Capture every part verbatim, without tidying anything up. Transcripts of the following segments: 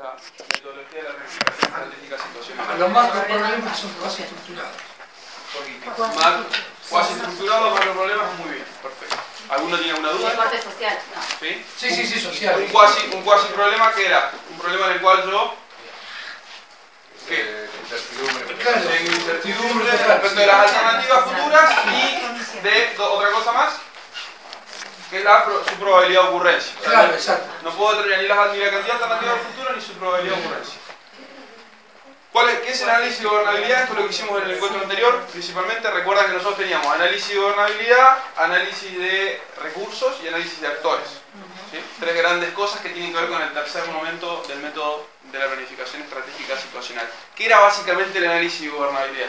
la metodología de la planificación estratégica situacional. Los macroproblemas son cuasi estructurados. Macro, cuasi estructurado, macroproblemas, muy bien, perfecto. ¿Alguno tiene alguna duda? ¿Y el parte social? No. ¿Sí? Sí, sí, sí, social. Un cuasi, un cuasi problema que era un problema en el cual yo ¿qué? Incertidumbre. Tengo incertidumbre respecto de las alternativas futuras y de otra cosa más, que es la, su probabilidad de ocurrencia. O sea, Claro, no, exacto. no puedo determinar ni la, ni la cantidad de alternativas futuras ni su probabilidad de ocurrencia. ¿Cuál es, ¿Qué es el análisis de gobernabilidad? Esto es lo que hicimos en el encuentro anterior. Principalmente recuerdan que nosotros teníamos análisis de gobernabilidad, análisis de recursos y análisis de actores. ¿Sí? Tres grandes cosas que tienen que ver con el tercer momento del método de la planificación estratégica situacional. ¿Qué era básicamente el análisis de gobernabilidad?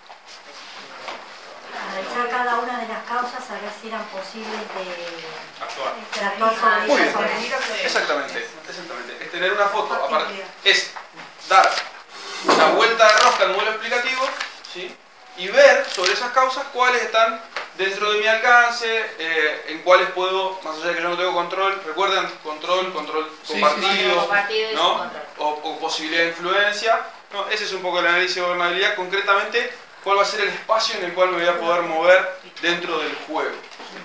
Analizar cada una de las causas, a ver si eran posibles de actuar, de actuar sobre Muy ellas. bien. Exactamente, exactamente. Es tener una foto, aparte, es dar una vuelta de rosca al modelo explicativo, ¿sí? Y ver sobre esas causas cuáles están dentro de mi alcance, eh, en cuáles puedo, más allá de que yo no tengo control, recuerden, control, control Sí, compartido, sí, sí. ¿no? o, o posibilidad de influencia. ¿No? Ese es un poco el análisis de gobernabilidad, concretamente cuál va a ser el espacio en el cual me voy a poder mover dentro del juego.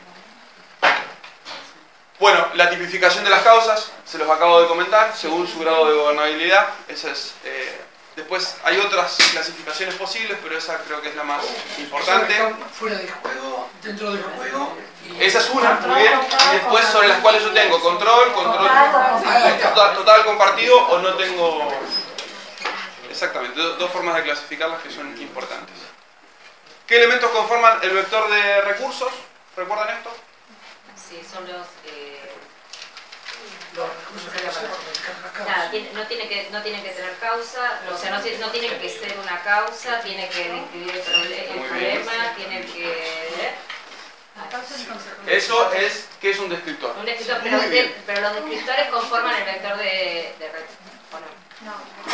Bueno, la tipificación de las causas, se los acabo de comentar, según su grado de gobernabilidad. Esa es, eh, después hay otras clasificaciones posibles, pero esa creo que es la más importante. Fuera del juego, dentro del juego. Y... Esa es una, muy bien. Y después sobre las cuales yo tengo control, control total, total compartido o no tengo... Exactamente, dos formas de clasificarlas que son importantes. ¿Qué elementos conforman el vector de recursos? ¿Recuerdan esto? Sí, son los... Eh, Los recursos que se nada, tiene, no, tiene que, no tiene que tener causa, o sea, no, no tiene que ser una causa, tiene que describir el, proble el problema, tiene que... Eso es, ¿qué es un descriptor? Un descriptor, pero, de, pero los descriptores conforman el vector de, de recursos. No.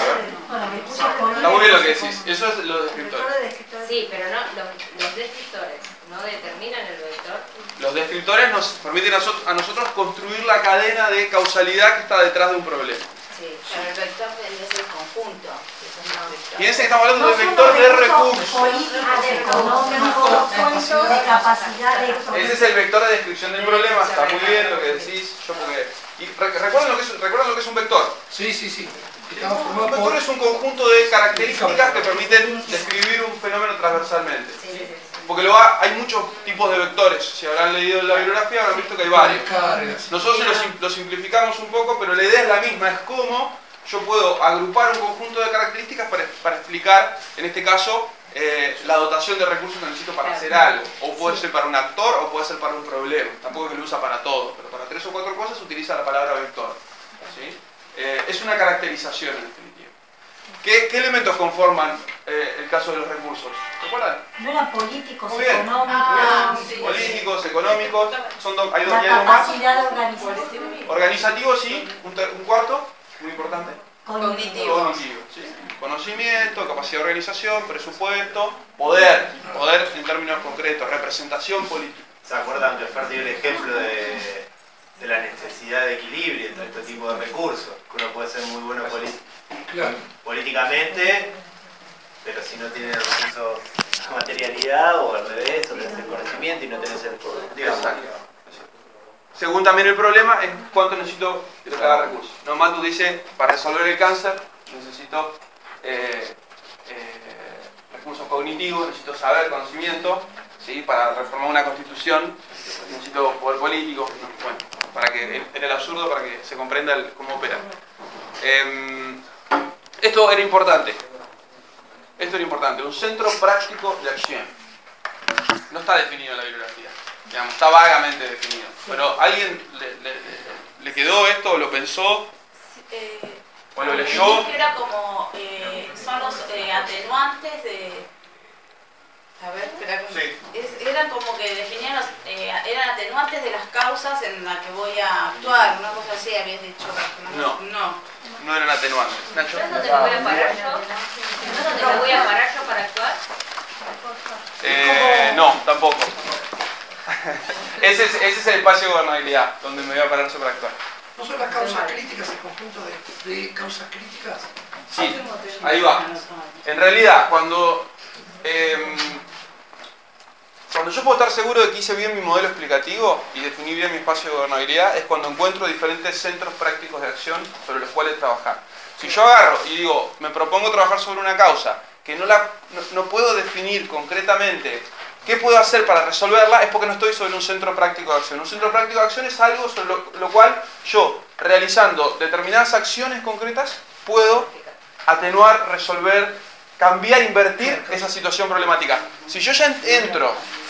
Está muy bien lo que decís, eso es los descriptores. Sí, pero no, los, los descriptores no determinan el vector. Los descriptores nos permiten a nosotros, a nosotros construir la cadena de causalidad que está detrás de un problema. Sí, pero el vector es el conjunto. Piensen que estamos hablando del vector de recursos. Políticos, económicos, de capacidad de... Ese es el vector de descripción del problema, está muy bien lo que decís. Yo porque... y ¿recuerdan, lo que es, ¿Recuerdan lo que es un vector? Sí, sí, sí. Un vector es un conjunto de características que permiten describir un fenómeno transversalmente. Porque luego hay muchos tipos de vectores. Si habrán leído la bibliografía habrán visto que hay varios. Nosotros lo simplificamos un poco, pero la idea es la misma. Es cómo yo puedo agrupar un conjunto de características para, para explicar, en este caso, eh, la dotación de recursos que necesito para hacer algo. O puede ser para un actor o puede ser para un problema. Tampoco es que lo usa para todo, pero para tres o cuatro cosas utiliza la palabra vector. ¿Sí? Eh, es una caracterización en definitiva. ¿Qué, qué elementos conforman eh, el caso de los recursos? ¿Recuerdan? No eran políticos, Muy bien. económicos. Ah, sí. Políticos, económicos, son dos, hay dos, La hay algo más. capacidad de organización. Organizativos, sí, un, ter, un cuarto, muy importante. Cognitivo. Cognitivo, sí. Conocimiento, capacidad de organización, presupuesto, poder, poder en términos concretos, representación política. ¿Se acuerdan que Fer dio el ejemplo de, de la necesidad de equilibrio entre este tipo de recursos? Que uno puede ser muy bueno Claro. políticamente, pero si no tiene recursos de materialidad o al revés, o tenés el conocimiento y no tenés el... digamos. Exacto. Según también el problema es cuánto necesito de cada recurso. No, Matu dice, para resolver el cáncer necesito eh, eh, recursos cognitivos, necesito saber, conocimiento, ¿sí? Para reformar una constitución necesito poder político, bueno, para que, en el absurdo, para que se comprenda el, cómo opera. Eh, esto era importante, esto era importante, un centro práctico de acción. No está definido en la bibliografía. Digamos, está vagamente definido. Pero ¿alguien le, le, le quedó esto o lo pensó? Eh, ¿O lo leyó? Era como, eh, son los eh, atenuantes de... A ver, espera, Sí. es, eran como que definían los, eh, eran atenuantes de las causas en las que voy a actuar, una cosa así habías dicho. No. No. No eran atenuantes. Nacho. ¿No es donde me voy a parar yo? ¿No es donde me voy a parar yo para actuar? Eh, no, tampoco. Ese es, ese es el espacio de gobernabilidad, donde me voy a parar sobre actuar. ¿No son las causas críticas el conjunto de, de causas críticas? Sí, ahí va. En realidad, cuando, eh, cuando yo puedo estar seguro de que hice bien mi modelo explicativo y definí bien mi espacio de gobernabilidad, es cuando encuentro diferentes centros prácticos de acción sobre los cuales trabajar. Si yo agarro y digo, me propongo trabajar sobre una causa que no, la, no, no puedo definir concretamente qué puedo hacer para resolverla, es porque no estoy sobre un centro práctico de acción. Un centro práctico de acción es algo sobre lo, lo cual yo, realizando determinadas acciones concretas, puedo atenuar, resolver, cambiar, invertir esa situación problemática. Si yo ya entro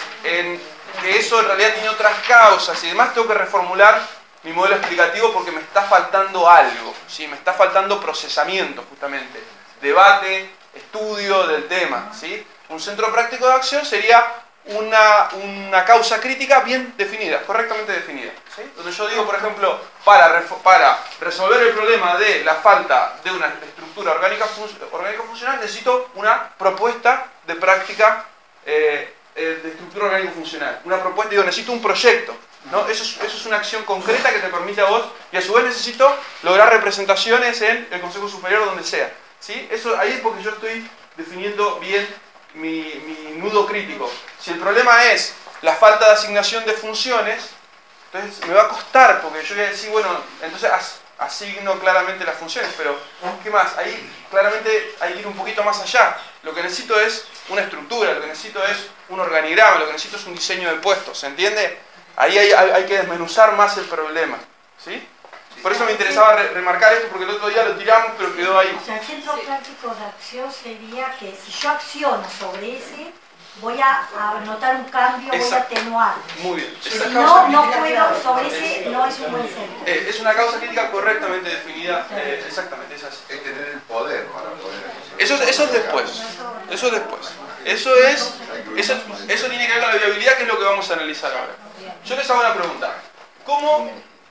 en que eso en realidad tiene otras causas y demás, tengo que reformular mi modelo explicativo porque me está faltando algo, ¿sí? Me está faltando procesamiento justamente, debate, estudio del tema, ¿sí? Un centro práctico de acción sería una, una causa crítica bien definida, correctamente definida, ¿sí? Donde yo digo, por ejemplo, para, para resolver el problema de la falta de una estructura orgánica, orgánica funcional, necesito una propuesta de práctica eh, de estructura orgánica funcional. Una propuesta, digo, necesito un proyecto, ¿no? Eso es, eso es una acción concreta que te permite a vos, y a su vez necesito lograr representaciones en el Consejo Superior o donde sea, ¿sí? Eso, ahí es porque yo estoy definiendo bien mi, mi nudo crítico. Si el problema es la falta de asignación de funciones, entonces me va a costar, porque yo voy a decir, bueno, entonces as, asigno claramente las funciones, pero ¿qué más? Ahí claramente hay que ir un poquito más allá. Lo que necesito es una estructura, lo que necesito es un organigrama, lo que necesito es un diseño de puestos, ¿se entiende? Ahí hay, hay, hay que desmenuzar más el problema, ¿sí? Por eso me interesaba re remarcar esto, porque el otro día lo tiramos, pero quedó ahí. O sea, el centro práctico de acción sería que si yo acciono sobre ese, voy a, a notar un cambio, Exacto. voy a atenuar. Muy bien. Si no, no puedo, sobre ese no es un buen centro. Eh, es una causa crítica correctamente definida, eh, exactamente, esa es. Es tener el poder para poder... Eso, eso es después, eso es después. Eso es, eso, eso tiene que ver con la viabilidad, que es lo que vamos a analizar ahora. Yo les hago una pregunta. ¿Cómo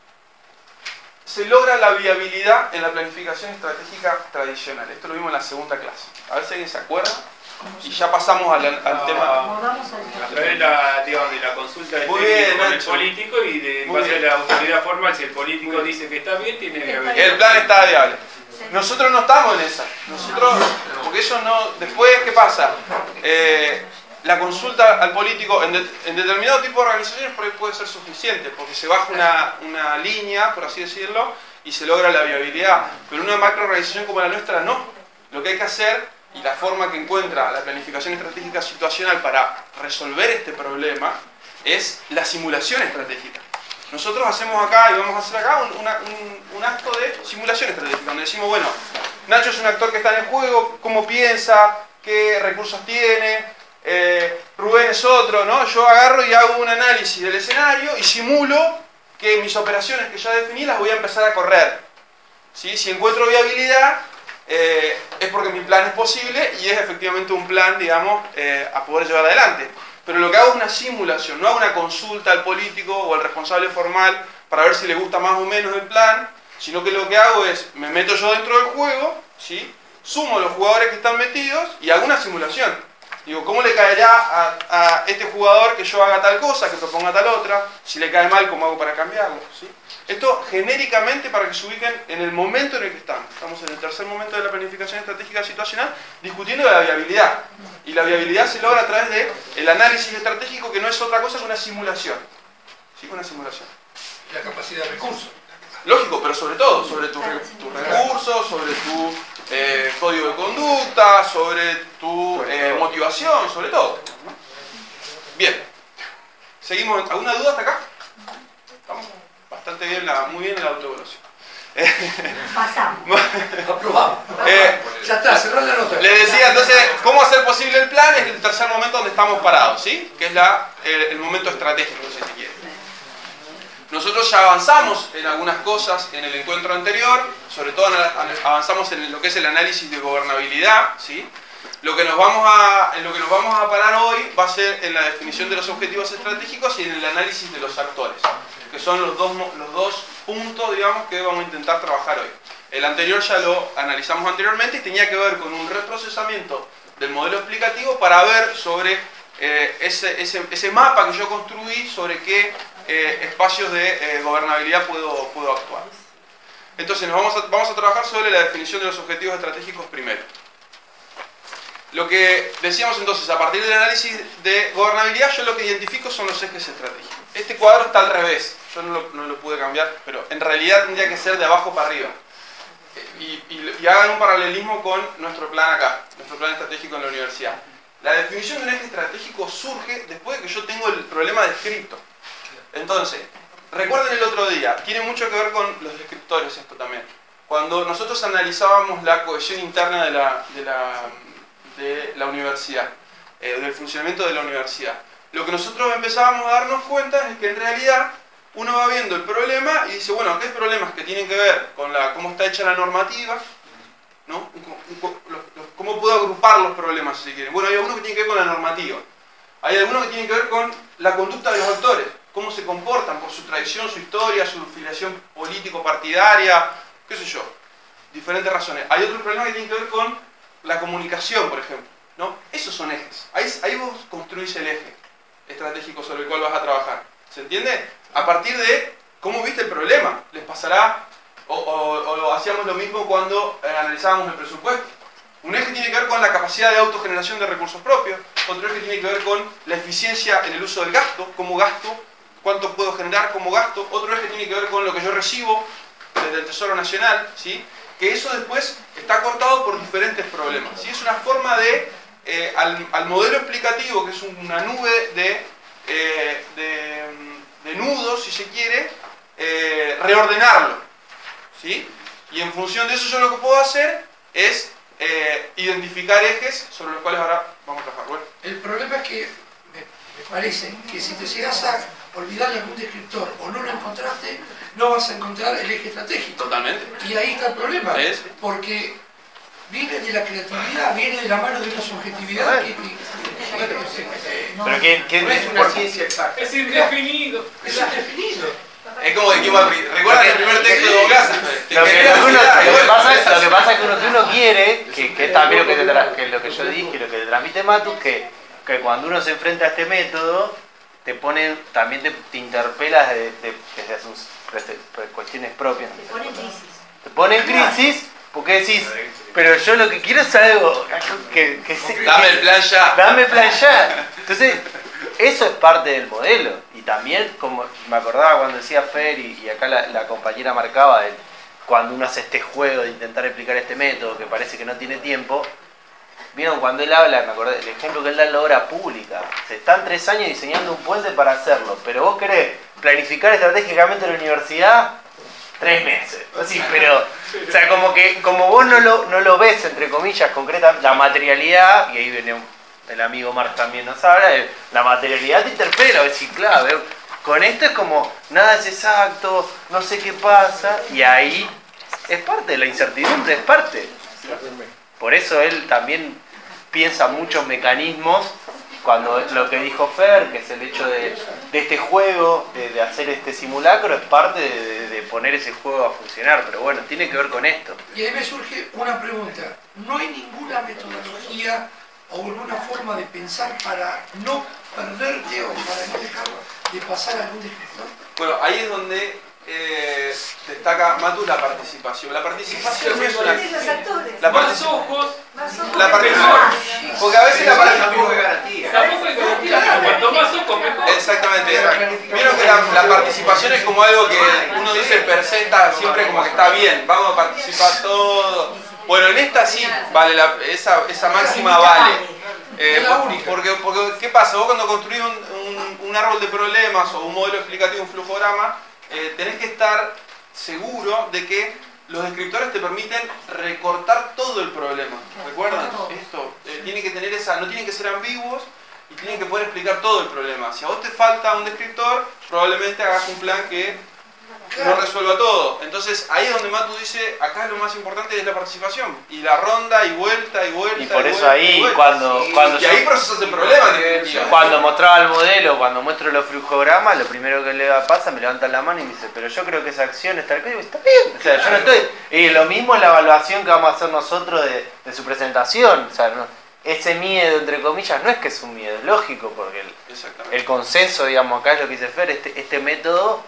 se logra la viabilidad en la planificación estratégica tradicional? Esto lo vimos en la segunda clase. A ver si alguien se acuerda. Y ya pasamos al, al tema. Volvamos al A través de la, digamos, de la consulta del Muy técnico bien, con el Nacho. político y de en Muy base a bien. la autoridad formal, si el político dice que está bien, tiene que haber. El plan está viable. Nosotros no estamos en esa. Nosotros, porque eso no. Después, ¿qué pasa? Eh, la consulta al político en, de, en determinado tipo de organizaciones por ahí puede ser suficiente, porque se baja una, una línea, por así decirlo, y se logra la viabilidad. Pero en una macroorganización como la nuestra, no. Lo que hay que hacer, y la forma que encuentra la planificación estratégica situacional para resolver este problema, es la simulación estratégica. Nosotros hacemos acá, y vamos a hacer acá, un, una, un, un acto de simulación estratégica, donde decimos, bueno, Nacho es un actor que está en el juego, cómo piensa, qué recursos tiene, eh, Rubén es otro, ¿no? Yo agarro y hago un análisis del escenario y simulo que mis operaciones que ya definí las voy a empezar a correr, ¿sí? Si encuentro viabilidad, eh, es porque mi plan es posible y es efectivamente un plan, digamos, eh, a poder llevar adelante. Pero lo que hago es una simulación, no hago una consulta al político o al responsable formal para ver si le gusta más o menos el plan, sino que lo que hago es, me meto yo dentro del juego, ¿sí? Sumo los jugadores que están metidos y hago una simulación. Digo, ¿cómo le caerá a, a este jugador que yo haga tal cosa, que proponga tal otra? Si le cae mal, ¿cómo hago para cambiarlo? ¿Sí? Esto genéricamente para que se ubiquen en el momento en el que estamos. Estamos en el tercer momento de la planificación estratégica situacional, discutiendo la viabilidad. Y la viabilidad se logra a través del análisis estratégico, que no es otra cosa que una simulación. ¿Sí? Una simulación. La capacidad de recursos. Lógico, pero sobre todo, sobre tus tu recursos, sobre tu eh, código de conducta, sobre tu eh, motivación, sobre todo. Bien. Seguimos. ¿Alguna duda hasta acá? Estamos bastante bien, la, muy bien en la autoevaluación. Pasamos. Aprobamos. Eh, Ya está, cerrá la nota. Les decía entonces, ¿cómo hacer posible el plan? Es el tercer momento donde estamos parados, ¿sí? Que es la, el, el momento estratégico, si se quiere. Nosotros ya avanzamos en algunas cosas en el encuentro anterior, sobre todo avanzamos en lo que es el análisis de gobernabilidad, ¿sí? Lo que nos vamos a, en lo que nos vamos a parar hoy va a ser en la definición de los objetivos estratégicos y en el análisis de los actores, que son los dos, los dos puntos, digamos, que vamos a intentar trabajar hoy. El anterior ya lo analizamos anteriormente y tenía que ver con un reprocesamiento del modelo explicativo para ver sobre eh, ese, ese, ese mapa que yo construí sobre qué eh, espacios de eh, gobernabilidad puedo, puedo actuar. Entonces nos vamos a, vamos a trabajar sobre la definición de los objetivos estratégicos primero. Lo que decíamos entonces, a partir del análisis de gobernabilidad, yo lo que identifico son los ejes estratégicos. Este cuadro está al revés, yo no lo, no lo pude cambiar, pero en realidad tendría que ser de abajo para arriba. Y, y, y hagan un paralelismo con nuestro plan acá, nuestro plan estratégico en la universidad. La definición de un eje estratégico surge después de que yo tengo el problema descrito. Entonces, recuerden el otro día, tiene mucho que ver con los descriptores esto también. Cuando nosotros analizábamos la cohesión interna de la, de la, de la universidad, eh, del funcionamiento de la universidad, lo que nosotros empezábamos a darnos cuenta es que en realidad uno va viendo el problema y dice, bueno, acá hay problemas que tienen que ver con la, cómo está hecha la normativa, ¿no? ¿Cómo puedo agrupar los problemas, si quieren? Bueno, hay algunos que tienen que ver con la normativa. Hay algunos que tienen que ver con la conducta de los actores, cómo se comportan por su tradición, su historia, su filiación político-partidaria, qué sé yo, diferentes razones. Hay otros problemas que tienen que ver con la comunicación, por ejemplo, ¿no? Esos son ejes. Ahí, ahí vos construís el eje estratégico sobre el cual vas a trabajar. ¿Se entiende? A partir de cómo viste el problema. Les pasará, o, o, o hacíamos lo mismo cuando eh, analizábamos el presupuesto. Un eje tiene que ver con la capacidad de autogeneración de recursos propios, otro eje tiene que ver con la eficiencia en el uso del gasto, cómo gasto, cuánto puedo generar, cómo gasto, otro eje tiene que ver con lo que yo recibo desde el Tesoro Nacional, ¿sí? Que eso después está cortado por diferentes problemas, ¿sí? Es una forma de, eh, al, al modelo explicativo, que es una nube de, eh, de, de nudos, si se quiere, eh, reordenarlo, ¿sí? Y en función de eso yo lo que puedo hacer es Eh, identificar ejes sobre los cuales ahora vamos a trabajar. Bueno. El problema es que me, me parece que si te llegas a olvidar de algún descriptor o no lo encontraste, no vas a encontrar el eje estratégico. Totalmente. Y ahí está el problema, ¿Es? porque viene de la creatividad, viene de la mano de una subjetividad que... que, que, que no, Pero ¿quién, quién no es una ciencia exacta. Es indefinido. Es indefinido. Es como de que recuerdan el primer texto de Bogasa. Lo que, lo, que uno, lo, que pasa es, lo que pasa es que uno, que uno quiere, que, que es también lo que, te tra que lo que yo dije, lo que te transmite Matus, que, que cuando uno se enfrenta a este método, te ponen, también te, te interpelas de, de, desde sus desde cuestiones propias. Te pone en crisis. Te pone en crisis porque decís, pero yo lo que quiero es algo que... que, que dame el plan ya. Dame el plan ya. Entonces, eso es parte del modelo. Y también, como me acordaba cuando decía Fer, y, y acá la, la compañera marcaba, el, cuando uno hace este juego de intentar explicar este método que parece que no tiene tiempo, vieron cuando él habla, me acordé, el ejemplo que él da en la obra pública, se están tres años diseñando un puente para hacerlo, pero vos querés planificar estratégicamente la universidad, tres meses. Así, pero, o sea, como que como vos no lo, no lo ves, entre comillas, concreta, la materialidad, y ahí viene un, el amigo Marc también nos habla, la materialidad te interpela, a decir, claro, con esto es como, nada es exacto, no sé qué pasa, y ahí es parte de la incertidumbre, es parte. Por eso él también piensa muchos mecanismos, cuando lo que dijo Fer, que es el hecho de, de este juego, de, de hacer este simulacro, es parte de, de, de poner ese juego a funcionar, pero bueno, tiene que ver con esto. Y ahí me surge una pregunta, ¿no hay ninguna metodología o alguna forma de pensar para no perderte o para no dejar de pasar algún descriptor? Bueno, ahí es donde eh, destaca Matus la participación. La participación no es una... La Más ojos. La participación. Porque a veces la participación... Tampoco hay garantía. Tampoco hay garantía. Cuanto más ojos, mejor. Exactamente. Vieron que la, la participación es como algo que uno dice per se está siempre como que está bien. Vamos a participar todos. Bueno, en esta sí, vale la, esa, esa máxima vale. Eh, porque, porque, ¿qué pasa? Vos cuando construís un, un, un árbol de problemas o un modelo explicativo, un flujograma, eh, tenés que estar seguro de que los descriptores te permiten recortar todo el problema. ¿Recuerdan? Esto eh, tiene que tener esa, no tienen que ser ambiguos y tienen que poder explicar todo el problema. Si a vos te falta un descriptor, probablemente hagas un plan que no resuelva todo. Entonces ahí es donde Matu dice, acá lo más importante es la participación. Y la ronda y vuelta y vuelta. Y por y eso vuelta, ahí y vuelta. cuando, Sí. cuando y yo, ahí procesas el problema. De cuando mostraba el modelo, cuando muestro los flujogramas, lo primero que le pasa, me levantan la mano y me dice, pero yo creo que esa acción está bien. Está bien. O sea, yo no estoy. Y lo mismo en la evaluación que vamos a hacer nosotros de, de su presentación. O sea, no, ese miedo, entre comillas, no es que es un miedo, es lógico, porque el, el consenso, digamos, acá es lo que dice Fer, este, este método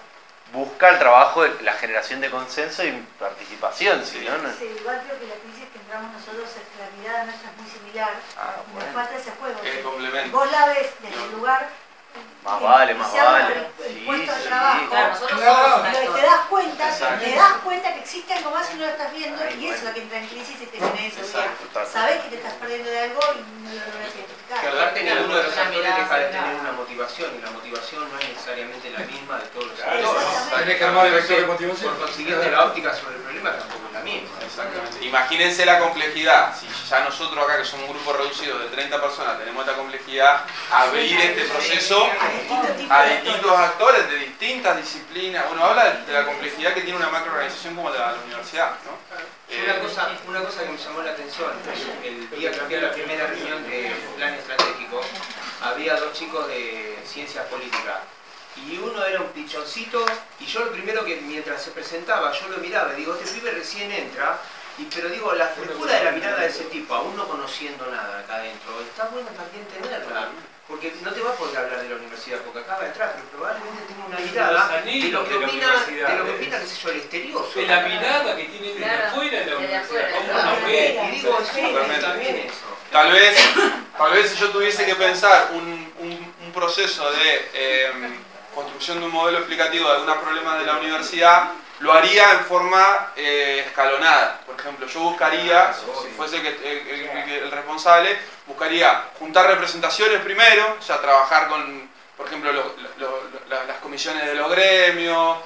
busca el trabajo, de la generación de consenso y participación, ¿sí? ¿no? No- Sí, igual creo que la crisis que entramos nosotros, es que la mirada nuestra es muy similar, Ah, y bueno. nos falta ese juego. Es ¿sí? complemento. Vos la ves desde el lugar, Más eh, vale, más se habla vale. del- el Sí, puesto de sí. trabajo, Claro, nosotros Claro. somos un pero actor. te das cuenta, Exacto. te das cuenta que existe algo más y no lo estás viendo, Ay, y bueno. eso es lo que entra en crisis y te genera inseguridad. Exacto, total. Sabés que te estás perdiendo de algo y no lo logras identificar. Que hablar que ninguno de los Una actores mirada deja de similar. tener una motivación y la motivación no es necesariamente la misma de todos los Claro. actores. Exactamente. Tenés que armar el vector de motivación. Por consiguiente, la óptica sobre el problema tampoco es la misma. Exactamente. Imagínense la complejidad. Si ya nosotros acá, que somos un grupo reducido de treinta personas, tenemos esta complejidad, abrir este proceso A distintos tipos a de distintos actores. actores de distintas disciplinas. Bueno, habla de la complejidad que tiene una macroorganización como la de la universidad, ¿no? Una Eh, cosa, una cosa que me llamó la atención, el día que había la primera reunión de plan estratégico, había dos chicos de ciencias políticas y uno era un pichoncito y yo el primero que mientras se presentaba yo lo miraba y digo, este pibe recién entra, y, pero digo, la frescura de la mirada de ese tipo, aún no conociendo nada acá adentro, está bueno también tenerla. Porque no te va a poder hablar de la universidad porque acaba de entrar, pero probablemente tenga una mirada de lo que de la opina, universidad, de lo que ¿ves? opina, qué sé yo, el exterior. De la mirada que tiene desde Claro, afuera de la desde universidad. afuera, ¿Cómo claro. nos ve? Y digo, sí, Totalmente. también eso. Tal vez, tal vez si yo tuviese que pensar un, un- un proceso de eh, construcción de un modelo explicativo de algunos problemas de la universidad, lo haría en forma eh, escalonada. Por ejemplo, yo buscaría, si fuese que- el, el- el responsable, buscaría juntar representaciones primero, o sea, trabajar con, por ejemplo, lo- lo- lo- las comisiones de los gremios,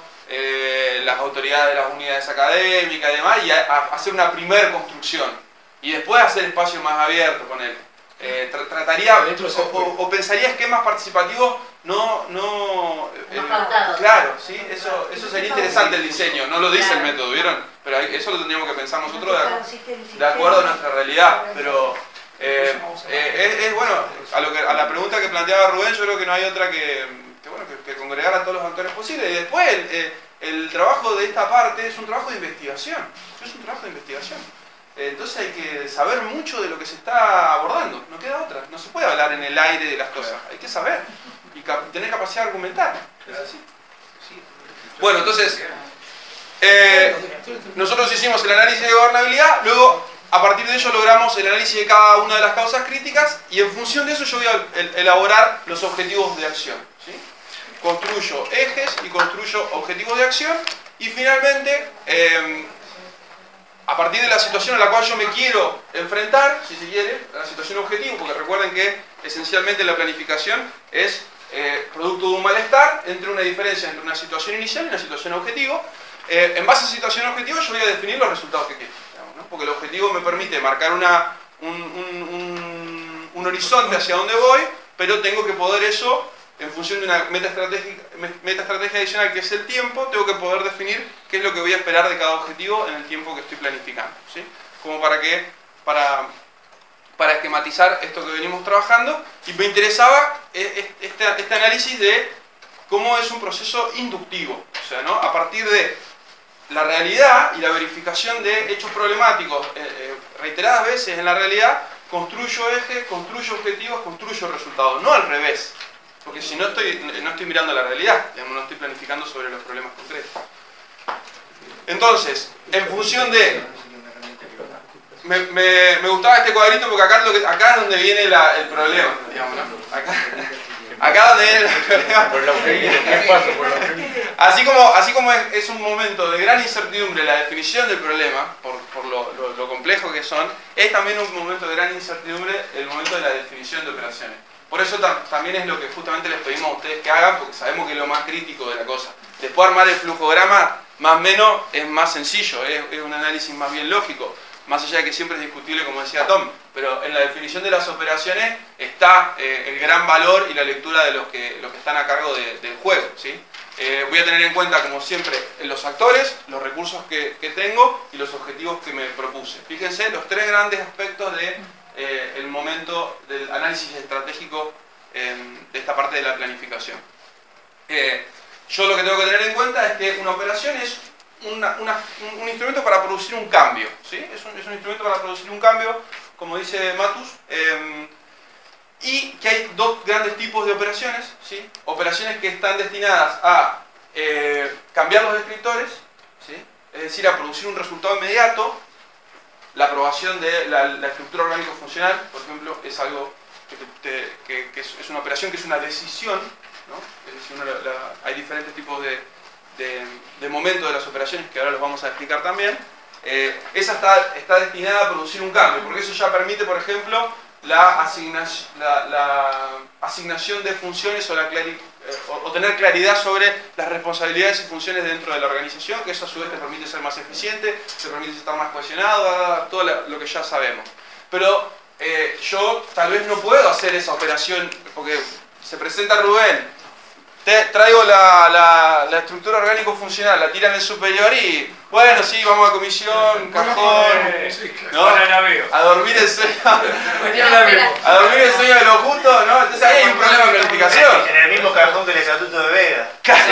eh, las autoridades de las unidades académicas y demás, y a- a hacer una primer construcción. Y después hacer espacios más abiertos con él. Eh, tra- trataría Dentro se o, o- o pensaría esquemas participativos no no eh, No pautados. claro, sí, eso eso sería interesante el diseño, no lo dice el método, ¿vieron? Pero ahí- eso lo tendríamos que pensar nosotros de, de acuerdo a nuestra realidad, pero eh, eh, es, es, bueno, a lo que a la pregunta que planteaba Rubén, yo creo que no hay otra que, que, bueno, que, que congregar a todos los actores posibles. Y después el, eh, el trabajo de esta parte es un trabajo de investigación, es un trabajo de investigación. Entonces hay que saber mucho de lo que se está abordando, no queda otra. No se puede hablar en el aire de las cosas, hay que saber y cap tener capacidad de argumentar. Es así. Bueno, entonces, eh, nosotros hicimos el análisis de gobernabilidad, luego a partir de ello logramos el análisis de cada una de las causas críticas y en función de eso yo voy a el elaborar los objetivos de acción. ¿Sí? Construyo ejes y construyo objetivos de acción y finalmente... Eh, a partir de la situación a la cual yo me quiero enfrentar, si se quiere, a la situación objetivo, porque recuerden que esencialmente la planificación es eh, producto de un malestar entre una diferencia entre una situación inicial y una situación objetivo. Eh, en base a esa situación objetivo yo voy a definir los resultados que quiero, digamos, ¿no? Porque el objetivo me permite marcar una, un, un, un, un horizonte hacia donde voy, pero tengo que poder eso, en función de una meta estrategia, meta estrategia adicional que es el tiempo, tengo que poder definir qué es lo que voy a esperar de cada objetivo en el tiempo que estoy planificando, ¿sí? Como para que, para, para esquematizar esto que venimos trabajando, y me interesaba este, este análisis de cómo es un proceso inductivo, o sea, ¿no? A partir de la realidad y la verificación de hechos problemáticos eh, eh, reiteradas veces en la realidad, construyo ejes, construyo objetivos, construyo resultados, no al revés. Porque si no estoy, no estoy mirando la realidad, digamos, no estoy planificando sobre los problemas concretos. Entonces, en función de... Me, me, me gustaba este cuadrito porque acá, lo que, acá es donde viene la, el problema, digamos, ¿no? Acá, acá donde viene el problema. Por la ¿qué pasa por la Así como, así como es, es un momento de gran incertidumbre la definición del problema, por, por lo, lo, lo complejo que son, es también un momento de gran incertidumbre el momento de la definición de operaciones. Por eso tam también es lo que justamente les pedimos a ustedes que hagan, porque sabemos que es lo más crítico de la cosa. Después armar el flujograma, más o menos, es más sencillo, es, es un análisis más bien lógico, más allá de que siempre es discutible, como decía Tom, pero en la definición de las operaciones está eh, el gran valor y la lectura de los que, los que están a cargo de, del juego, ¿sí? Eh, voy a tener en cuenta, como siempre, los actores, los recursos que, que tengo y los objetivos que me propuse. Fíjense los tres grandes aspectos de... Eh, el momento del análisis estratégico eh, de esta parte de la planificación. Eh, yo lo que tengo que tener en cuenta es que una operación es una, una, un, un instrumento para producir un cambio, ¿sí? Es un, es un instrumento para producir un cambio, como dice Matus, eh, y que hay dos grandes tipos de operaciones, ¿sí? Operaciones que están destinadas a eh, cambiar los descriptores, ¿sí? Es decir, a producir un resultado inmediato. La aprobación de la, la estructura orgánico-funcional, por ejemplo, es algo que, te, que, que es, es una operación que es una decisión, ¿no? Es decir, uno la, la, hay diferentes tipos de, de, de momentos de las operaciones que ahora los vamos a explicar también. Eh, esa está, está destinada a producir un cambio, porque eso ya permite, por ejemplo, la asignación, la, la asignación de funciones o, la clari, eh, o, o tener claridad sobre las responsabilidades y funciones dentro de la organización, que eso a su vez te permite ser más eficiente, te permite estar más cohesionado, todo lo que ya sabemos. Pero eh, yo tal vez no puedo hacer esa operación, porque se presenta Rubén, te traigo la, la, la estructura orgánico-funcional, la tira en el superior y, bueno, sí, vamos a comisión, cajón, ¿no? A dormir el sueño, a dormir el sueño de lo justo, ¿no? Entonces ahí hay un problema de planificación. En el mismo cajón que el Estatuto de Vega.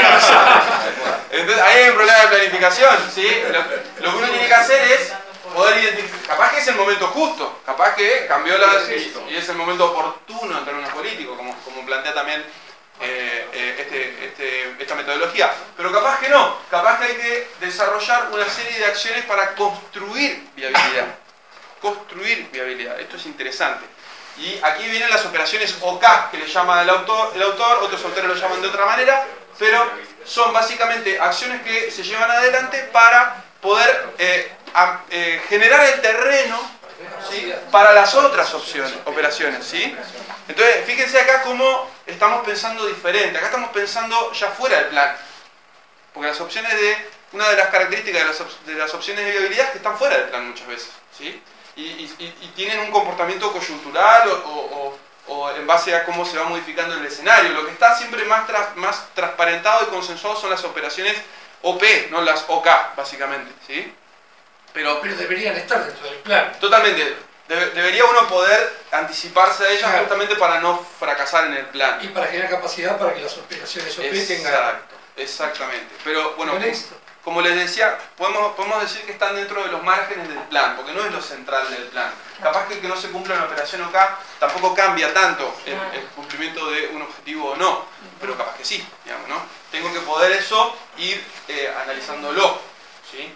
Entonces ahí hay un problema de planificación, ¿sí? Lo, lo que uno tiene que hacer es poder identificar, capaz que es el momento justo, capaz que cambió la... y, y es el momento oportuno en términos políticos, como, como plantea también Eh, eh, este, este, esta metodología, pero capaz que no, capaz que hay que desarrollar una serie de acciones para construir viabilidad, construir viabilidad, esto es interesante. Y aquí vienen las operaciones O K, que le llama el autor, el autor, otros autores lo llaman de otra manera, pero son básicamente acciones que se llevan adelante para poder eh, a, eh, generar el terreno, ¿sí?, para las otras opciones, operaciones, ¿sí? Entonces, fíjense acá cómo estamos pensando diferente. Acá estamos pensando ya fuera del plan. Porque las opciones de... Una de las características de las, op de las opciones de viabilidad es que están fuera del plan muchas veces, ¿sí? Y, y, y tienen un comportamiento coyuntural o, o, o en base a cómo se va modificando el escenario. Lo que está siempre más, tra más transparentado y consensuado son las operaciones O P, no las O K, básicamente, ¿sí? Pero, Pero deberían estar dentro del plan. Totalmente. Debe, debería uno poder anticiparse a ellas, claro, justamente para no fracasar en el plan. Y para generar capacidad para que las operaciones O P Exacto, tengan... exactamente. Pero bueno, como les decía, podemos, podemos decir que están dentro de los márgenes del plan, porque no es lo central del plan. Capaz que que no se cumpla una operación O K tampoco cambia tanto el, el cumplimiento de un objetivo o no, pero capaz que sí, digamos, ¿no? Tengo que poder eso ir eh, analizándolo, ¿sí?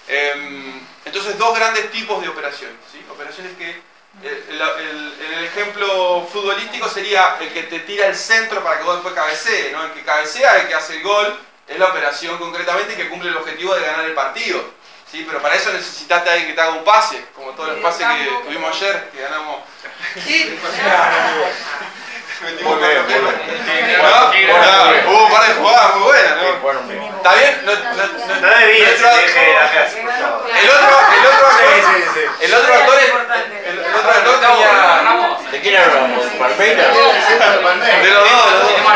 Entonces, dos grandes tipos de operaciones, ¿sí? Operaciones que, el, el, en el ejemplo futbolístico sería el que te tira el centro para que vos después cabecee, ¿no? El que cabecea, el que hace el gol, es la operación concretamente que cumple el objetivo de ganar el partido, ¿sí? Pero para eso necesitaste a alguien que te haga un pase, como todos los pases que tuvimos ayer, que ganamos. ¿Qué? Muy bien, muy bien. Hubo un par de jugadas muy buenas, ¿no? ¿Está bien? No, no, no, no debía ser deje la clase. El otro, el otro actor, sí, sí, sí. El otro actor, el, el otro actor tenía... ¿De quién hablamos? ¿Palmeira? De los dos, de los dos.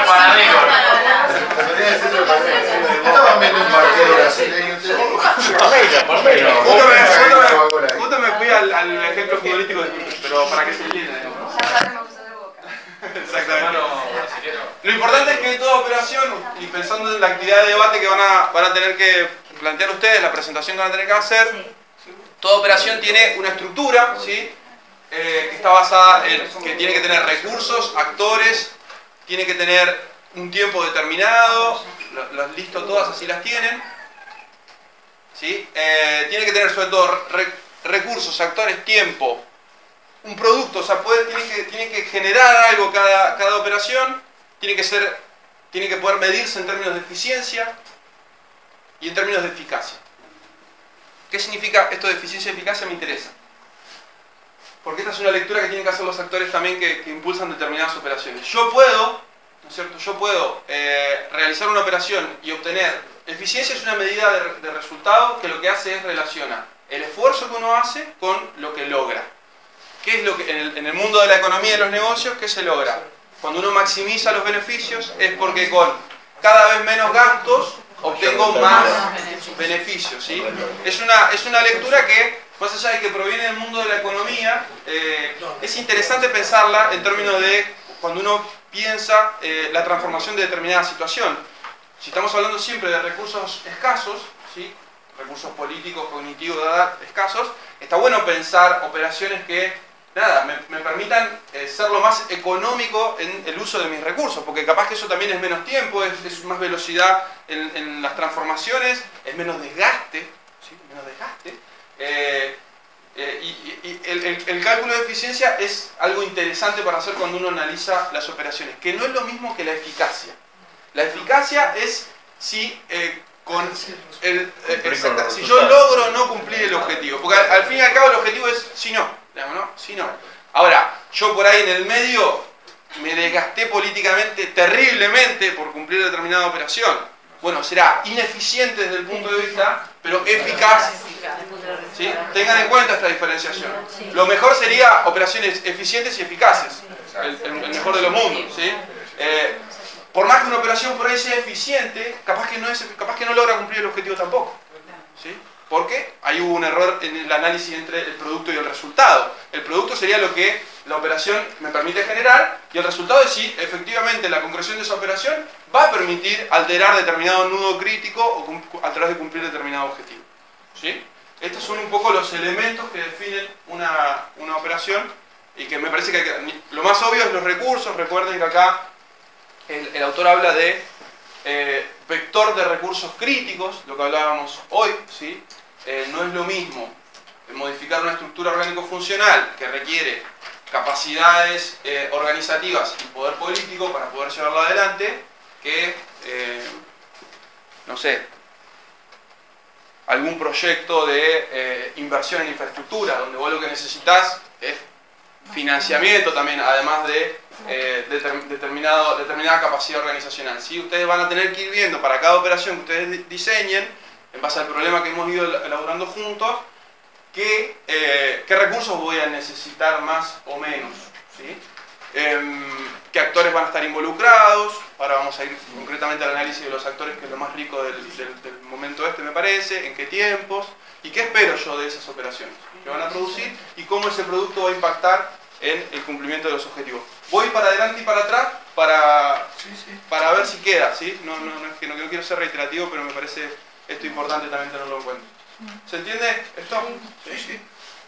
Estaban viendo un partido brasileño. Palmeira, Palmeira. Justo me fui al, al ejemplo futbolístico, pero para que se entienda, ¿no? Exactamente. Lo importante es que toda operación, y pensando en la actividad de debate que van a, van a tener que plantear ustedes, la presentación que van a tener que hacer, toda operación tiene una estructura, ¿sí? eh, que está basada en que tiene que tener recursos, actores, tiene que tener un tiempo determinado, las listo todas, así las tienen, ¿sí? eh, tiene que tener sobre todo re, recursos, actores, tiempo, un producto, o sea, puede, tiene, que, tiene que generar algo cada, cada operación, tiene que, ser, tiene que poder medirse en términos de eficiencia y en términos de eficacia. ¿Qué significa esto de eficiencia y eficacia? Me interesa. Porque esta es una lectura que tienen que hacer los actores también que, que impulsan determinadas operaciones. Yo puedo, ¿no es cierto? Yo puedo eh, realizar una operación y obtener eficiencia. Es una medida de, de resultado que lo que hace es relaciona el esfuerzo que uno hace con lo que logra. ¿Qué es lo que en el, en el mundo de la economía y de los negocios, qué se logra? Cuando uno maximiza los beneficios es porque con cada vez menos gastos obtengo más beneficios, ¿sí? Es una, es una lectura que, más allá de que proviene del mundo de la economía, eh, es interesante pensarla en términos de cuando uno piensa eh, la transformación de determinada situación. Si estamos hablando siempre de recursos escasos, ¿sí? Recursos políticos, cognitivos, escasos, está bueno pensar operaciones que nada, me, me permitan eh, ser lo más económico en el uso de mis recursos, porque capaz que eso también es menos tiempo, es, es más velocidad en, en las transformaciones, es menos desgaste, ¿sí? menos desgaste. Eh, eh, y y el, el, el cálculo de eficiencia es algo interesante para hacer cuando uno analiza las operaciones, que no es lo mismo que la eficacia. La eficacia es si... Eh, con el, eh, exacta, si yo logro o no cumplir el objetivo, porque al, al fin y al cabo el objetivo es si no, digamos, ¿no? Si no. Ahora, yo por ahí en el medio me desgasté políticamente terriblemente por cumplir determinada operación. Bueno, será ineficiente desde el punto de vista, pero eficaz. ¿Sí? Tengan en cuenta esta diferenciación. Lo mejor sería operaciones eficientes y eficaces, el, el, el mejor de los mundos, ¿sí? Eh, Por más que una operación por ahí sea eficiente, capaz que no, es, capaz que no logra cumplir el objetivo tampoco. ¿Sí? Porque ahí hubo un error en el análisis entre el producto y el resultado. El producto sería lo que la operación me permite generar, y el resultado es si efectivamente la concreción de esa operación va a permitir alterar determinado nudo crítico o a través de cumplir determinado objetivo. ¿Sí? Estos son un poco los elementos que definen una, una operación, y que me parece que, que lo más obvio es los recursos. Recuerden que acá El, el autor habla de eh, vector de recursos críticos, lo que hablábamos hoy, ¿sí? Eh, no es lo mismo modificar una estructura orgánico-funcional que requiere capacidades eh, organizativas y poder político para poder llevarla adelante, que, eh, no sé, algún proyecto de eh, inversión en infraestructura, donde vos lo que necesitas es financiamiento también, además de eh, determinado, determinada capacidad organizacional. ¿Sí? Ustedes van a tener que ir viendo para cada operación que ustedes diseñen, en base al problema que hemos ido elaborando juntos, qué, eh, qué recursos voy a necesitar más o menos. ¿Sí? Eh, qué actores van a estar involucrados. Ahora vamos a ir concretamente al análisis de los actores, que es lo más rico del, del, del momento este, me parece, en qué tiempos, y qué espero yo de esas operaciones que van a producir, y cómo ese producto va a impactar en el cumplimiento de los objetivos. Voy para adelante y para atrás para, sí, sí. para ver si queda, ¿sí? No, no, no, es que no, no quiero ser reiterativo, pero me parece esto importante también tenerlo en cuenta. ¿Se entiende esto? Sí, sí.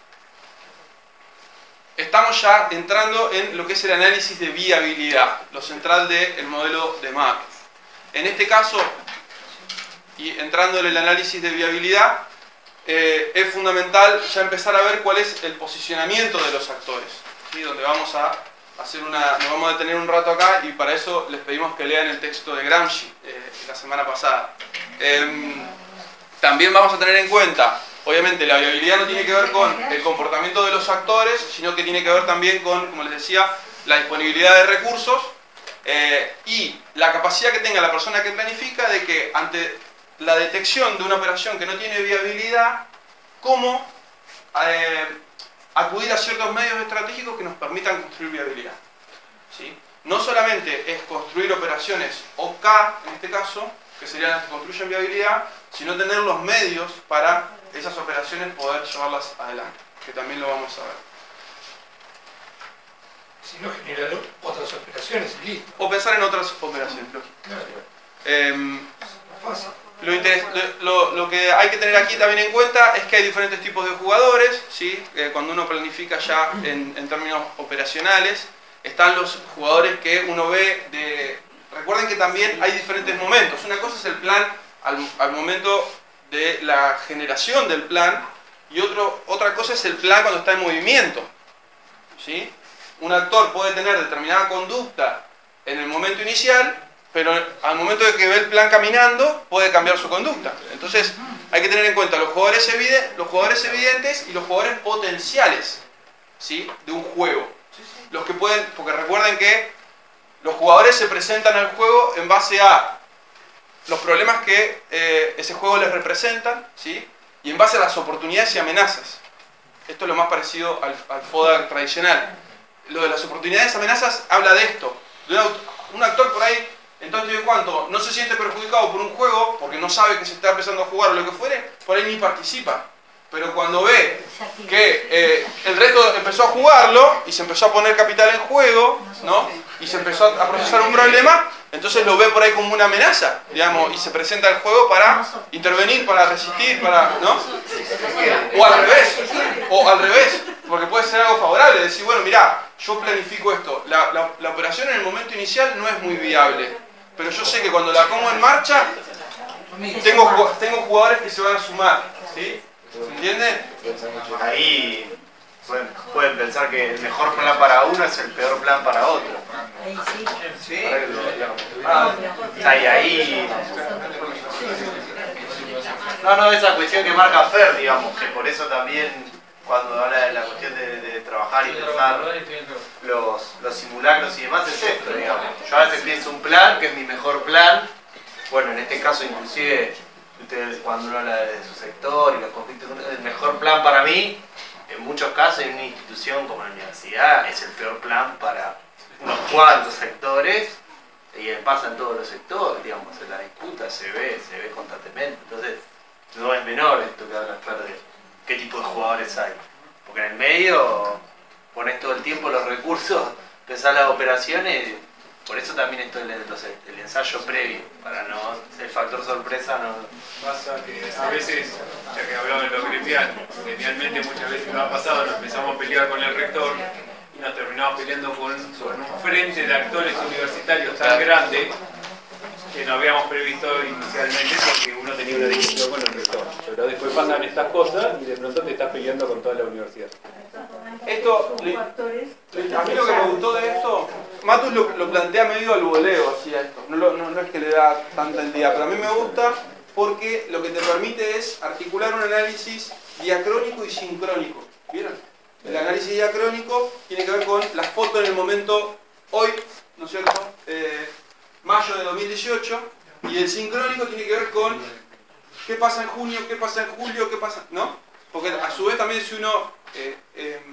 Estamos ya entrando en lo que es el análisis de viabilidad, lo central del modelo de Markov. En este caso, y entrando en el análisis de viabilidad, eh, es fundamental ya empezar a ver cuál es el posicionamiento de los actores, ¿sí? Donde vamos a hacer una, nos vamos a detener un rato acá, y para eso les pedimos que lean el texto de Gramsci eh, la semana pasada. Eh, también vamos a tener en cuenta, obviamente la viabilidad no tiene que ver con el comportamiento de los actores, sino que tiene que ver también con, como les decía, la disponibilidad de recursos eh, y la capacidad que tenga la persona que planifica de que ante la detección de una operación que no tiene viabilidad, cómo eh, acudir a ciertos medios estratégicos que nos permitan construir viabilidad. ¿Sí? No solamente es construir operaciones O K, en este caso, que serían las que construyen viabilidad, sino tener los medios para esas operaciones poder llevarlas adelante, que también lo vamos a ver. Si no, generar otras operaciones y listo. O pensar en otras operaciones, lógico. Claro. Eh, Lo, lo, lo que hay que tener aquí también en cuenta es que hay diferentes tipos de jugadores, ¿sí? Eh, cuando uno planifica ya en, en términos operacionales, están los jugadores que uno ve de... Recuerden que también hay diferentes momentos. Una cosa es el plan al, al momento de la generación del plan, y otro, otra cosa es el plan cuando está en movimiento. ¿Sí? Un actor puede tener determinada conducta en el momento inicial, pero al momento de que ve el plan caminando, puede cambiar su conducta. Entonces, hay que tener en cuenta los jugadores, evidentes, los jugadores evidentes y los jugadores potenciales, ¿sí? De un juego. Los que pueden, porque recuerden que los jugadores se presentan al juego en base a los problemas que eh, ese juego les representan, ¿sí? Y en base a las oportunidades y amenazas. Esto es lo más parecido al, al FODA tradicional. Lo de las oportunidades y amenazas habla de esto. De un, un actor por ahí, entonces en cuanto no se siente perjudicado por un juego, porque no sabe que se está empezando a jugar o lo que fuere, por ahí ni participa. Pero cuando ve que eh, el resto empezó a jugarlo y se empezó a poner capital en juego, ¿no? Y se empezó a procesar un problema, entonces lo ve por ahí como una amenaza, digamos, y se presenta al juego para intervenir, para resistir, para, ¿no? O al revés, o al revés, porque puede ser ser algo favorable, decir, bueno, mirá, yo planifico esto, la, la, la operación en el momento inicial no es muy viable, pero yo sé que cuando la pongo en marcha, tengo, tengo jugadores que se van a sumar, ¿sí? ¿Se entiende? Ahí pueden, pueden pensar que el mejor plan para uno es el peor plan para otro. Ahí sí. ¿Sí? Ah, ahí, ahí. No, no, esa cuestión que marca Fer, digamos, que por eso también cuando habla de la cuestión de, de trabajar y pensar los, los simulacros y demás es esto, digamos. Yo a veces pienso un plan que es mi mejor plan, bueno, en este caso inclusive ustedes cuando uno habla de su sector y los conflictos, el mejor plan para mí, en muchos casos en una institución como la universidad, es el peor plan para unos cuantos sectores y pasa en todos los sectores, digamos, en la disputa se ve, se ve constantemente, entonces no es menor esto que hablas Fer de qué tipo de jugadores hay, porque en el medio pones todo el tiempo los recursos, pensás las operaciones, por eso también esto el, el ensayo previo, para no el factor sorpresa no... Pasa que a veces, ya que hablamos de lo gremial, genialmente muchas veces nos ha pasado, nos empezamos a pelear con el rector y nos terminamos peleando con, con un frente de actores universitarios tan grande que no habíamos previsto inicialmente porque uno tenía una discusión con el rector. Pero después pasan estas cosas y de pronto te estás peleando con toda la universidad. Esto, a mí lo que me gustó de esto, Matus lo, lo plantea medio al voleo, así a esto. No, lo, no, no es que le da tanta entidad, pero a mí me gusta porque lo que te permite es articular un análisis diacrónico y sincrónico. ¿Vieron? El análisis diacrónico tiene que ver con las fotos en el momento hoy, ¿no es cierto? Eh, mayo de dos mil dieciocho, y el sincrónico tiene que ver con qué pasa en junio, qué pasa en julio, qué pasa, ¿no? Porque a su vez también si uno, eh, eh,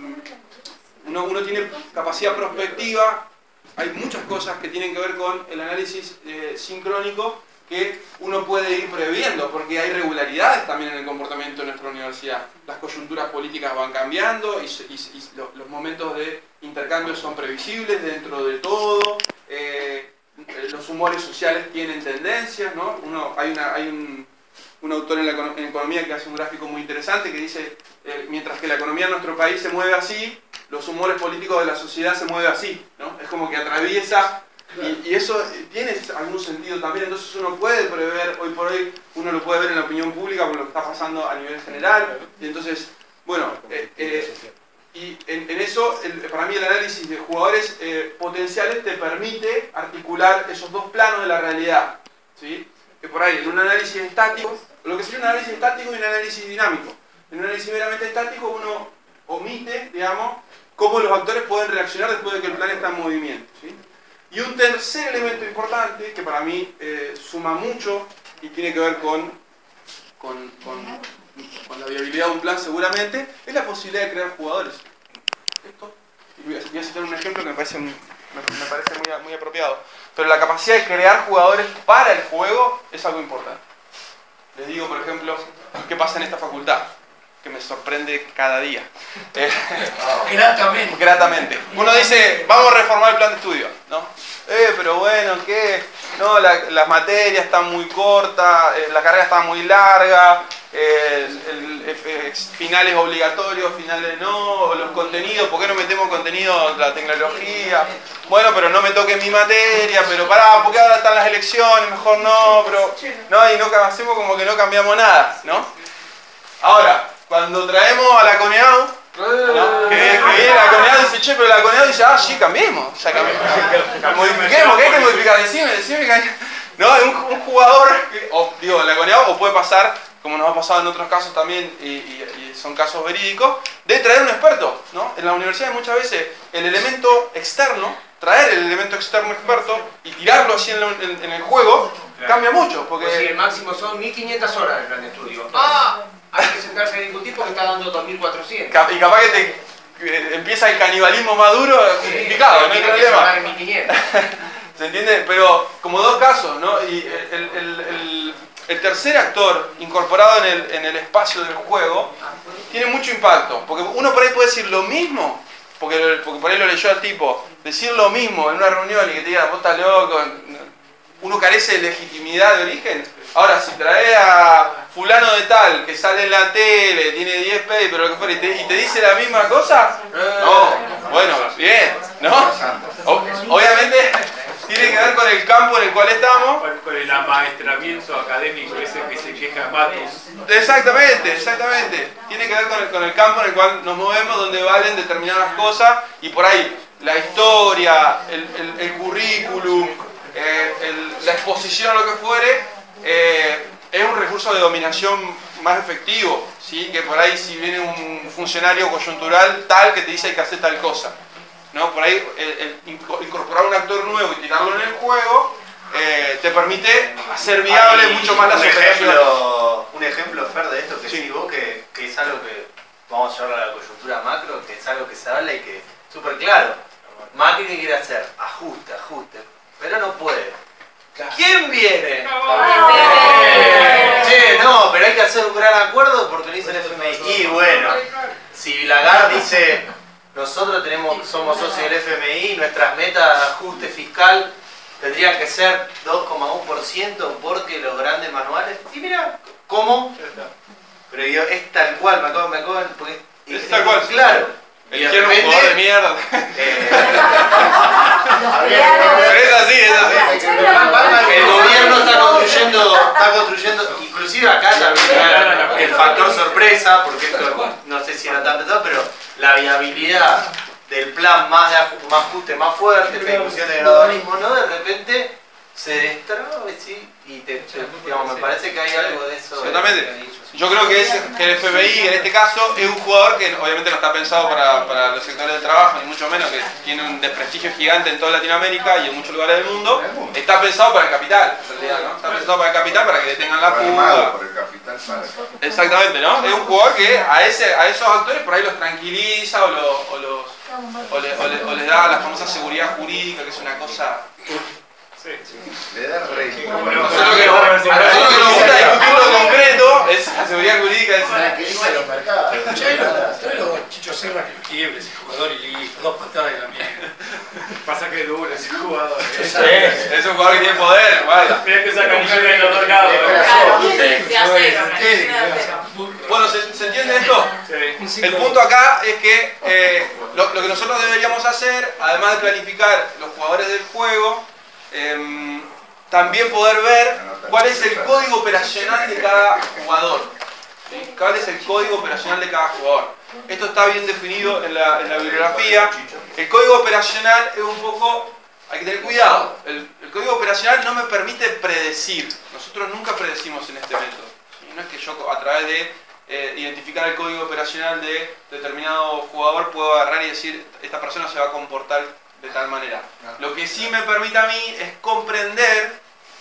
uno, uno tiene capacidad prospectiva, hay muchas cosas que tienen que ver con el análisis eh, sincrónico que uno puede ir previendo, porque hay regularidades también en el comportamiento de nuestra universidad. Las coyunturas políticas van cambiando y, y, y los, los momentos de intercambio son previsibles dentro de todo. Eh, los humores sociales tienen tendencias, ¿no? Uno, hay una, hay un, un autor en, la, en economía que hace un gráfico muy interesante que dice, eh, mientras que la economía de nuestro país se mueve así, los humores políticos de la sociedad se mueven así, ¿no? Es como que atraviesa, y, y eso tiene algún sentido también, entonces uno puede prever, hoy por hoy, uno lo puede ver en la opinión pública por lo que está pasando a nivel general, y entonces, bueno, eh, eh, y en, en eso, el, para mí el análisis de jugadores eh, potenciales te permite articular esos dos planos de la realidad, ¿sí? Que por ahí, en un análisis estático, lo que sería un análisis estático y un análisis dinámico. En un análisis meramente estático uno omite, digamos, cómo los actores pueden reaccionar después de que el plan está en movimiento, ¿sí? Y un tercer elemento importante, que para mí eh, suma mucho y tiene que ver con, con, con, con la viabilidad de un plan seguramente, es la posibilidad de crear jugadores. Esto, y voy a, voy a citar un ejemplo que me parece, me, me parece muy, muy apropiado. Pero la capacidad de crear jugadores para el juego es algo importante. Les digo, por ejemplo, qué pasa en esta facultad, que me sorprende cada día. Eh, gratamente. Gratamente. Uno dice, vamos a reformar el plan de estudio, ¿no? Eh, pero bueno, ¿qué? No, la, las materias están muy cortas, eh, la carrera está muy larga, eh, el, el, el, finales obligatorios, finales no, los contenidos, ¿por qué no metemos contenido de la tecnología? Bueno, pero no me toque mi materia, pero pará, ¿por qué ahora están las elecciones? Mejor no, pero... No, y no hacemos como que no cambiamos nada, ¿no? Ahora, cuando traemos a la CONEAU, ¿no? que, que viene la CONEAU y dice, che, pero la CONEAU dice, ah, sí, cambiemos, ya cambiemos. Modifiquemos, ¿qué hay que modificar? Decime, decime que hay... No, un, un jugador, que, o, digo, la CONEAU, o puede pasar, como nos ha pasado en otros casos también, y, y, y son casos verídicos, de traer un experto, ¿no? En la universidad muchas veces el elemento externo, traer el elemento externo experto y tirarlo así en, la, en, en el juego, claro, cambia mucho, porque... Pues sí, el máximo son mil quinientas horas del plan de estudio. ¡Ah! Hay que sentarse a discutir porque está dando dos mil cuatrocientos. Y capaz que te eh, empieza el canibalismo más duro, justificado, sí, no hay problema. ¿Se entiende? Pero como dos casos, ¿no? Y el, el, el, el tercer actor incorporado en el, en el espacio del juego tiene mucho impacto. Porque uno por ahí puede decir lo mismo, porque, porque por ahí lo leyó al tipo, decir lo mismo en una reunión y que te diga, vos estás loco, uno carece de legitimidad de origen. Ahora, si trae a fulano de tal, que sale en la tele, tiene diez pesos, pero lo que fuera, y te, y te dice la misma cosa, no, bueno, bien, ¿no? O, obviamente tiene que ver con el campo en el cual estamos. Con, con el amaestramiento académico ese que se queja Matus. Exactamente, exactamente. Tiene que ver con el, con el campo en el cual nos movemos, donde valen determinadas cosas, y por ahí la historia, el, el, el currículum, eh, el, la exposición o lo que fuere, eh, es un recurso de dominación más efectivo, ¿sí? Que por ahí si viene un funcionario coyuntural tal que te dice hay que hacer tal cosa, ¿no? Por ahí el, el incorporar un actor nuevo y tirarlo en el juego eh, te permite hacer viable Hay mucho más las un operaciones. ejemplo, un ejemplo, Fer, de esto que Sí. sí, vos, que, que es algo que vamos a llevarlo a la coyuntura macro, que es algo que se habla y que es súper claro. Macri, ¿qué quiere hacer? Ajuste, ajuste, pero no puede. ¿Quién viene? Che, no, pero hay que hacer un gran acuerdo porque lo dice el F M I. Y bueno, si Lagarde dice, nosotros tenemos, somos socios del F M I, nuestras metas de ajuste fiscal tendrían que ser dos coma uno por ciento porque los grandes manuales... Y mira, ¿cómo? Pero yo, es tal cual, me acabo, me acabo, porque Es es tal cual. claro. Y de Eligieron un repente, jugador de mierda. eh, Pero es así, es así. el gobierno está construyendo, está construyendo, inclusive acá también el factor sorpresa, porque esto no sé si era tan pesado, pero la viabilidad del plan más de aju- más ajuste, más fuerte, la discusión del gradualismo, ¿no? De repente se destraba, ¿sí? Y te, te- digamos, me parece que hay algo de eso. Exactamente. Yo creo que, es, que el F B I en este caso es un jugador que obviamente no está pensado para, para los sectores del trabajo, ni mucho menos, que tiene un desprestigio gigante en toda Latinoamérica y en muchos lugares del mundo. Está pensado para el capital, en realidad, ¿no? Está pensado para el capital para que detengan la fuga. Por el capital para. Exactamente, ¿no? Es un jugador que a, ese, a esos actores por ahí los tranquiliza o, lo- o los, o, le- o le- o les da la famosa seguridad jurídica, que es una cosa... Sí, sí. Le da rey. Como no- Nosotros que, a nosotros que nos gusta discutir lo concreto, es la seguridad jurídica. Es, Tranquiliza los mercados. Traelo Chicho Serra que lo quiebre ese jugador y listo, dos patadas de la mierda. Pasa que dura ese jugador. ¿eh? es un jugador que tiene poder, vaya. Mirá que saca millones de los dos lados. Claro, de acero, de acero. Bueno, ¿se, se entiende esto? Sí. El punto acá es que eh, lo, lo que nosotros deberíamos hacer, además de planificar los jugadores del juego, eh, también poder ver cuál es el código operacional de cada jugador. ¿Sí? ¿Cuál es el código operacional de cada jugador? Esto está bien definido en la, en la bibliografía. El código operacional es un poco... Hay que tener cuidado. El, el código operacional no me permite predecir. Nosotros nunca predecimos en este método. ¿Sí? No es que yo a través de eh, identificar el código operacional de determinado jugador puedo agarrar y decir esta persona se va a comportar de tal manera. Lo que sí me permite a mí es comprender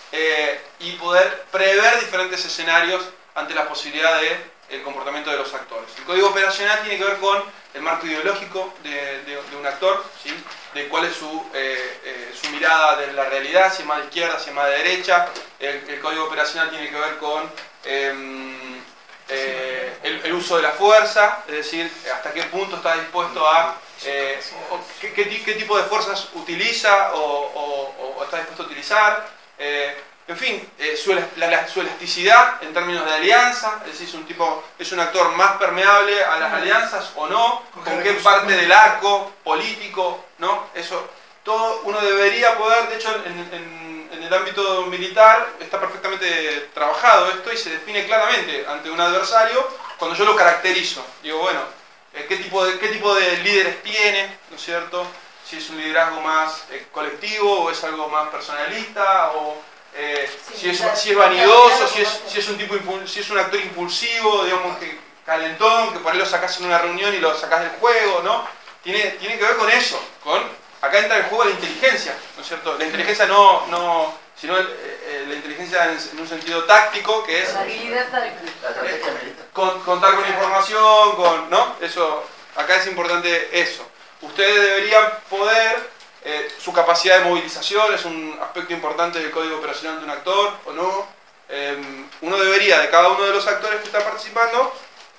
eh, y poder prever diferentes escenarios ante la posibilidad de el comportamiento de los actores. El código operacional tiene que ver con el marco ideológico de, de, de un actor, ¿sí? De cuál es su, eh, eh, su mirada de la realidad, si es más de izquierda, si es más de derecha. El, el código operacional tiene que ver con eh, eh, el, el uso de la fuerza, es decir, hasta qué punto está dispuesto a... Eh, o qué, qué, qué tipo de fuerzas utiliza o, o, o está dispuesto a utilizar. Eh, En fin, eh, su, la, la, su elasticidad en términos de alianza, es decir, es un, tipo, es un actor más permeable a las alianzas o no, con qué parte del arco político, ¿no? Eso, todo uno debería poder, de hecho, en, en, en el ámbito militar está perfectamente trabajado esto y se define claramente ante un adversario cuando yo lo caracterizo. Digo, bueno, eh, ¿qué, tipo de, ¿qué tipo de líderes tiene, ¿no es cierto? Si es un liderazgo más eh, colectivo o es algo más personalista o... Eh, si, es, si es vanidoso, si es, si es un tipo si es un actor impulsivo, digamos que calentón, que por ahí lo sacás en una reunión y lo sacás del juego, ¿no? Tiene, tiene que ver con eso, con acá entra en juego la inteligencia, ¿no es cierto? La inteligencia no, no sino el, eh, la inteligencia en, en un sentido táctico, que es eh, con, contar con información, con, ¿no? Eso, acá es importante eso. Ustedes deberían poder Eh, su capacidad de movilización es un aspecto importante del código operacional de un actor, ¿o no? Eh, uno debería, de cada uno de los actores que está participando,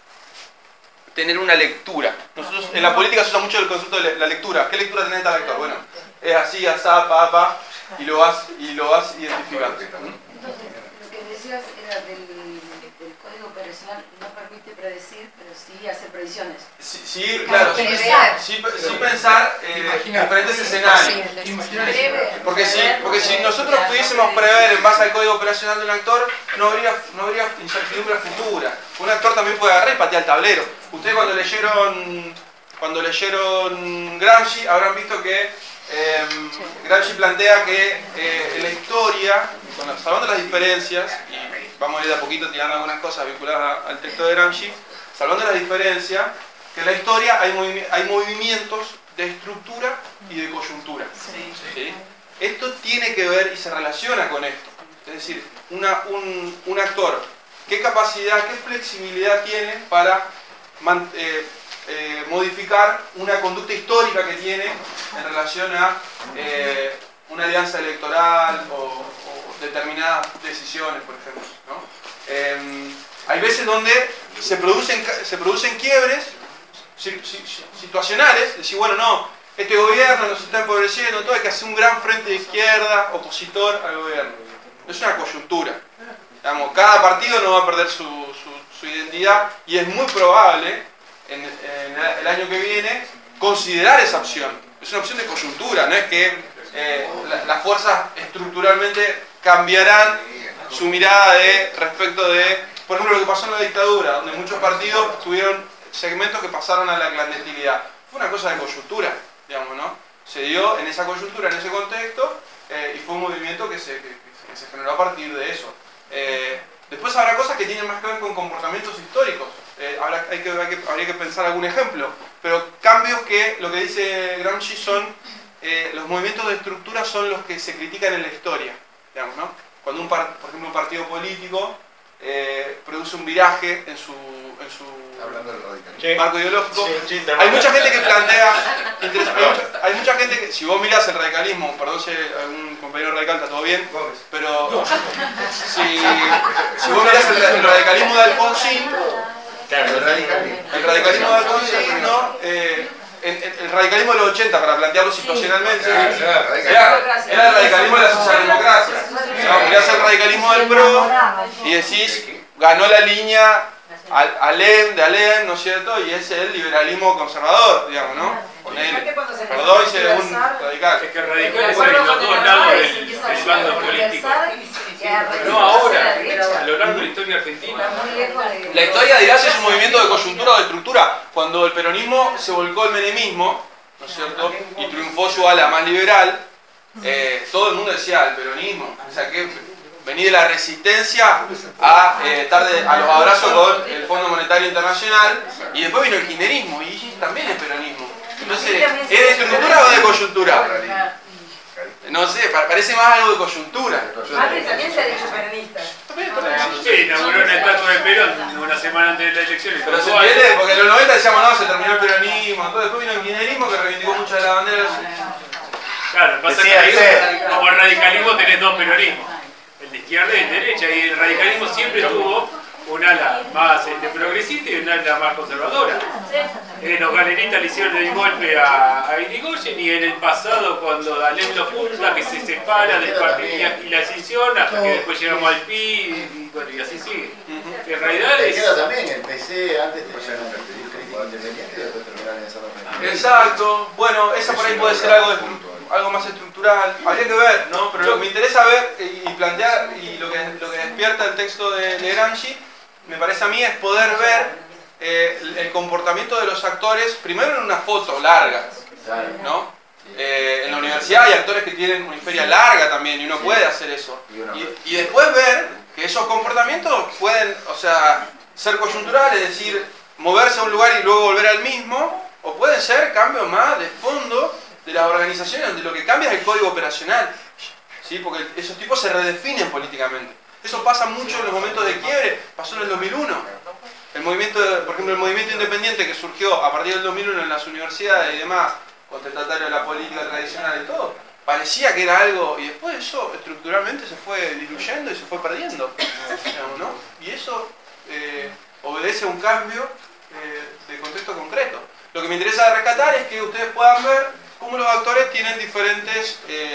tener una lectura. Nosotros, en la política se usa mucho el concepto de la lectura. ¿Qué lectura tiene tal actor? Bueno, es así, asá, pa, pa. y lo vas, y lo vas identificando. Entonces, lo que decías era del, del código operacional, no permite predecir, pero sí hacer previsiones. Sí, sí, claro, sí, sí, sí pensar eh, diferentes escenarios. Porque si, porque si nosotros pudiésemos prever en base al código operacional de un actor, no habría, no habría incertidumbre futura. Un actor también puede agarrar y patear el tablero. Ustedes cuando leyeron, cuando leyeron Gramsci habrán visto que eh, Gramsci plantea que eh, en la historia, bueno, salvando las diferencias, y vamos a ir de a poquito tirando algunas cosas vinculadas al texto de Gramsci, salvando las diferencias, que en la historia hay, movi hay movimientos de estructura y de coyuntura. Sí. ¿Sí? Esto tiene que ver y se relaciona con esto. Es decir, una, un, un actor, ¿qué capacidad, qué flexibilidad tiene para man, eh, eh, modificar una conducta histórica que tiene en relación a eh, una alianza electoral o, o determinadas decisiones, por ejemplo, ¿no? Eh, hay veces donde se producen, se producen quiebres situacionales, decir, bueno, no, este gobierno nos está empobreciendo, todo, hay que hacer un gran frente de izquierda opositor al gobierno. Es una coyuntura. Digamos, cada partido no va a perder su, su, su identidad y es muy probable en, en el año que viene considerar esa opción. Es una opción de coyuntura, no es que eh, la, las fuerzas estructuralmente cambiarán su mirada de respecto de, por ejemplo, lo que pasó en la dictadura, donde muchos partidos tuvieron segmentos que pasaron a la clandestinidad. Fue una cosa de coyuntura, digamos, ¿no? Se dio en esa coyuntura, en ese contexto, eh, y fue un movimiento que se, que, que se generó a partir de eso. Eh, después habrá cosas que tienen más que ver con comportamientos históricos. Eh, habrá, hay que, hay que, habría que pensar algún ejemplo. Pero cambios que, lo que dice Gramsci, son eh, los movimientos de estructura son los que se critican en la historia, digamos, ¿no? Cuando, un par, por ejemplo, un partido político eh, produce un viraje en su, en su Hablando del radicalismo. Sí. marco ideológico. Sí, sí, hay mucha gente que plantea, hay mucha, hay mucha gente que, si vos mirás el radicalismo, perdón si algún compañero radical está todo bien, pero si, si vos mirás el, el radicalismo de Alfonsín, el radicalismo, el radicalismo de Alfonsín, ¿no? Eh, el, el radicalismo de los ochenta, para plantearlo situacionalmente, era, era el radicalismo de la socialdemocracia. O mirás el radicalismo del PRO y decís, ganó la línea Alem, de Alem, ¿no es cierto? Y es el liberalismo conservador, digamos, ¿no? Ponele. Perdón, hice un radical. Es que radical es el a todos lados del, del bando político. No ahora, a lo largo de la historia argentina. La historia dirá si es un movimiento de coyuntura o de estructura. Cuando el peronismo se volcó al menemismo, ¿no es cierto? Y triunfó su ala más liberal, eh, todo el mundo decía el peronismo. O sea, que vení de la resistencia a, eh, tarde, a los abrazos con el Fondo Monetario Internacional, y después vino el kirchnerismo, y también es peronismo. Entonces, ¿es de estructura o de coyuntura? No sé, parece más algo de coyuntura. Macri también se ha dicho peronista. Sí, inauguró una estatua de Perón una semana antes de la elección. Pero se entiende, porque en los noventa decíamos, no, se terminó el peronismo, entonces después vino el kirchnerismo que reivindicó mucho de la bandera. Claro, pasa que ahí, como el radicalismo tenés dos peronismos. El de izquierda y el de derecha, y el radicalismo siempre tuvo un ala más este, progresista y un ala más conservadora. Eh, los galeristas le hicieron el golpe a, a Irigoyen, y en el pasado, cuando Alem lo funda, que se separa del partido y la escisión, hasta que después llegamos al P I, y, bueno, y así sigue. En realidad es... queda también el P C antes de ser un crítico independiente y después terminar en esa otra. Exacto. Bueno, esa por ahí puede ser algo de, algo más estructural, habría que ver, ¿no? Pero lo que me interesa ver y plantear, y lo que, lo que despierta el texto de, de Gramsci, me parece a mí, es poder ver eh, el, el comportamiento de los actores, primero en una foto larga, ¿no? Eh, en la universidad hay actores que tienen una historia larga también, y uno puede hacer eso. Y, y después ver que esos comportamientos pueden, o sea, ser coyunturales, es decir, moverse a un lugar y luego volver al mismo, o pueden ser cambios más de fondo de las organizaciones, donde lo que cambia es el código operacional, ¿sí? Porque esos tipos se redefinen políticamente. Eso pasa mucho en los momentos de quiebre, pasó en el dos mil uno. El movimiento, por ejemplo, el movimiento independiente que surgió a partir del dos mil uno en las universidades y demás, contestatario de la política tradicional y todo, parecía que era algo, y después eso estructuralmente se fue diluyendo y se fue perdiendo, digamos, ¿no? Y eso eh, obedece a un cambio eh, de contexto concreto. Lo que me interesa rescatar es que ustedes puedan ver cómo los actores tienen diferentes eh, tipos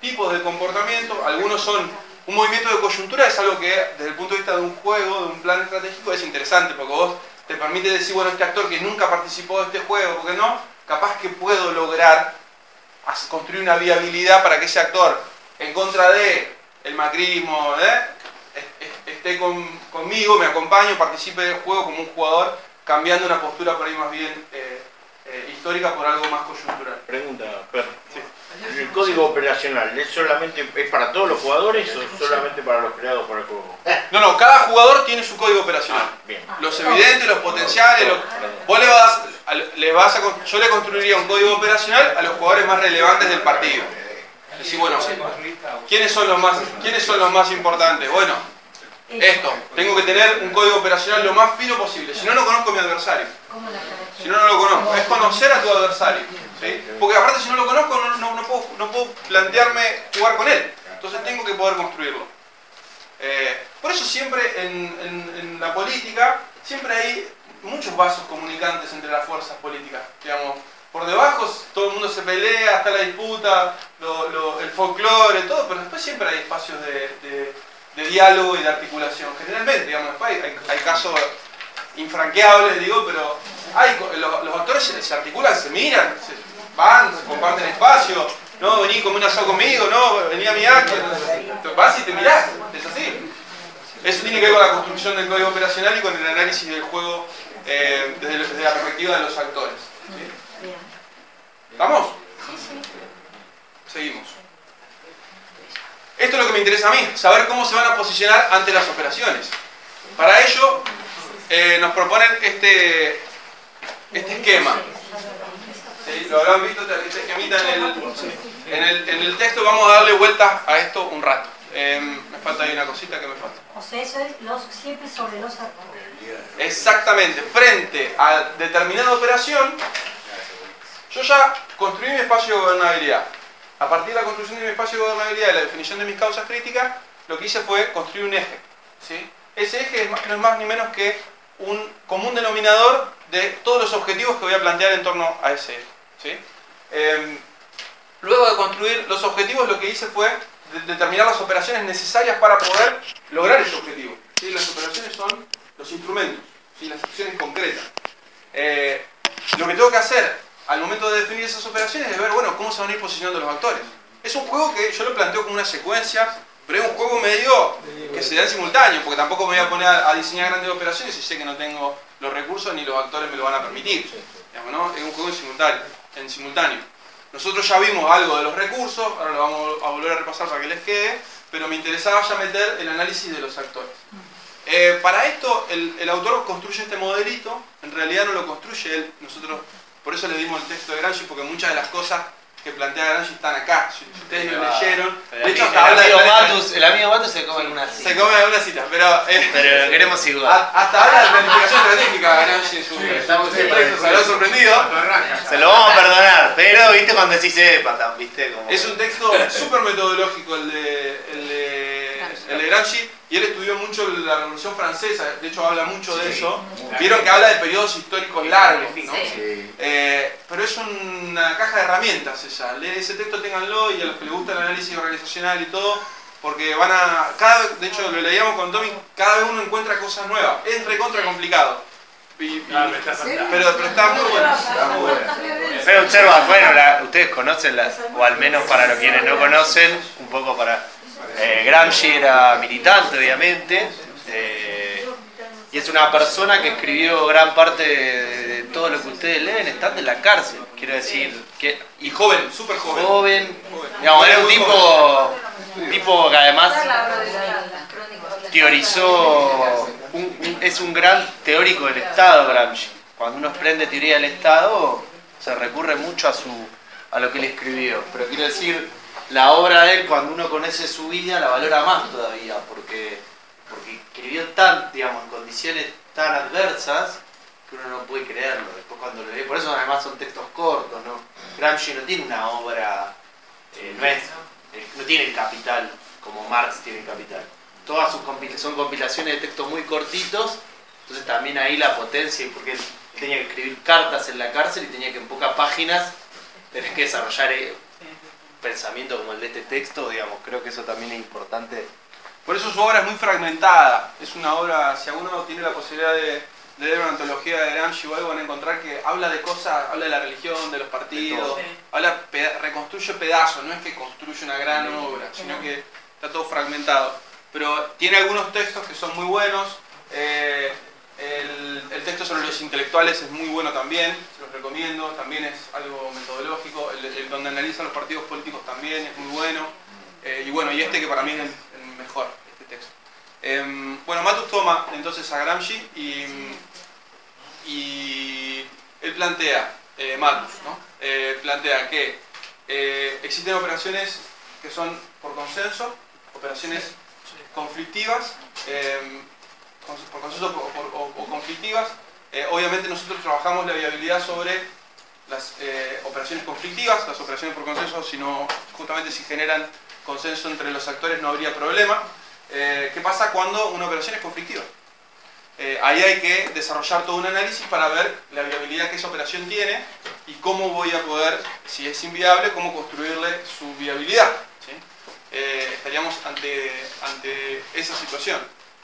tipos de comportamiento, algunos son un movimiento de coyuntura, es algo que desde el punto de vista de un juego, de un plan estratégico, es interesante, porque vos te permite decir, bueno, este actor que nunca participó de este juego, ¿por qué no? Capaz que puedo lograr construir una viabilidad para que ese actor, en contra de el macrismo, ¿eh? esté con, conmigo, me acompañe, participe del juego como un jugador, cambiando una postura por ahí más bien eh, eh, histórica por algo más coyuntural. Pregunta, Pedro. Sí. ¿El código operacional es solamente es para todos los jugadores o solamente para los creados para el juego? No, no, cada jugador tiene su código operacional. Ah, bien. Los evidentes, los potenciales, los, vos le vas, a, le vas a, yo le construiría un código operacional a los jugadores más relevantes del partido. Decir, bueno, ¿quiénes son los más, quiénes son los más importantes? Bueno, esto, tengo que tener un código operacional lo más fino posible, si no, no conozco a mi adversario. Si no, no lo conozco. Es conocer a tu adversario. ¿Sí? Porque aparte si no lo conozco no, no, no, puedo, no puedo plantearme jugar con él. Entonces tengo que poder construirlo. Eh, por eso siempre en, en, en la política, siempre hay muchos vasos comunicantes entre las fuerzas políticas. Digamos, por debajo todo el mundo se pelea, está la disputa, lo, lo, el folclore, todo, pero después siempre hay espacios de, de, de diálogo y de articulación. Generalmente, digamos, después hay, hay, hay casos infranqueables, digo, pero hay, los, los actores se, se articulan, se miran, se van, se comparten espacio, no, vení como un asado conmigo, no, vení a mi acto, vas y te mirás, es así. Eso tiene que ver con la construcción del código operacional y con el análisis del juego eh, desde, desde la perspectiva de los actores. ¿Sí? ¿Estamos? Seguimos. Esto es lo que me interesa a mí, saber cómo se van a posicionar ante las operaciones. Para ello, eh, nos proponen este, este esquema. ¿Sí? Lo habrán visto, este esquemita en el, en, el, en el texto. Vamos a darle vueltas a esto un rato. Eh, me falta ahí una cosita que me falta. O sea, eso es los, siempre sobre los actores. Exactamente. Frente a determinada operación, yo ya construí mi espacio de gobernabilidad. A partir de la construcción de mi espacio de gobernabilidad y la definición de mis causas críticas, lo que hice fue construir un eje. ¿Sí? Ese eje es más, no es más ni menos que un común denominador de todos los objetivos que voy a plantear en torno a ese eje. ¿Sí? Eh, luego de construir los objetivos, lo que hice fue de determinar las operaciones necesarias para poder lograr ese objetivo. ¿Sí? Las operaciones son los instrumentos, ¿sí? Las acciones concretas. Eh, lo que tengo que hacer al momento de definir esas operaciones es ver, bueno, cómo se van a ir posicionando los actores. Es un juego que yo lo planteo como una secuencia, pero es un juego medio que se da en simultáneo, porque tampoco me voy a poner a, a diseñar grandes operaciones si sé que no tengo los recursos ni los actores me lo van a permitir. Digamos, ¿no? Es un juego en simultáneo, en simultáneo. Nosotros ya vimos algo de los recursos, ahora lo vamos a volver a repasar para que les quede, pero me interesaba ya meter el análisis de los actores. Eh, para esto, el, el autor construye este modelito, en realidad no lo construye él, nosotros, por eso le dimos el texto de Gramsci, porque muchas de las cosas que plantea Gramsci están acá, si ustedes lo leyeron. De hecho, hasta el, habla amigo de Matus, el amigo Matus se come algunas citas. Se come algunas citas, pero... Eh, pero queremos igual. Hasta habla de planificación estratégica Gramsci en su texto, se habrá sorprendido. Se lo vamos a perdonar, pero viste cuando decís sepa, viste como... Es un texto súper metodológico el de, el, de, el de Gramsci, y él estudió mucho la Revolución Francesa, de hecho habla mucho de eso. Vieron que habla de periodos históricos largos, ¿no? Eh, pero es una caja de herramientas esa. Lee ese texto, ténganlo, y a los que les gusta el análisis organizacional y todo, porque van a... Cada vez, de hecho lo leíamos con Tommy, cada vez uno encuentra cosas nuevas. Es recontra complicado. Y, y, no, pero, está pero, pero está muy bueno. Está muy bueno. Pero observa, bueno, la, ustedes conocen las, o al menos para los quienes no conocen, un poco para... Eh, Gramsci era militante, obviamente, eh, y es una persona que escribió gran parte de, de todo lo que ustedes leen estando en la cárcel, quiero decir, que, y joven, súper joven. Joven, digamos, era un tipo, un tipo que además teorizó, un, un, es un gran teórico del Estado, Gramsci. Cuando uno aprende teoría del Estado, se recurre mucho a, su, a lo que él escribió, pero quiero decir... La obra de él, cuando uno conoce su vida, la valora más todavía, porque, porque escribió tan, digamos, en condiciones tan adversas que uno no puede creerlo. Después cuando lo lee, por eso además son textos cortos, ¿no? Gramsci no tiene una obra, eh, no, es, eh, no tiene el Capital, como Marx tiene el Capital. Todas sus compil son compilaciones de textos muy cortitos, entonces también ahí la potencia, porque él tenía que escribir cartas en la cárcel y tenía que en pocas páginas tenés que desarrollar... Eh, pensamiento como el de este texto, digamos, creo que eso también es importante. Por eso su obra es muy fragmentada. Es una obra, si alguno tiene la posibilidad de, de leer una antología de Gramsci o algo, van a encontrar que habla de cosas, habla de la religión, de los partidos, habla, peda reconstruye pedazos, no es que construye una gran obra, sino que está todo fragmentado. Pero tiene algunos textos que son muy buenos. Eh, el, el texto sobre los intelectuales es muy bueno también, se los recomiendo, también es algo metodológico. El, el donde analizan los partidos políticos también es muy bueno. Eh, y bueno, y este que para mí es el, el mejor, este texto. Eh, bueno, Matus toma entonces a Gramsci y, y él plantea, eh, Matus, ¿no? eh, plantea que eh, existen operaciones que son por consenso, operaciones conflictivas, eh, por consenso o, por, o, o conflictivas. Eh, obviamente nosotros trabajamos la viabilidad sobre las eh, operaciones conflictivas, las operaciones por consenso, sino justamente si generan consenso entre los actores no habría problema. Eh, ¿Qué pasa cuando una operación es conflictiva? Eh, ahí hay que desarrollar todo un análisis para ver la viabilidad que esa operación tiene y cómo voy a poder, si es inviable, cómo construirle su viabilidad, ¿sí? Eh, estaríamos ante, ante esa situación.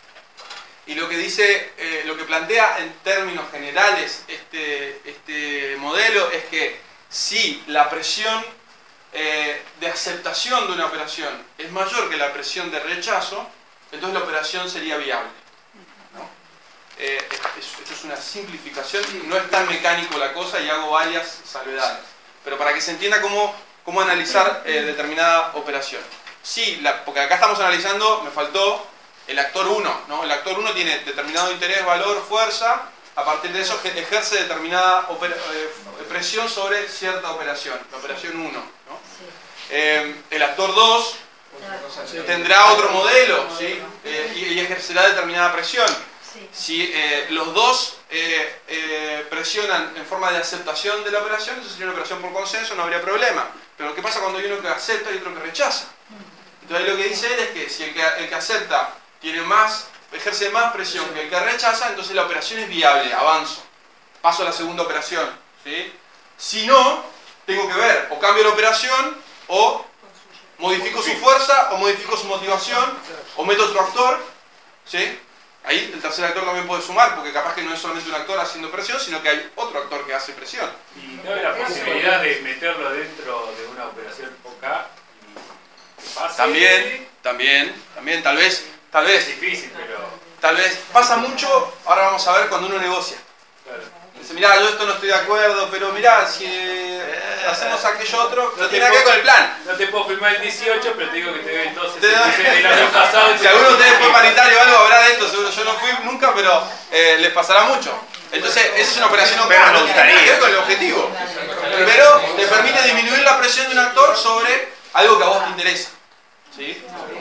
Y lo que dice, eh, lo que plantea en términos generales este, este modelo es que si la presión eh, de aceptación de una operación es mayor que la presión de rechazo, entonces la operación sería viable, ¿no? Eh, esto es una simplificación, no es tan mecánico la cosa y hago varias salvedades, pero para que se entienda cómo, cómo analizar eh, determinada operación. Sí, la, porque acá estamos analizando, me faltó el actor uno, ¿no? El actor uno tiene determinado interés, valor, fuerza, a partir de eso ejerce determinada eh, presión sobre cierta operación, la operación uno, ¿no? Eh, el actor dos tendrá otro modelo, ¿sí? eh, y, y ejercerá determinada presión. Si eh, los dos eh, eh, presionan en forma de aceptación de la operación, eso sería una operación por consenso, no habría problema. Pero ¿qué pasa cuando hay uno que acepta y otro que rechaza? Entonces lo que dice él es que si el que, el que acepta tiene más, ejerce más presión que el que rechaza, entonces la operación es viable, avanzo, paso a la segunda operación, ¿sí? Si no, tengo que ver, o cambio la operación, o modifico su fuerza, o modifico su motivación, o meto otro actor, ¿sí? Ahí el tercer actor también puede sumar, porque capaz que no es solamente un actor haciendo presión, sino que hay otro actor que hace presión. Y cabe la posibilidad de meterlo dentro de una operación O K y que pase. También, también, también, tal vez, tal vez. Es difícil, pero... Tal vez. Pasa mucho, ahora vamos a ver cuando uno negocia. Claro. Dice, mirá, yo esto no estoy de acuerdo, pero mirá, si hacemos aquello otro, no tiene nada que ver con el plan. No te puedo firmar el dieciocho, pero te digo que te doy entonces el año pasado. Si alguno de ustedes fue paritario o algo, habrá de esto, seguro yo no fui nunca, pero eh, les pasará mucho. Entonces, esa es una operación no tiene nada que ver con el objetivo. Pero te permite disminuir la presión de un actor sobre algo que a vos te interesa, ¿sí?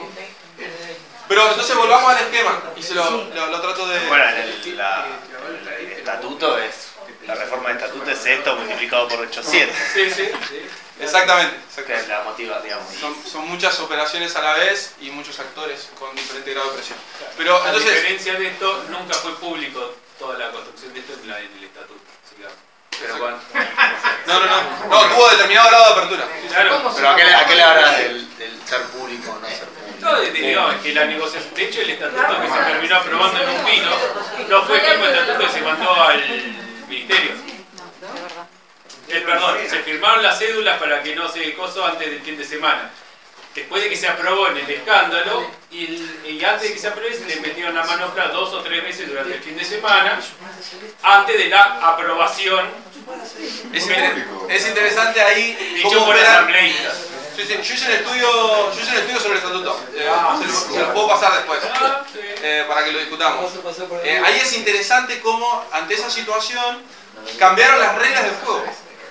Pero entonces volvamos al esquema y se lo, lo, lo trato de... Bueno, el, la, el estatuto es... La reforma del estatuto es esto multiplicado por ochocientos. Sí, sí, sí. Exactamente. Que es la motiva, digamos. Son, son muchas operaciones a la vez y muchos actores con diferente grado de presión. Pero a entonces... diferencia de esto, nunca fue público toda la construcción de esto en, la, en el estatuto. Pero bueno. No, no, no. No, tuvo determinado grado de apertura. Claro. Pero ¿a qué le, a qué le hablas del, del ser público o no ser público? No, digamos que la negociación. De hecho, el estatuto que se terminó aprobando en un vino no fue el mismo estatuto que se mandó al ministerio. Eh, perdón, se firmaron las cédulas para que no se coso antes del fin de semana. Después de que se aprobó en el escándalo, y, y antes de que se apruebe, se le metieron la manopla dos o tres veces durante el fin de semana, antes de la aprobación. Es, inter es interesante ahí. Dicho por asambleístas. Sí, sí, yo hice un estudio, yo hice un estudio sobre el estatuto. Eh, se, lo, se lo puedo pasar después, eh, para que lo discutamos. Eh, ahí es interesante cómo, ante esa situación, cambiaron las reglas del juego.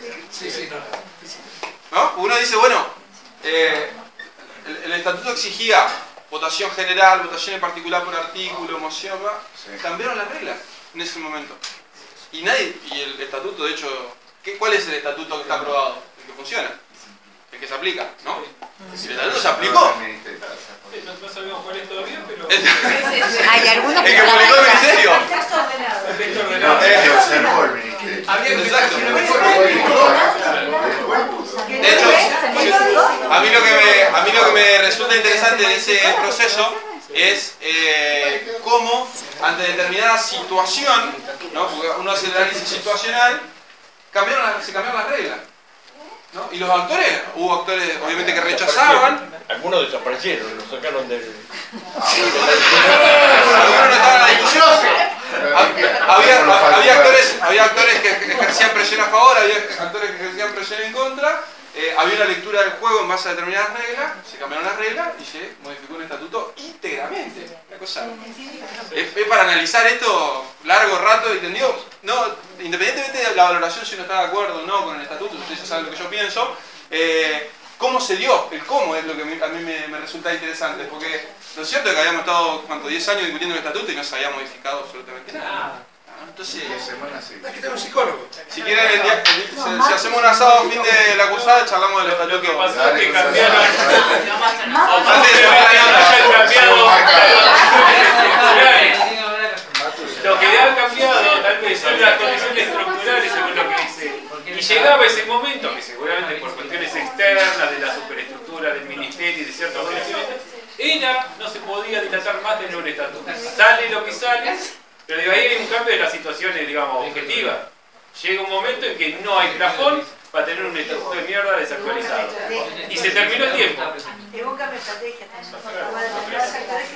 ¿No? Uno dice, bueno, eh, el, el estatuto exigía votación general, votación en particular por artículo, moción, ¿va? Cambiaron las reglas en ese momento. Y nadie, y el estatuto, de hecho, ¿qué, ¿cuál es el estatuto que está aprobado? El que funciona, el que se aplica, ¿no? Si el estatuto se aplicó. No, no sabemos cuál es todavía, pero... Hay algunos que... El que publicó el ministerio. El texto ordenado. El texto ordenado. El que observó el ministerio. Exacto. De hecho, a ese proceso es eh, cómo ante determinada situación, ¿no? Porque uno hace el análisis situacional, cambiaron las, se cambiaron las reglas, ¿no? Y los actores, hubo actores obviamente que rechazaban. Algunos desaparecieron, los sacaron del... Algunos no estaban en la discusión. Había, había, actores, había actores que ejercían presión a favor, había actores que ejercían presión en contra. Eh, había una lectura del juego en base a determinadas reglas, se cambiaron las reglas y se modificó un estatuto íntegramente. Una cosa, es, es para analizar esto largo rato y tendido. No, independientemente de la valoración, si uno está de acuerdo o no con el estatuto, ustedes ya saben lo que yo pienso. Eh, ¿Cómo se dio? El cómo es lo que a mí me, me resulta interesante, porque lo cierto es que habíamos estado ¿cuánto? diez años discutiendo el estatuto y no se había modificado absolutamente nada. Entonces, hay que tener un psicólogo. Si quieren, el día, el, si, si hacemos un asado a fin de la cursada, charlamos del estatuto. Lo que pasó es que cambiaron. Antes de Lo que ha cambiado tal vez son las condiciones estructurales, según lo que dice. Y llegaba ese momento, que seguramente por cuestiones externas de la superestructura del ministerio y de ciertas organizaciones, era, no se podía dilatar más de un estatuto. Sale lo que sale. Pero digo, ahí hay un cambio de las situaciones, digamos, objetivas. Llega un momento en que no hay plafón para tener un estatuto de mierda desactualizado. Y se terminó el tiempo. Es un cambio de estrategia también.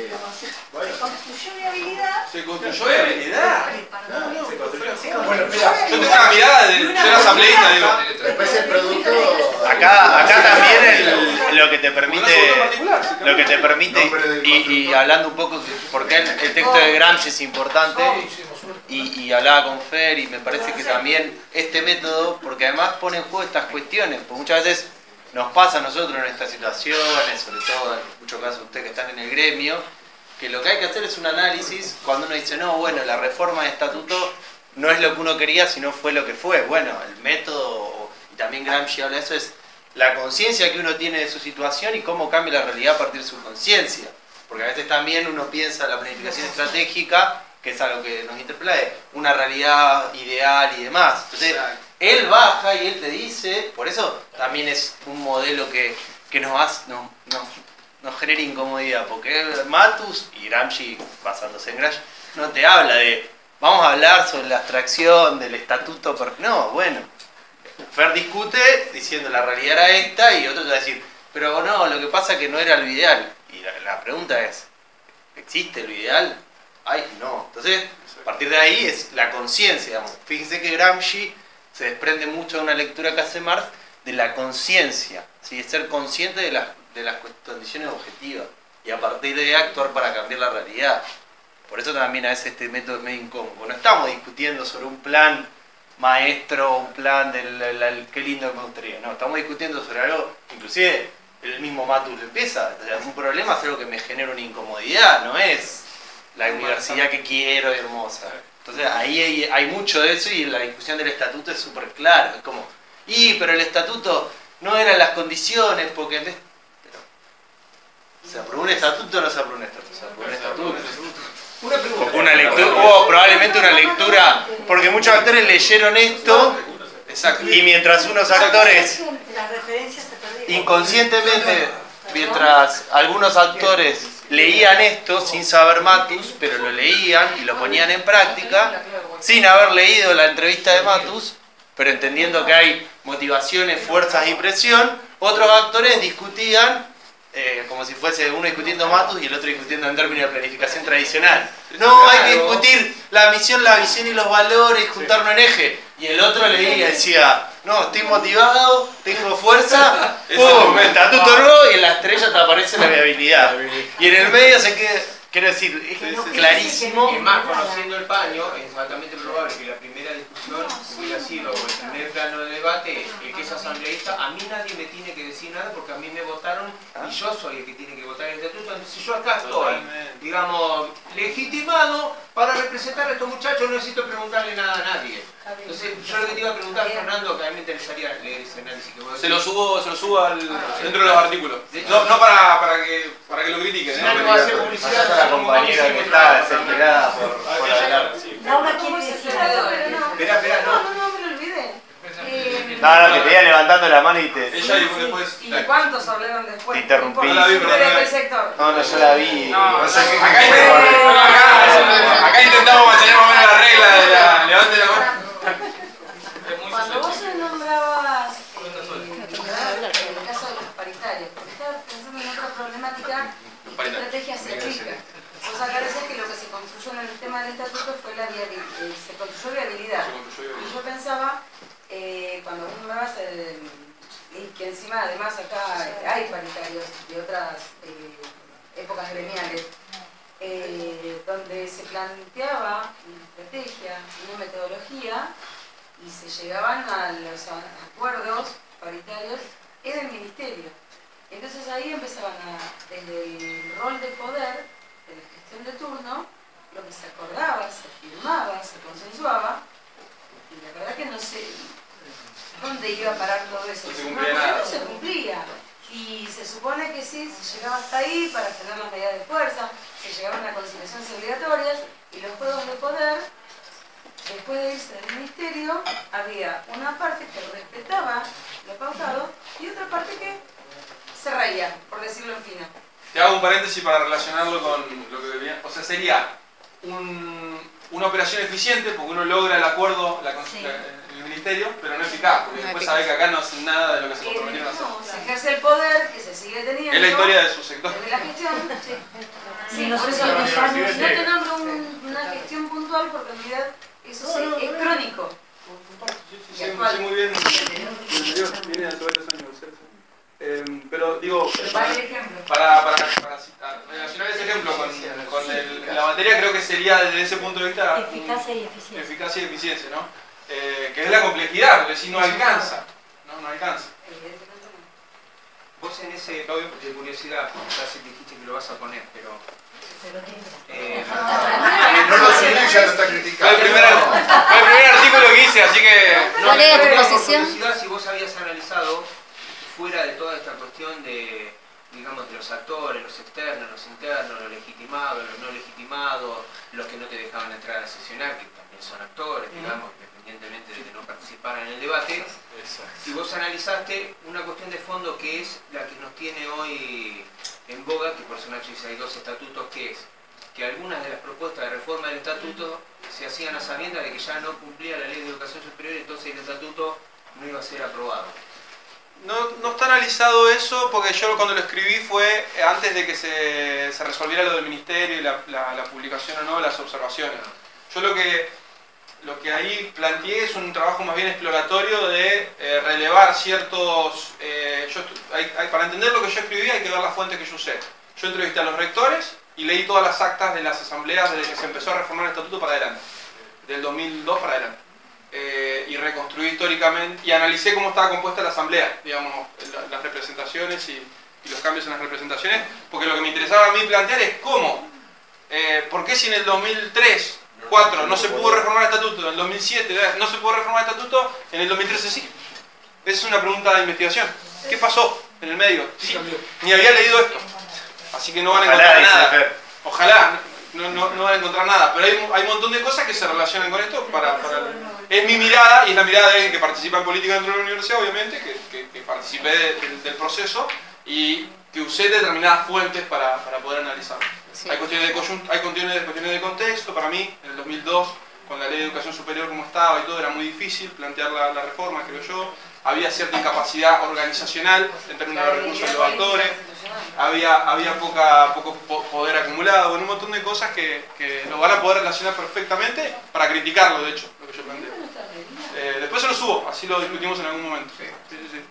Se construyó de habilidad. Se construyó de habilidad. No, no. Bueno, mira, yo tengo una mirada de. Yo era asambleísta, digo. Después el producto. Acá, acá también el, lo que te permite. Lo que te permite. Y, y hablando un poco, porque el, el texto de Gramsci es importante. Y, y hablaba con Fer y me parece que también este método, porque además pone en juego estas cuestiones, porque muchas veces nos pasa a nosotros en estas situaciones, sobre todo en muchos casos ustedes que están en el gremio, que lo que hay que hacer es un análisis cuando uno dice, no, bueno, la reforma de estatuto no es lo que uno quería, sino fue lo que fue. Bueno, el método, y también Gramsci habla de eso, es la conciencia que uno tiene de su situación y cómo cambia la realidad a partir de su conciencia. Porque a veces también uno piensa en la planificación estratégica, que es algo que nos interpela, de una realidad ideal y demás. Entonces, él baja y él te dice, por eso también es un modelo que, que nos, hace, nos, nos, nos genera incomodidad, porque Matus y Gramsci, basándose en Gramsci, no te habla de, vamos a hablar sobre la abstracción del estatuto, no, bueno, Fer discute diciendo la realidad era esta y otro te va a decir, pero no, lo que pasa es que no era lo ideal. Y la, la pregunta es, ¿existe lo ideal? Ay, no. Entonces, a partir de ahí es la conciencia, digamos. Fíjense que Gramsci se desprende mucho de una lectura que hace Marx de la conciencia, ¿sí? De ser consciente de las, de las condiciones objetivas y a partir de ahí actuar para cambiar la realidad. Por eso también a veces este método es medio incómodo. No estamos discutiendo sobre un plan maestro, un plan del el, el, qué lindo que me gustaría. No, estamos discutiendo sobre algo, inclusive el mismo Matus lo empieza. Un problema es algo que me genera una incomodidad, no es la universidad que quiero, hermosa. Entonces ahí hay, hay mucho de eso y la discusión del estatuto es súper claro. Es como, y pero el estatuto no eran las condiciones, porque... Pero, ¿se aprobó un estatuto o no se aprobó un estatuto? Se aprobó un estatuto. Una pregunta. Una lectura, hubo probablemente una lectura, porque muchos actores leyeron esto, y mientras unos actores, inconscientemente, mientras algunos actores leían esto sin saber Matus, pero lo leían y lo ponían en práctica, sin haber leído la entrevista de Matus, pero entendiendo que hay motivaciones, fuerzas y presión, otros actores discutían eh, como si fuese uno discutiendo Matus y el otro discutiendo en términos de planificación tradicional. No, hay que discutir la misión, la visión y los valores y juntarnos en eje. Y el otro leía y decía, no, estoy motivado, tengo fuerza, ¡pum! Estatuto nuevo y en la estrella te aparece la viabilidad. Y en el medio se queda, quiero decir, es clarísimo. Es más, conociendo el paño, es altamente probable que la primera discusión hubiera sido, o el primer plano de debate, el que es asambleísta, a mí nadie me tiene que decir nada porque a mí me votaron y yo soy el que tiene que votar el estatuto, entonces yo acá estoy, digamos, legitimado para representar a estos muchachos, no necesito preguntarle nada a nadie. Entonces, yo lo que te iba a preguntar, Fernando, que a mí me interesaría leer ese análisis que vos decís. Se lo subo, se lo subo al, dentro de los artículos. No, no para, para, que, para que lo critiquen. Si no, no va a hacer publicidad a la compañera que está desesperada por, por hablar. Laura quiere decir algo. Espera, espera, no. No, no, no me lo olvidé. Eh, No, no, que te iba levantando la mano y te... Ella dijo después... ¿Y cuántos hablaron después? Te interrumpí. No la vi, pero ¿De no qué la- sector? No, no, yo la vi. No, o sea, que acá, intentamos, acá, acá intentamos mantener más o menos la regla de la... Levante la mano. Cuando vos nombrabas eh, el caso de los paritarios, porque estaba pensando en otra problemática y qué estrategia se aplica. Vos acá decías que lo que se construyó en el tema del estatuto fue la viabilidad, eh, se construyó viabilidad. Y yo pensaba, eh, cuando vos nombrabas el, y que encima además acá hay paritarios de otras eh, épocas gremiales, eh, donde se planteaba una estrategia, una metodología y se llegaban a los acuerdos paritarios en el ministerio. Entonces ahí empezaban a, desde el rol de poder, de la gestión de turno, lo que se acordaba, se firmaba, se consensuaba, y la verdad que no sé dónde iba a parar todo eso. No se No, cumplía porque nada. no se cumplía. Y se supone que sí, se llegaba hasta ahí para tener las medidas de fuerza, se llegaban a conciliaciones obligatorias, y los juegos de poder, después de irse del ministerio, había una parte que respetaba lo pautado y otra parte que se reía, por decirlo en fino. Te hago un paréntesis para relacionarlo con lo que venía. O sea, sería un, una operación eficiente porque uno logra el acuerdo la, Sí. la, en el ministerio, pero no eficaz, porque No después eficaz. sabe que acá no hacen nada de lo que se Que comprometieron a hacer. no, se ejerce el poder que se sigue teniendo. Es la historia de su sector. Desde la gestión, sí. Sí, En los por eso últimos no, años- no te nombro un- una gestión puntual porque en realidad eso sí, es crónico. Y Sí, actual. sí, muy bien. Viene hace varios años. sí, sí. Eh, pero digo, Pero para el ejemplo. para, para, para citar, relacionar ese ejemplo con, con el- la materia, creo que sería desde ese punto de vista Eficacia y eficiencia. eficacia y eficiencia, ¿no? Eh, que es la complejidad, porque si no alcanza, no, no alcanza. Vos en ese, de curiosidad, ya sé que dijiste que lo vas a poner, pero... Eh, No lo tiene, ya lo está Fue el criticando. primer, fue el primer artículo que hice, así que... no, ¿Cuál era tu me preguntaba por posición? curiosidad si vos habías analizado, fuera de toda esta cuestión de, digamos, de los actores, los externos, los internos, los legitimados, los no legitimados, los que no te dejaban entrar a sesionar, que también son actores, digamos, independientemente de que no participaran en el debate, si vos analizaste una cuestión de fondo que es la que nos tiene hoy en boga, que por eso Nacho dice hay dos estatutos, que es que algunas de las propuestas de reforma del estatuto se hacían a sabiendas de que ya no cumplía la ley de educación superior, entonces el estatuto no iba a ser aprobado. No, no está analizado eso porque yo cuando lo escribí fue antes de que se, se resolviera lo del ministerio y la, la, la publicación o no de las observaciones. Yo lo que, lo que ahí planteé es un trabajo más bien exploratorio de eh, relevar ciertos... Eh, yo, hay, hay, para entender lo que yo escribí hay que ver las fuentes que yo usé. Yo entrevisté a los rectores y leí todas las actas de las asambleas desde que se empezó a reformar el estatuto para adelante, del dos mil dos para adelante. Eh, y reconstruí históricamente y analicé cómo estaba compuesta la asamblea, digamos, la, las representaciones y, y los cambios en las representaciones, porque lo que me interesaba a mí plantear es cómo, eh, por qué si en el dos mil tres, dos mil cuatro no se pudo reformar el estatuto, en el dos mil siete no se pudo reformar el estatuto, en el dos mil trece sí. Esa es una pregunta de investigación. ¿Qué pasó en el medio? Sí, ni había leído esto, así que no van a encontrar nada. Ojalá. No, no, no van a encontrar nada, pero hay, hay un montón de cosas que se relacionan con esto. Para, para, es mi mirada y es la mirada de alguien que participa en política dentro de la universidad, obviamente, que, que, que participé de, de, del proceso y que usé determinadas fuentes para, para poder analizarlo. Sí. Hay, cuestiones de coyunt, hay cuestiones, cuestiones de contexto. Para mí, en el dos mil dos, con la ley de educación superior como estaba y todo, era muy difícil plantear la, la reforma, creo yo. Había cierta incapacidad organizacional en términos de recursos de los actores. Había, había poca, poco poder acumulado, bueno, un montón de cosas que, que lo van a poder relacionar perfectamente para criticarlo, de hecho, lo que yo planteo. Eh, después se lo subo, así lo discutimos en algún momento. Sí, sí, sí.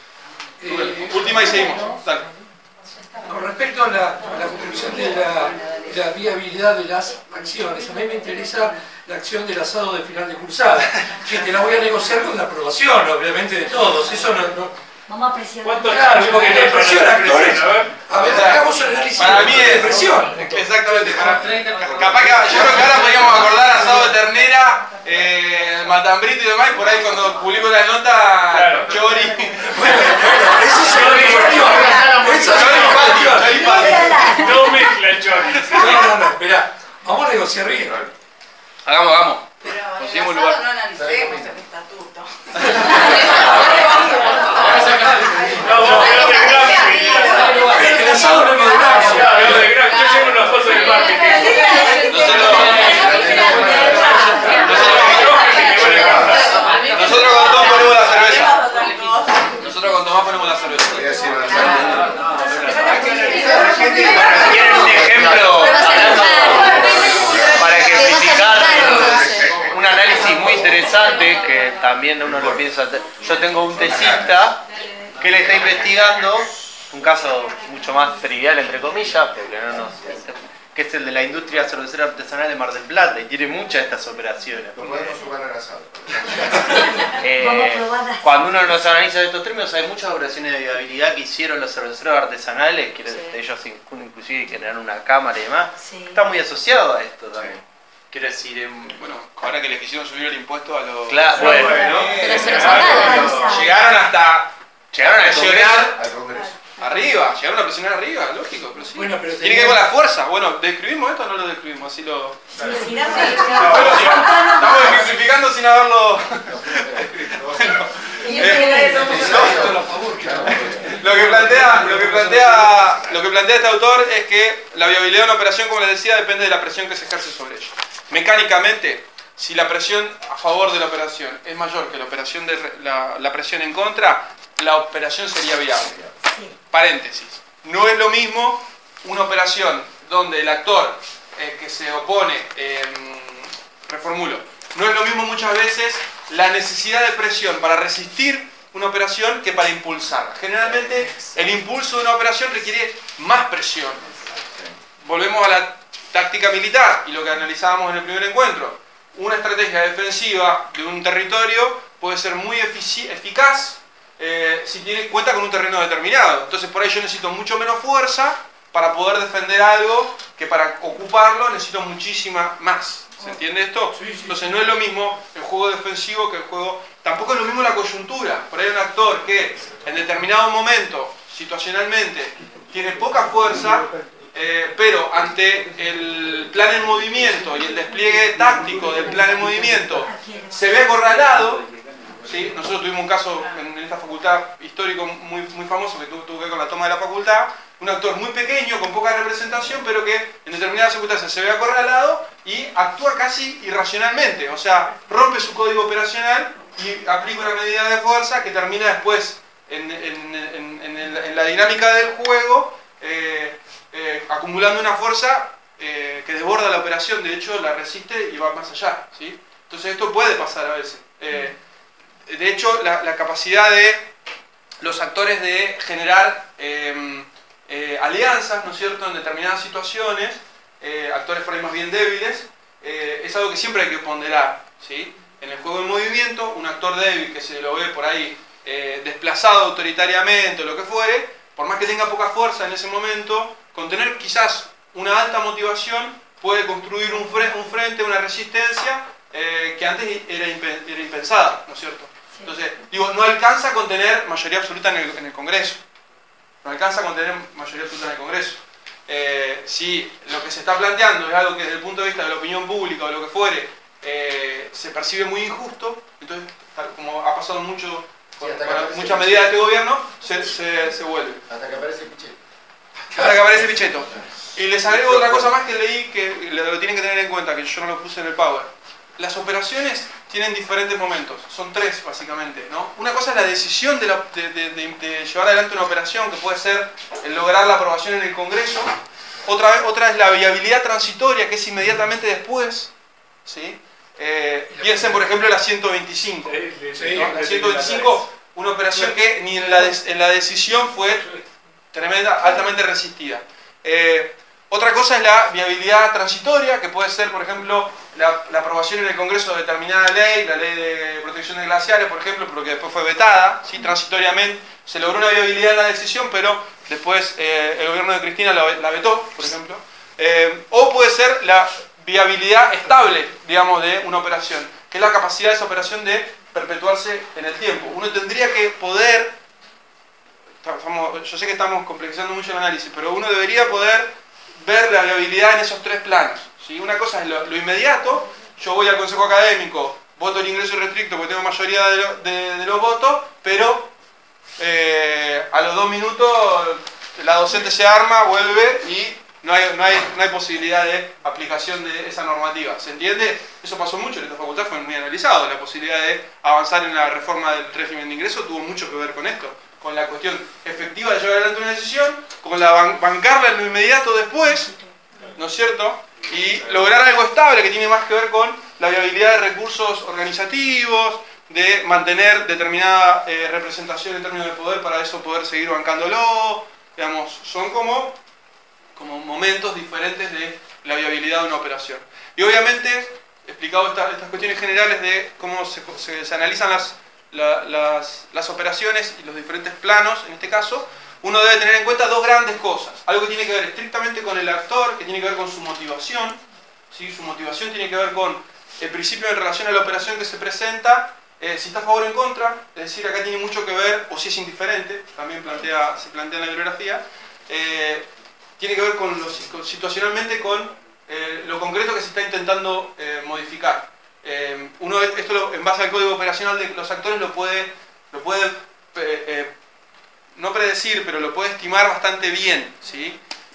Eh, Última y seguimos. Dale. Con respecto a la, a la conclusión de la, de la viabilidad de las acciones, a mí me interesa la acción del asado de final de cursada, que te la voy a negociar con la aprobación, obviamente, de todos. Eso no... no Vamos a presionar. ¿Cuánto claro, porque la presión actores. A ver, hagamos un análisis para mí de es presión. Exactamente. Para, capaz que yo creo que ahora podríamos acordar asado de ternera, eh, matambrito y demás, y por ahí cuando publico la nota, claro. Chori. Bueno, bueno, eso es chori patio. Eso es chori patio. No mezcla chori. No, no, no, esperá. Vamos a negociar bien. Hagamos, hagamos. Pero en el Conseguimos asado lugar. no analicemos el estatuto. también uno lo piensa. Yo tengo un tesista que le está investigando un caso mucho más trivial, entre comillas, porque no nos... que es el de la industria cervecera artesanal de Mar del Plata, y tiene muchas de estas operaciones. Lo podemos jugar al asado. Eh, cuando uno los analiza de estos términos, hay muchas operaciones de viabilidad que hicieron los cerveceros artesanales, que sí. ellos inclusive generaron una cámara y demás. Sí. Está muy asociado a esto también. Sí. Quiero decir, eh, bueno, ahora que les quisieron subir el impuesto a los... Claro, bueno, bueno, pero se los sacaron. Llegaron hasta... Llegaron a presionar al Congreso. Arriba, llegaron a presionar arriba, lógico, pero sí. Bueno, pero tiene que ver con la fuerza. Bueno, ¿describimos esto o no lo describimos? Así lo... Sí, sí, no, sí, estamos ejemplificando sin haberlo... bueno, eh, lo que plantea, lo que plantea, lo que plantea este autor es que la viabilidad de una operación, como les decía, depende de la presión que se ejerce sobre ella. Mecánicamente, si la presión a favor de la operación es mayor que la operación de la, la presión en contra, la operación sería viable. Paréntesis. No es lo mismo una operación donde el actor eh, que se opone, eh, reformulo, no es lo mismo muchas veces la necesidad de presión para resistir una operación que para impulsarla. Generalmente el impulso de una operación requiere más presión. Volvemos a la táctica militar y lo que analizábamos en el primer encuentro. Una estrategia defensiva de un territorio puede ser muy eficaz eh, si tiene, cuenta con un terreno determinado. Entonces por ahí yo necesito mucho menos fuerza para poder defender algo que para ocuparlo necesito muchísima más. ¿Se entiende esto? Sí, sí. Entonces no es lo mismo el juego defensivo que el juego... Tampoco es lo mismo la coyuntura. Por ahí hay un actor que en determinado momento, situacionalmente, tiene poca fuerza, eh, pero ante el plan en movimiento y el despliegue táctico del plan en movimiento se ve acorralado. ¿Sí? Nosotros tuvimos un caso en esta facultad histórico muy, muy famoso que tuvo, tuvo que ver con la toma de la facultad. Un actor muy pequeño, con poca representación, pero que en determinadas circunstancias se ve acorralado y actúa casi irracionalmente. O sea, rompe su código operacional y aplica una medida de fuerza que termina después en, en, en, en, el, en la dinámica del juego eh, eh, acumulando una fuerza eh, que desborda la operación. De hecho, la resiste y va más allá, ¿sí? Entonces esto puede pasar a veces. Eh, de hecho, la, la capacidad de los actores de generar... Eh, Eh, alianzas, ¿no es cierto?, en determinadas situaciones, eh, actores por ahí más bien débiles, eh, es algo que siempre hay que ponderar, ¿sí? En el juego de movimiento, un actor débil que se lo ve por ahí eh, desplazado autoritariamente o lo que fuere, por más que tenga poca fuerza en ese momento, con tener quizás una alta motivación puede construir un, fre un frente, una resistencia eh, que antes era, impen era impensada, ¿no es cierto? Entonces, digo, no alcanza con tener mayoría absoluta en el, en el Congreso. No alcanza con tener mayoría absoluta en el Congreso. Eh, si lo que se está planteando es algo que desde el punto de vista de la opinión pública o lo que fuere, eh, se percibe muy injusto, entonces, como ha pasado mucho, sí, con muchas medidas de este gobierno, se, se, se vuelve. Hasta que aparece Pichetto. Hasta que aparece Pichetto. Y les agrego otra cosa más que leí, que lo tienen que tener en cuenta, que yo no lo puse en el Power. Las operaciones tienen diferentes momentos, son tres básicamente, ¿no? Una cosa es la decisión de, la, de, de, de, de llevar adelante una operación, que puede ser el lograr la aprobación en el Congreso. Otra, otra es la viabilidad transitoria, que es inmediatamente después, ¿sí? Eh, piensen por ejemplo en la ciento veinticinco, ¿no? La ciento veinticinco, una operación que ni en la, de, en la decisión fue tremenda, altamente resistida. Eh, Otra cosa es la viabilidad transitoria, que puede ser, por ejemplo, la, la aprobación en el Congreso de determinada ley, la ley de protección de glaciares, por ejemplo, pero que después fue vetada, ¿sí? Transitoriamente se logró una viabilidad en la decisión, pero después eh, el gobierno de Cristina la, la vetó, por ejemplo. Eh, o puede ser la viabilidad estable, digamos, de una operación, que es la capacidad de esa operación de perpetuarse en el tiempo. Uno tendría que poder, estamos, yo sé que estamos complejizando mucho el análisis, pero uno debería poder ver la viabilidad en esos tres planos, ¿sí? Una cosa es lo, lo inmediato, yo voy al consejo académico, voto el ingreso irrestricto porque tengo mayoría de, lo, de, de los votos, pero eh, a los dos minutos la docente se arma, vuelve y no hay, no, hay, no hay posibilidad de aplicación de esa normativa. ¿Se entiende? Eso pasó mucho en esta facultad, fue muy analizado. La posibilidad de avanzar en la reforma del régimen de ingreso tuvo mucho que ver con esto, con la cuestión efectiva de llevar adelante una decisión, con la ban bancarla en lo inmediato después, ¿no es cierto? Y lograr algo estable que tiene más que ver con la viabilidad de recursos organizativos, de mantener determinada eh, representación en términos de poder, para eso poder seguir bancándolo, digamos, son como, como momentos diferentes de la viabilidad de una operación. Y obviamente, explicado esta, estas cuestiones generales de cómo se, se, se analizan las, la, las, las operaciones y los diferentes planos, en este caso, uno debe tener en cuenta dos grandes cosas. Algo que tiene que ver estrictamente con el actor, que tiene que ver con su motivación, ¿sí? Su motivación tiene que ver con el principio en relación a la operación que se presenta, eh, si está a favor o en contra, es decir, acá tiene mucho que ver, o si es indiferente, también plantea, se plantea en la bibliografía, eh, tiene que ver con lo, con, situacionalmente con eh, lo concreto que se está intentando eh, modificar. Eh, uno, esto lo, en base al código operacional de los actores lo puede, lo puede eh, eh, no predecir, pero lo puede estimar bastante bien, ¿sí?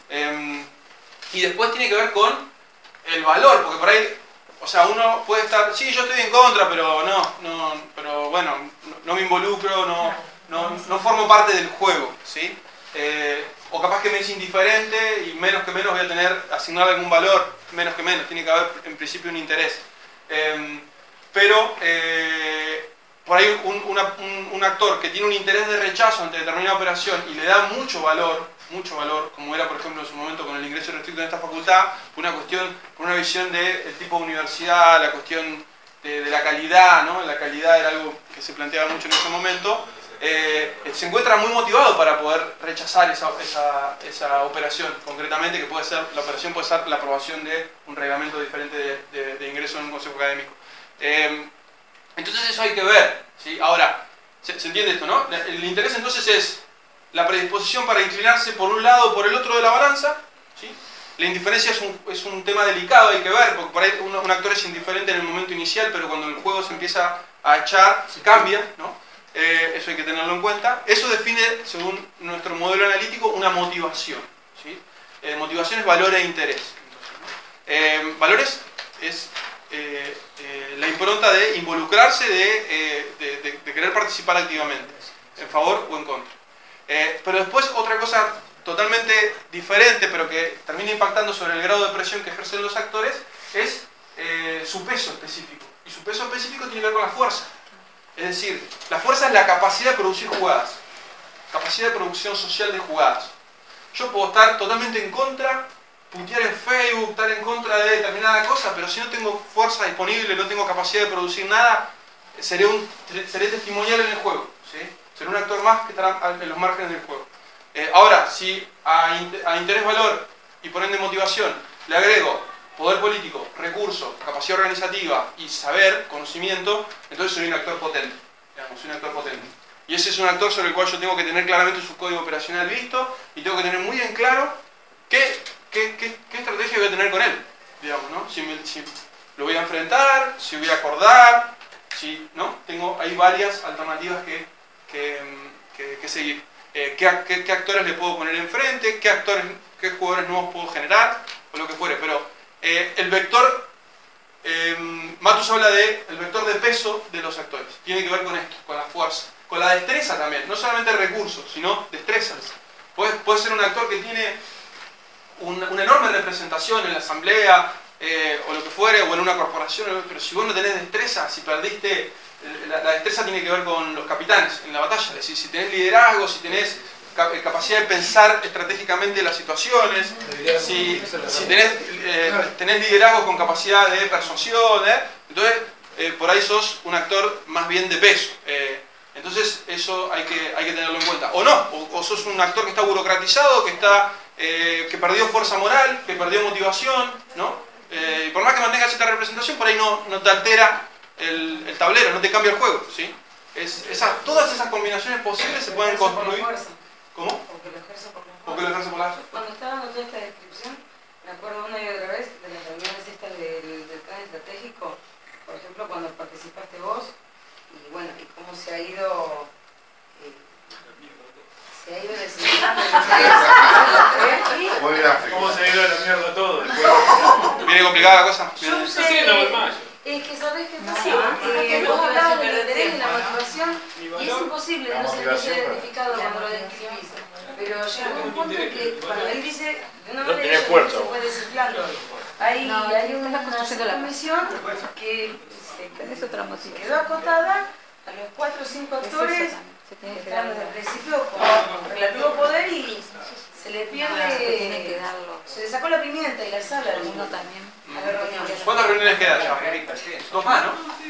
Eh, y después tiene que ver con el valor, porque por ahí, o sea, uno puede estar, sí, yo estoy en contra, pero no, no pero bueno, no, no me involucro, no, no, no formo parte del juego, ¿sí? Eh, o capaz que me es indiferente y menos que menos voy a tener, asignar algún valor, menos que menos, tiene que haber en principio un interés. Eh, pero, eh, por ahí un, una, un, un actor que tiene un interés de rechazo ante determinada operación y le da mucho valor, mucho valor, como era por ejemplo en su momento con el ingreso restricto en esta facultad, por una cuestión, por una visión del tipo de universidad, la cuestión de, de la calidad, ¿no? La calidad era algo que se planteaba mucho en ese momento, eh, se encuentra muy motivado para poder rechazar esa, esa, esa operación, concretamente, que puede ser, la operación puede ser la aprobación de un reglamento diferente de, de, de ingreso en un consejo académico. Eh, entonces eso hay que ver, ¿sí? Ahora, ¿se, se entiende esto, no? El interés entonces es la predisposición para inclinarse por un lado o por el otro de la balanza, ¿sí? La indiferencia es un, es un tema delicado, hay que ver, porque por ahí un, un actor es indiferente en el momento inicial, pero cuando el juego se empieza a echar, se cambia, ¿no? Eh, eso hay que tenerlo en cuenta. Eso define, según nuestro modelo analítico, una motivación, ¿sí? Eh, motivación es valor e interés. Entonces, ¿no? eh, valores es eh, eh, la impronta de involucrarse, de, eh, de, de, de querer participar activamente, en favor o en contra. Eh, pero después otra cosa totalmente diferente, pero que termina impactando sobre el grado de presión que ejercen los actores, es eh, su peso específico. Y su peso específico tiene que ver con la fuerza. Es decir, la fuerza es la capacidad de producir jugadas, capacidad de producción social de jugadas. Yo puedo estar totalmente en contra, puntear en Facebook, estar en contra de determinada cosa, pero si no tengo fuerza disponible, no tengo capacidad de producir nada, seré, un, seré testimonial en el juego, ¿sí? Seré un actor más que estará en los márgenes del juego. Eh, ahora, si a, a interés-valor y por ende motivación le agrego poder político, recursos, capacidad organizativa y saber, conocimiento, entonces soy un actor potente. Digamos, soy un actor potente. Y ese es un actor sobre el cual yo tengo que tener claramente su código operacional listo y tengo que tener muy en claro qué, qué, qué, qué estrategia voy a tener con él. Digamos, ¿no? Si, me, si lo voy a enfrentar, si voy a acordar, si, ¿no? Tengo, hay varias alternativas que, que, que, que seguir. Eh, ¿qué, qué, ¿Qué actores le puedo poner enfrente? ¿Qué actores, qué jugadores nuevos puedo generar? O lo que fuere. Pero eh, el vector, eh, Matus habla de el vector de peso de los actores. Tiene que ver con esto, con la fuerza. Con la destreza también. No solamente recursos, sino destrezas. Puede, puede ser un actor que tiene una, una enorme representación en la asamblea, eh, o lo que fuere, o en una corporación, pero si vos no tenés destreza, si perdiste... La, la destreza tiene que ver con los capitanes en la batalla, es decir, si tenés liderazgo, si tenés capacidad de pensar estratégicamente las situaciones, si, si tenés, eh, tenés liderazgo con capacidad de persuasión, ¿eh? entonces eh, por ahí sos un actor más bien de peso. Eh, entonces eso hay que, hay que tenerlo en cuenta. O no, o, o sos un actor que está burocratizado, que, está, eh, que perdió fuerza moral, que perdió motivación, ¿no? Eh, y por más que mantengas cierta representación, por ahí no, no te altera El, el tablero, no te cambia el juego, ¿sí? Es, esa, todas esas combinaciones posibles se pueden construir. ¿Cómo? O que lo ejerzo por la ¿O que lo ejerce por la fuerza? Cuando estaba dando toda esta descripción, me acuerdo una y otra vez de las reuniones estas del, del plan estratégico, por ejemplo, cuando participaste vos, y bueno, y cómo se ha ido... Eh, se ha ido desinflando el interés. Muy gráfico. ¿Cómo se ha ido a la mierda todo? ¿Viene complicada la cosa? Yo Sí, sé... no voy más. Es que sabés qué pasa, eh, vos hablabas del interés y la motivación y es imposible no sentirse identificado cuando lo describís. Pero llega un punto en que cuando él dice de una manera se fue desinflando. Hay, hay una comisión que se quedó acotada a los cuatro o cinco actores están desde el principio con relativo poder y se le pierde, se le sacó la pimienta y la sal al mundo también. A ver, reuniones. ¿Cuántas reuniones quedan ya? Dos más, ¿no?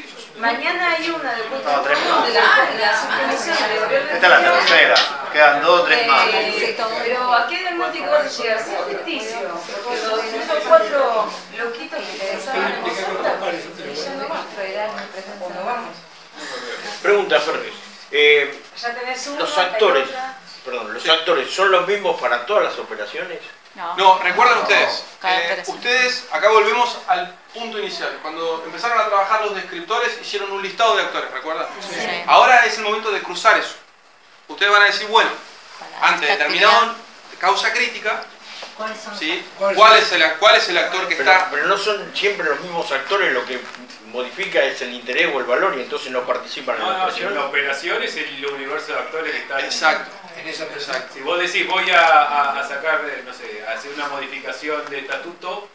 Mañana hay una de puesto de la, de la subcomisión de gobierno. Esta es la tercera, quedan dos o tres más. Eh, pero aquí en el Monte Corte llega a ser ficticio, porque los esos cuatro loquitos que interesaban en nosotros, ya no más. Cuando vamos. Pregunta, Ferri. Eh, Ya tenés uno, los actores, hay otra. perdón, los actores son los mismos para todas las operaciones. No, No, recuerdan ustedes, cada eh, operación. ustedes, acá volvemos al punto inicial, cuando empezaron a trabajar los descriptores hicieron un listado de actores, ¿recuerdan? Sí. Ahora es el momento de cruzar eso. Ustedes van a decir, bueno, Para ante esta determinada causa crítica, ¿Cuáles son? ¿sí? ¿Cuáles ¿Cuál son? es, el, ¿cuál es el actor que Pero, está? pero no son siempre los mismos actores, lo que modifica es el interés o el valor y entonces no participan en No, la no, si operación. la operación es el universo de actores que están. Exacto. En esa Exacto. Si vos decís voy a, a- a sacar, eh, no sé, a hacer una modificación de estatuto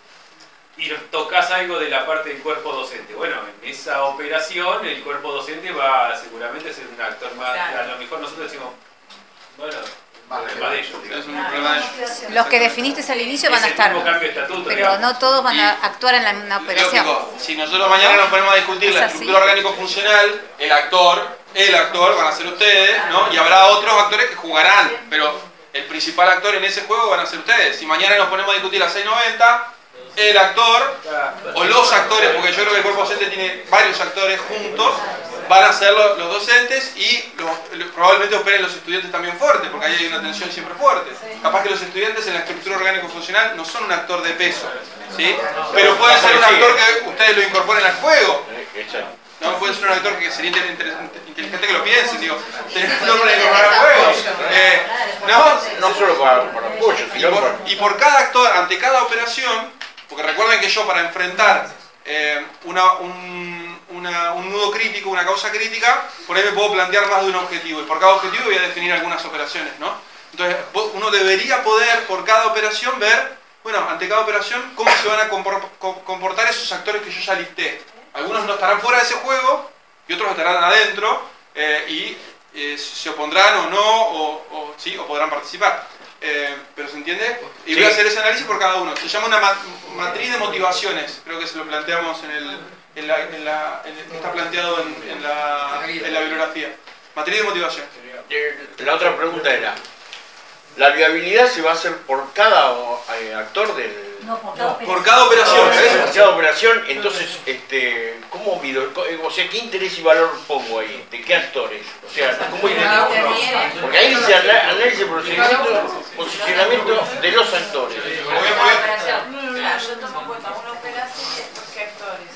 y tocas algo de la parte del cuerpo docente. Bueno, en esa operación el cuerpo docente va seguramente a ser un actor más. Claro. A lo mejor nosotros decimos, bueno, problema de ellos, digamos. Es un problema de ellos. Los que definiste al inicio van a Es el estar, mismo cambio de estatuto, pero digamos. no todos van a Y- actuar en la misma operación. Lógico, si nosotros mañana nos ponemos a discutir Es la así. estructura orgánico-funcional, el actor, el actor van a ser ustedes, ¿no? Y habrá otros actores que jugarán, pero el principal actor en ese juego van a ser ustedes. Si mañana nos ponemos a discutir la seiscientos noventa, el actor, o los actores, porque yo creo que el cuerpo docente tiene varios actores juntos, van a ser los, los docentes y los- lo- probablemente operen los estudiantes también fuerte, porque ahí hay una tensión siempre fuerte. Capaz que los estudiantes en la estructura orgánico-funcional no son un actor de peso, ¿sí? Pero puede ser un actor que ustedes lo incorporen al juego. Exacto. No puede ser un actor que sería inter- inter- inteligente que lo piensen, digo, tenés un actor para incorporar al juego. Eh, ¿no? No solo para, para apoyo, Y sino por, para... y por cada actor, ante cada operación, porque recuerden que yo para enfrentar eh, una, un, una- un nudo crítico, una causa crítica, por ahí me puedo plantear más de un objetivo. Y por cada objetivo voy a definir algunas operaciones, ¿no? Entonces, vos- uno debería poder, por cada operación, ver, bueno, ante cada operación, cómo se van a compor- co- comportar esos actores que yo ya listé. Algunos no estarán fuera de ese juego y otros estarán adentro eh, y eh, se opondrán o no, o, o, ¿sí? o podrán participar. Eh, ¿Pero se entiende? Y voy a hacer ese análisis por cada uno. Se llama una ma matriz de motivaciones, creo que se lo planteamos en el, en la, en la, en el, que está planteado en, en, la, en la bibliografía. Matriz de motivación. Eh, La otra pregunta era, ¿la viabilidad se va a hacer por cada eh, actor del... No, por cada operación. Por cada operación, ¿ves? Por cada operación, entonces, este, ¿cómo mido? O sea, ¿qué interés y valor pongo ahí? ¿De qué actores? O sea, ¿cómo identifico? Porque ahí dice ana- análisis de procedimiento, posicionamiento de los actores. Claro, yo tomo en cuenta una operación y después qué actores.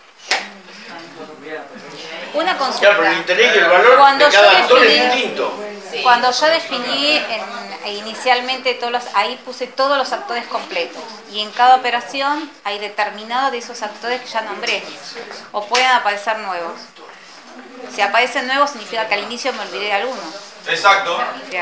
Una consulta. Claro, pero el interés y el valor Cuando de cada yo actor es definí- distinto. Cuando yo definí en- inicialmente todos los, ahí puse todos los actores completos y en cada operación hay determinado de esos actores que ya nombré o pueden aparecer nuevos. Si aparecen nuevos significa que al inicio me olvidé de alguno. Exacto. Bien.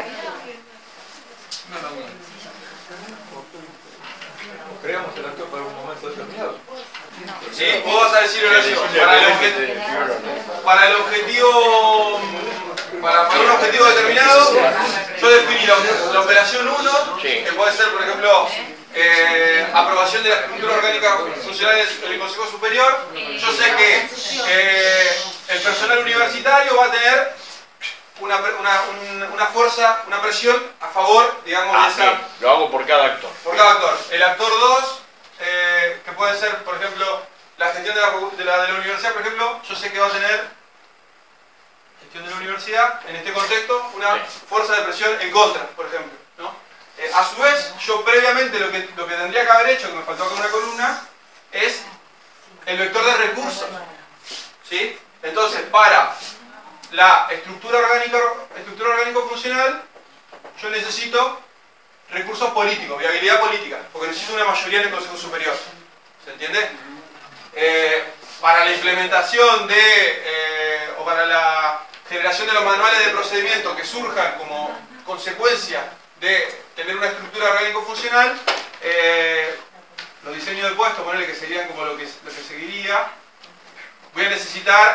Creamos el actor para un momento determinado. ¿Sí? Vos vas a decir Horacio, para el, obje- para el objetivo, para, para un objetivo determinado, yo definí la, la operación uno, que puede ser, por ejemplo, eh, aprobación de la estructura orgánica funcional del Consejo Superior. Yo sé que eh, el personal universitario va a tener una, una, un- una fuerza, una presión a favor, digamos, Ah, de esa... sí, lo hago por cada actor. Por cada actor. El actor dos, eh, que puede ser, por ejemplo, la gestión de la, de, la, de la universidad, por ejemplo, yo sé que va a tener, gestión de la universidad, en este contexto, una fuerza de presión en contra, por ejemplo, ¿no? Eh, a su vez, yo previamente lo que, lo que tendría que haber hecho, que me faltó acá una columna, es el vector de recursos, ¿sí? Entonces, para la estructura orgánica, estructura orgánico-funcional, yo necesito recursos políticos, viabilidad política, porque necesito una mayoría en el Consejo Superior. ¿Se entiende? Eh, para la implementación de, eh, o para la generación de los manuales de procedimiento que surjan como consecuencia de tener una estructura orgánico-funcional, eh, los diseños de puestos, ponerle que serían como lo que, lo que seguiría, voy a necesitar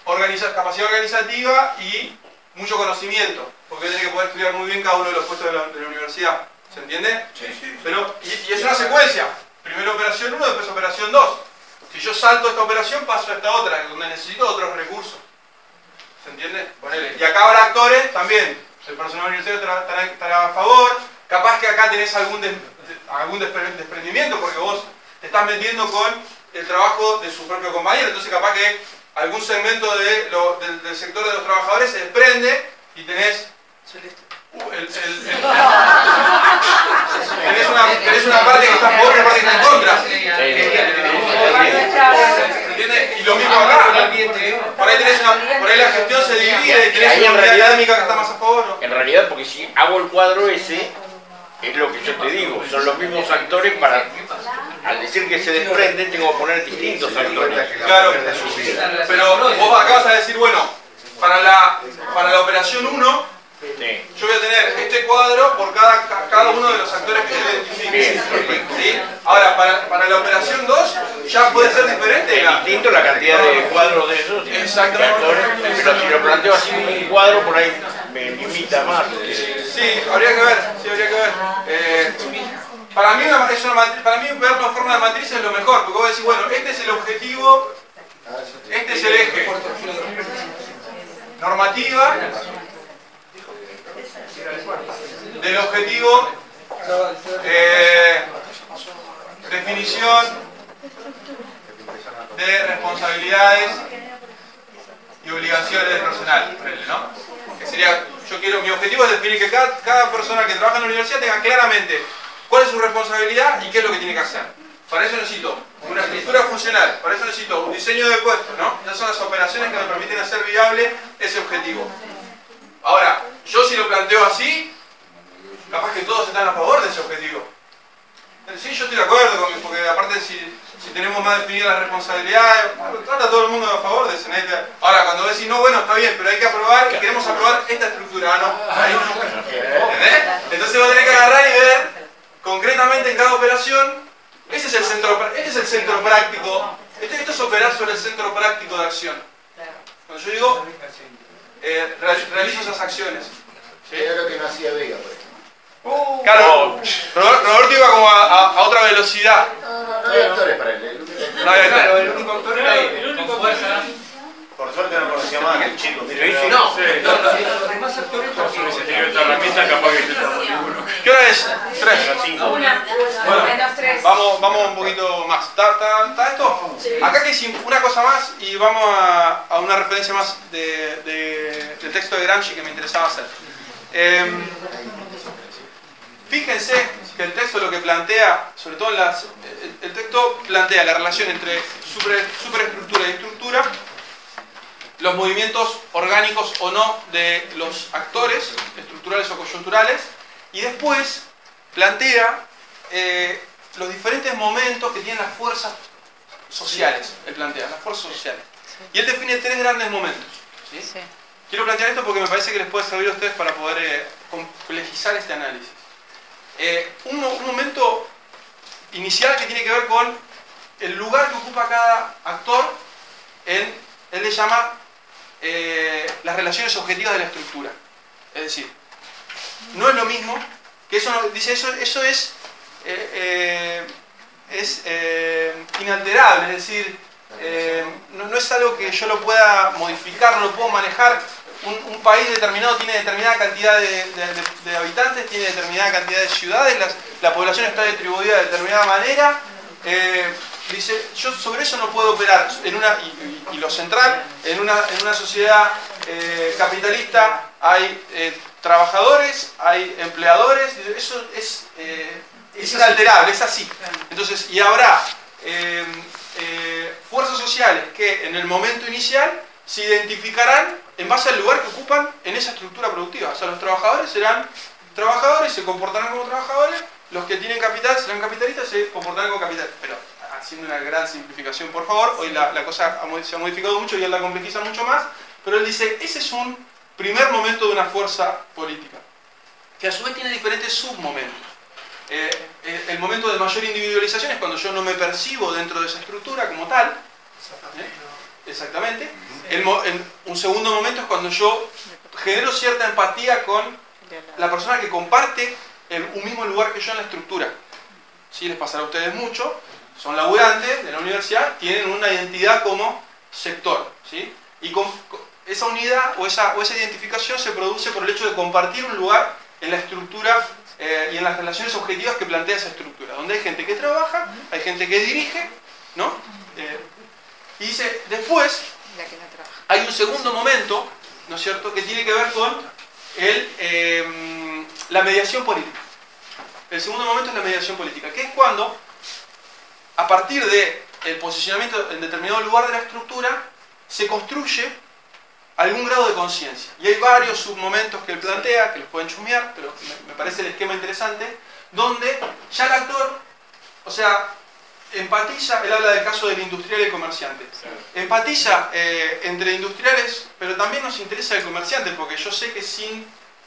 organiza, capacidad organizativa y mucho conocimiento, porque tiene que poder estudiar muy bien cada uno de los puestos de la, de la universidad. ¿Se entiende? Sí, sí. Pero, y, y es una secuencia. Primero operación uno, después operación dos. Si yo salto esta operación, paso a esta otra, donde necesito otros recursos. ¿Se entiende? Ponele. Y acá habrá actores también. El personal universitario estará, estará, estará a favor. Capaz que acá tenés algún, des, algún desprendimiento, porque vos te estás metiendo con el trabajo de su propio compañero. Entonces capaz que algún segmento de lo, del, del sector de los trabajadores se desprende y tenés... Uh, el, el, el, tenés, una, tenés una parte que está a favor y una parte que está en contra. ¿Entiendes? Y lo mismo acá. Por ahí, tenés una, por ahí la gestión se divide y tenés una unidad académica que está más a favor, ¿no? En realidad, porque si hago el cuadro ese, es lo que yo te digo, son los mismos actores para... Al decir que se desprenden, tengo que poner distintos actores. Claro, pero vos acá vas a decir, bueno, para la, para la operación uno, sí, yo voy a tener este cuadro por cada, cada uno de los actores que yo identifique. ¿Sí? Ahora, para, para la operación dos, ya puede ser diferente. Es distinto la cantidad de cuadros de esos. Exactamente. Pero si lo planteo así como un cuadro, por ahí me limita más. Sí, habría que ver, sí, habría que ver. Eh, para, mí una, es una, para mí ver una forma de matriz es lo mejor, porque vos decís, bueno, este es el objetivo, este es el eje. Normativa del objetivo, eh, definición de responsabilidades y obligaciones del personal, ¿no? Que sería, yo quiero, mi objetivo es definir que cada, cada persona que trabaja en la universidad tenga claramente cuál es su responsabilidad y qué es lo que tiene que hacer. Para eso necesito una estructura funcional, para eso necesito un diseño de puestos, ¿no? Esas son las operaciones que me permiten hacer viable ese objetivo. Ahora, yo si lo planteo así, capaz que todos están a favor de ese objetivo. Sí, yo estoy de acuerdo con, porque aparte si, si tenemos más definidas las responsabilidades, bueno, trata todo el mundo a favor de ese. Ahora, cuando decís, no, bueno, está bien, pero hay que aprobar, y queremos aprobar esta estructura, ah, no, ahí no. ¿Entendés? Entonces va a tener que agarrar y ver concretamente en cada operación. Ese es el centro, este es el centro práctico. Esto, esto es operar sobre el centro práctico de acción. Cuando yo digo, eh, realizo esas acciones. ¿Sí? Era lo que no hacía Vega, por ejemplo. Uh, claro, Roberto iba como a, a, a otra velocidad. No, no, no hay actores para él. No hay actores. El único actor era él. El único fuerza. Por suerte no conocía más que el chico. Sí, sí, no. Los demás actores por si hubiese tenido esta herramienta, capaz que ninguno. ¿Qué hora es? Tres. Una. Bueno, Menos tres. vamos, vamos un poquito más. ¿Está, está, está esto? Acá que sí, una cosa más y vamos a, a una referencia más de, de, del texto de Gramsci que me interesaba hacer. Eh, fíjense que el texto lo que plantea, sobre todo en las, el, el texto plantea la relación entre super, superestructura y estructura, los movimientos orgánicos o no de los actores, estructurales o coyunturales, y después plantea eh, los diferentes momentos que tienen las fuerzas sociales. Él plantea las fuerzas sociales. Y él define tres grandes momentos. ¿Sí? Sí. Quiero plantear esto porque me parece que les puede servir a ustedes para poder eh, complejizar este análisis. Eh, un, un momento inicial que tiene que ver con el lugar que ocupa cada actor en, él le llama eh, las relaciones objetivas de la estructura. Es decir, no es lo mismo que eso, no, dice eso, eso es, eh, eh, es eh, inalterable, es decir, eh, no, no es algo que yo lo pueda modificar, no lo puedo manejar. Un, un país determinado tiene determinada cantidad de, de, de, de habitantes, tiene determinada cantidad de ciudades, las, la población está distribuida de determinada manera. Eh, dice, yo sobre eso no puedo operar. En una, y, y, y lo central, en una, en una sociedad eh, capitalista hay eh, trabajadores, hay empleadores, eso es, eh, es inalterable, es así. Entonces, y habrá eh, eh, fuerzas sociales que en el momento inicial se identificarán en base al lugar que ocupan en esa estructura productiva. O sea, los trabajadores serán trabajadores, se comportarán como trabajadores, los que tienen capital serán capitalistas, se comportarán como capital. Pero haciendo una gran simplificación, por favor, hoy la, la cosa se ha modificado mucho y él la complejiza mucho más, pero él dice, ese es un primer momento de una fuerza política, que a su vez tiene diferentes submomentos. Eh, eh, el momento de mayor individualización es cuando yo no me percibo dentro de esa estructura como tal. ¿Eh? Exactamente. El, el, un segundo momento es cuando yo genero cierta empatía con la persona que comparte el, un mismo lugar que yo en la estructura. ¿Sí? Les pasará a ustedes mucho, son laburantes de la universidad, tienen una identidad como sector. ¿Sí? Y con, con esa unidad o esa, o esa identificación se produce por el hecho de compartir un lugar en la estructura eh, y en las relaciones objetivas que plantea esa estructura, donde hay gente que trabaja, hay gente que dirige, ¿no? Eh, y dice, después hay un segundo momento, ¿no es cierto?, que tiene que ver con el, eh, la mediación política. El segundo momento es la mediación política, que es cuando, a partir del posicionamiento en determinado lugar de la estructura, se construye algún grado de conciencia. Y hay varios submomentos que él plantea, que los pueden chusmear, pero me parece el esquema interesante, donde ya el actor, o sea, empatiza, él habla del caso del industrial y el comerciante. Empatiza eh, entre industriales, pero también nos interesa el comerciante, porque yo sé que sin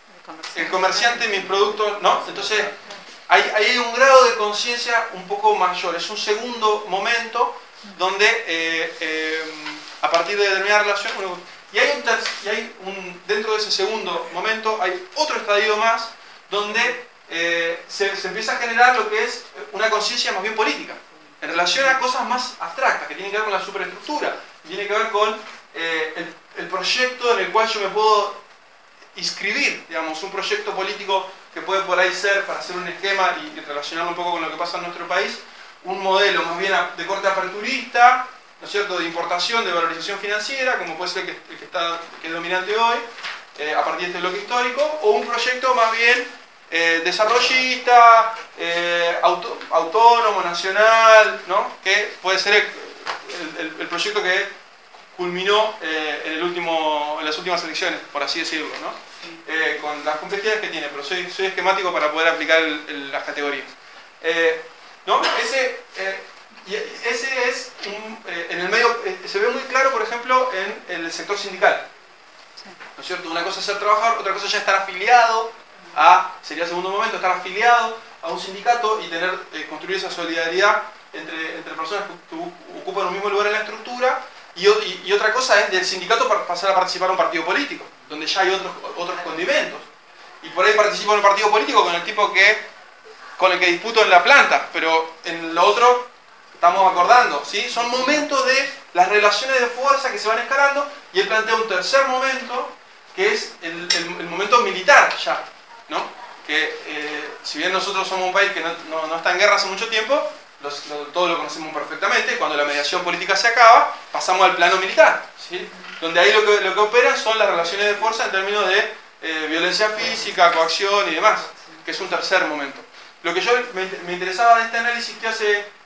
el comerciante mis productos, ¿no? Entonces, hay, hay un grado de conciencia un poco mayor. Es un segundo momento donde, eh, eh, a partir de determinada relación, bueno, y hay, un, y hay un, dentro de ese segundo momento, hay otro estadio más, donde eh, se, se empieza a generar lo que es una conciencia más bien política, en relación a cosas más abstractas, que tienen que ver con la superestructura, tiene que ver con eh, el, el proyecto en el cual yo me puedo inscribir, digamos, un proyecto político que puede por ahí ser, para hacer un esquema y, y relacionarlo un poco con lo que pasa en nuestro país, un modelo más bien de corte aperturista, ¿no es cierto?, de importación, de valorización financiera, como puede ser el que, el que, está, que es dominante hoy, eh, a partir de este bloque histórico, o un proyecto más bien eh, desarrollista, eh, auto, autónomo, nacional, ¿no?, que puede ser el, el, el proyecto que culminó eh, en, el último, en las últimas elecciones, por así decirlo, ¿no? Eh, con las complejidades que tiene, pero soy, soy esquemático para poder aplicar el, el, las categorías. Eh, ¿no? Ese... Eh, Y ese es, un, eh, en el medio, eh, se ve muy claro, por ejemplo, en, en el sector sindical. ¿No es cierto? Una cosa es ser trabajador, otra cosa es ya estar afiliado a, sería el segundo momento, estar afiliado a un sindicato y tener, eh, construir esa solidaridad entre, entre personas que, que ocupan un mismo lugar en la estructura. Y, y, y otra cosa es del sindicato para pasar a participar en un partido político, donde ya hay otros, otros condimentos. Y por ahí participo en un partido político con el tipo que, con el que disputo en la planta, pero en lo otro estamos acordando, ¿sí? Son momentos de las relaciones de fuerza que se van escalando, y él plantea un tercer momento, que es el, el, el momento militar ya, ¿no? Que eh, si bien nosotros somos un país que no, no, no está en guerra hace mucho tiempo, los, lo, todos lo conocemos perfectamente, cuando la mediación política se acaba, pasamos al plano militar, ¿sí? Donde ahí lo que, lo que operan son las relaciones de fuerza en términos de eh, violencia física, coacción y demás, que es un tercer momento. Lo que yo me, me interesaba de este análisis que hace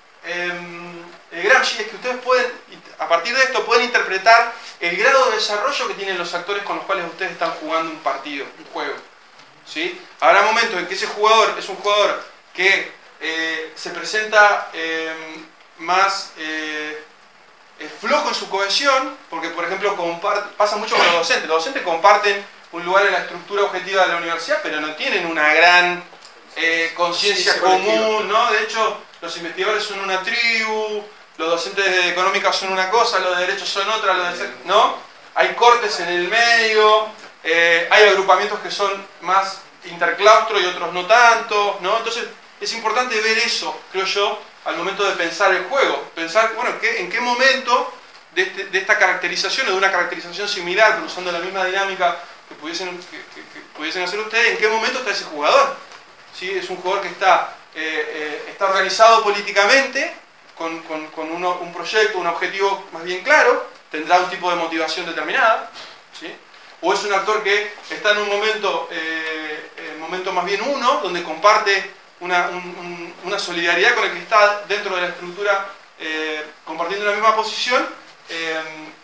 Eh, Gramsci es que ustedes pueden, a partir de esto, pueden interpretar el grado de desarrollo que tienen los actores con los cuales ustedes están jugando un partido, un juego, ¿sí? Habrá momentos en que ese jugador es un jugador que eh, se presenta eh, más eh, flojo en su cohesión, porque por ejemplo pasa mucho con los docentes. Los docentes comparten un lugar en la estructura objetiva de la universidad, pero no tienen una gran eh, conciencia sí, común, ¿no? De hecho, los investigadores son una tribu, los docentes de económica son una cosa, los de derechos son otra, los de, ¿no? Hay cortes en el medio, eh, hay agrupamientos que son más interclaustro y otros no tanto, ¿no? Entonces es importante ver eso, creo yo, al momento de pensar el juego. Pensar, bueno, ¿qué, en qué momento de, este, de esta caracterización o de una caracterización similar, pero usando la misma dinámica que pudiesen, que, que, que pudiesen hacer ustedes, en qué momento está ese jugador? ¿Sí? Es un jugador que está... Eh, eh, está organizado políticamente, con, con, con uno, un proyecto, un objetivo más bien claro, tendrá un tipo de motivación determinada, ¿sí? O es un actor que está en un momento, eh, eh, momento más bien uno, donde comparte una, un, un, una solidaridad con el que está dentro de la estructura, eh, compartiendo la misma posición, eh,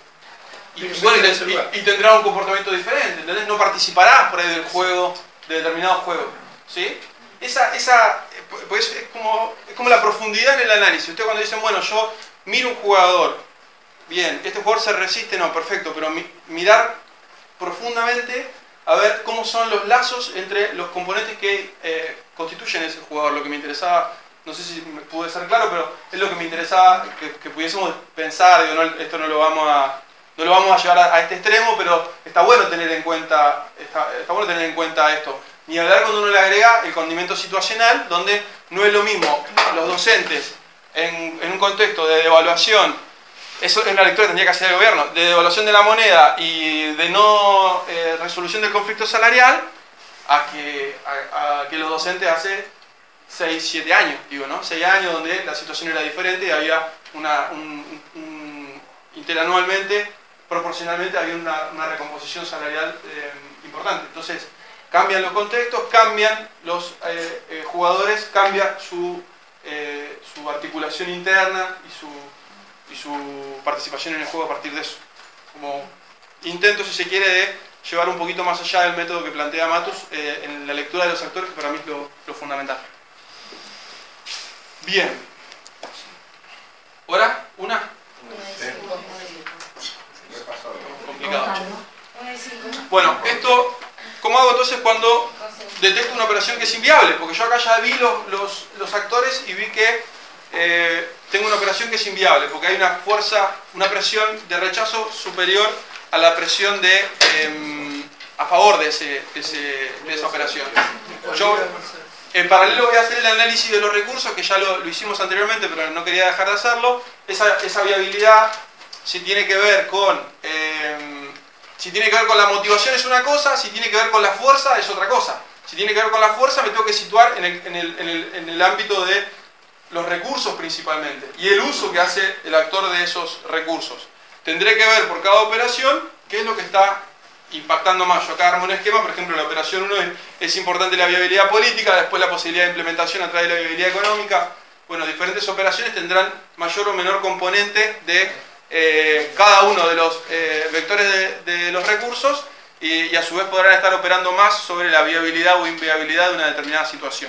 y, y, bueno, y, y tendrá un comportamiento diferente, ¿entendés? No participará por ahí del juego, de determinado juego, ¿sí? Esa, esa pues es, como, es como la profundidad en el análisis. Ustedes cuando dicen, bueno, yo miro un jugador, bien, este jugador se resiste, no, perfecto, pero mi, mirar profundamente a ver cómo son los lazos entre los componentes que eh, constituyen ese jugador. Lo que me interesaba, no sé si me pude ser claro, pero es lo que me interesaba que, que pudiésemos pensar. Digo, no, esto no lo vamos a, no lo vamos a llevar a, a este extremo, pero está bueno tener en cuenta, está, está bueno tener en cuenta esto. Ni hablar cuando uno le agrega el condimento situacional, donde no es lo mismo los docentes en, en un contexto de devaluación, eso es una lectura que tendría que hacer el gobierno, de devaluación de la moneda y de no eh, resolución del conflicto salarial, a que, a, a que los docentes hace seis, siete años, digo, ¿no? seis años donde la situación era diferente y había una, un, un, interanualmente, proporcionalmente, había una, una recomposición salarial eh, importante. Entonces, cambian los contextos, cambian los eh, eh, jugadores, cambia su, eh, su articulación interna y su, y su participación en el juego a partir de eso. Como intento, si se quiere, de llevar un poquito más allá del método que plantea Matus eh, en la lectura de los actores, que para mí es lo, lo fundamental. Bien. ¿Hora? ¿Una? Complicado. Bueno, esto, ¿cómo hago entonces cuando detecto una operación que es inviable? Porque yo acá ya vi los, los, los actores y vi que eh, tengo una operación que es inviable, porque hay una fuerza, una presión de rechazo superior a la presión de eh, a favor de, ese, de, ese, de esa operación. Yo, en paralelo voy a hacer el análisis de los recursos, que ya lo, lo hicimos anteriormente, pero no quería dejar de hacerlo. Esa, esa viabilidad, si tiene que ver con eh, si tiene que ver con la motivación es una cosa, si tiene que ver con la fuerza es otra cosa. Si tiene que ver con la fuerza me tengo que situar en el, en el, en el, en el ámbito de los recursos principalmente y el uso que hace el actor de esos recursos. Tendré que ver por cada operación qué es lo que está impactando más. Yo acá armo un esquema, por ejemplo, en la operación uno es, es importante la viabilidad política, después la posibilidad de implementación a través de la viabilidad económica. Bueno, diferentes operaciones tendrán mayor o menor componente de eh, cada uno de los eh, vectores de, de los recursos y, y a su vez podrán estar operando más sobre la viabilidad o inviabilidad de una determinada situación.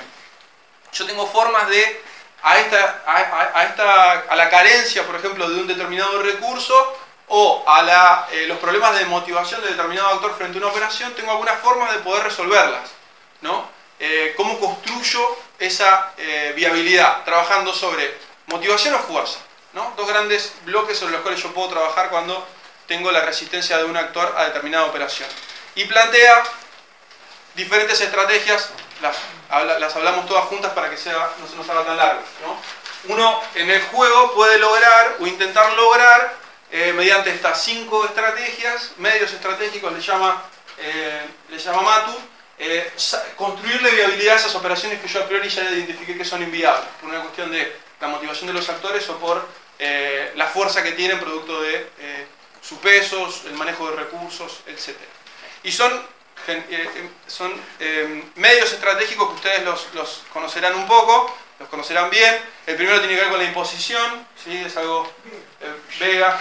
Yo tengo formas de, a, esta, a, a, a, esta, a la carencia, por ejemplo, de un determinado recurso, o a la, eh, los problemas de motivación de determinado actor frente a una operación, tengo algunas formas de poder resolverlas, ¿no? Eh, ¿Cómo construyo esa eh, viabilidad? Trabajando sobre motivación o fuerza, ¿no? Dos grandes bloques sobre los cuales yo puedo trabajar cuando tengo la resistencia de un actor a determinada operación. Y plantea diferentes estrategias, las, las hablamos todas juntas para que sea, no se nos haga tan largo, ¿no? Uno en el juego puede lograr o intentar lograr Eh, mediante estas cinco estrategias, medios estratégicos le llama, eh, le llama Matu, eh, construirle viabilidad a esas operaciones que yo a priori ya identifiqué que son inviables, por una cuestión de la motivación de los actores o por eh, la fuerza que tienen producto de eh, su peso, el manejo de recursos, etcétera. Y son, eh, son eh, medios estratégicos que ustedes los, los conocerán un poco, los conocerán bien. El primero tiene que ver con la imposición, ¿sí? Es algo... Eh, Vega,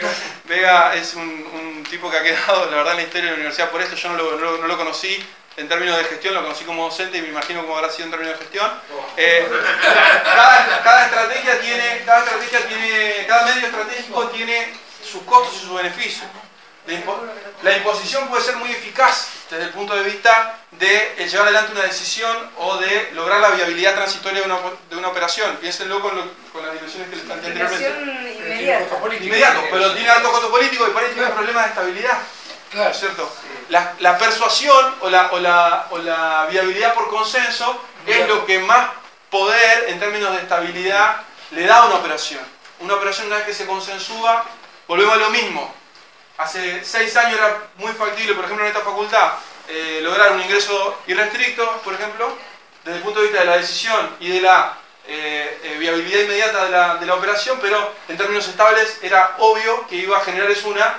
Vega es un, un tipo que ha quedado, la verdad, en la historia de la universidad por esto. Yo no lo, no, no lo conocí en términos de gestión, lo conocí como docente y me imagino cómo habrá sido en términos de gestión. Eh, cada, cada estrategia tiene, cada estrategia tiene, cada medio estratégico tiene sus costos y sus beneficios. La, impo la imposición puede ser muy eficaz desde el punto de vista de llevar adelante una decisión o de lograr la viabilidad transitoria de una, de una operación. Piénsenlo con, lo, con las dimensiones que les planteé anteriormente. Inmediato. Inmediato, pero tiene alto costo político y para ahí tiene problemas de estabilidad. Claro, ¿cierto? La, la persuasión o la, o, la, o la viabilidad por consenso es lo que más poder en términos de estabilidad le da a una operación. Una operación, una vez que se consensúa, volvemos a lo mismo. Hace seis años era muy factible, por ejemplo, en esta facultad, eh, lograr un ingreso irrestricto, por ejemplo, desde el punto de vista de la decisión y de la eh, eh, viabilidad inmediata de la, de la operación, pero en términos estables era obvio que iba a generar eso una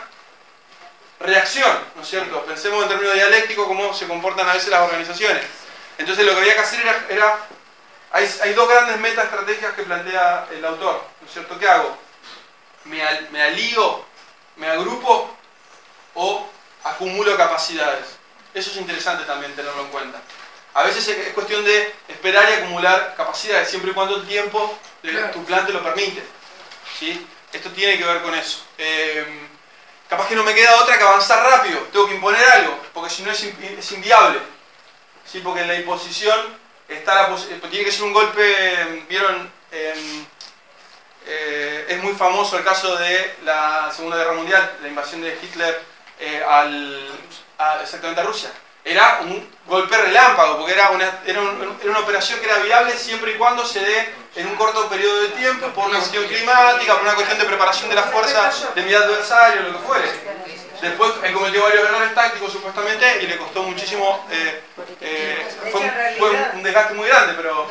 reacción, ¿no es cierto? Pensemos en términos dialécticos cómo se comportan a veces las organizaciones. Entonces lo que había que hacer era... era hay, hay dos grandes metaestrategias que plantea el autor, ¿no es cierto? ¿Qué hago? ¿Me, al, me alío? ¿Me agrupo o acumulo capacidades? Eso es interesante también tenerlo en cuenta. A veces es cuestión de esperar y acumular capacidades, siempre y cuando el tiempo de tu plan te lo permite, ¿sí? Esto tiene que ver con eso. Eh, capaz que no me queda otra que avanzar rápido, tengo que imponer algo, porque si no es, es inviable, ¿sí? Porque en la imposición está la tiene que ser un golpe, ¿vieron? Eh, eh, es muy famoso el caso de la Segunda Guerra Mundial, la invasión de Hitler eh, al, a, exactamente a Rusia. Era un golpe relámpago, porque era una, era, un, era una operación que era viable siempre y cuando se dé en un corto periodo de tiempo, por una cuestión climática, por una cuestión de preparación de las fuerzas de mi adversario, lo que fuere. Después él cometió varios errores tácticos supuestamente y le costó muchísimo, eh, eh, fue, un, fue un desgaste muy grande, pero...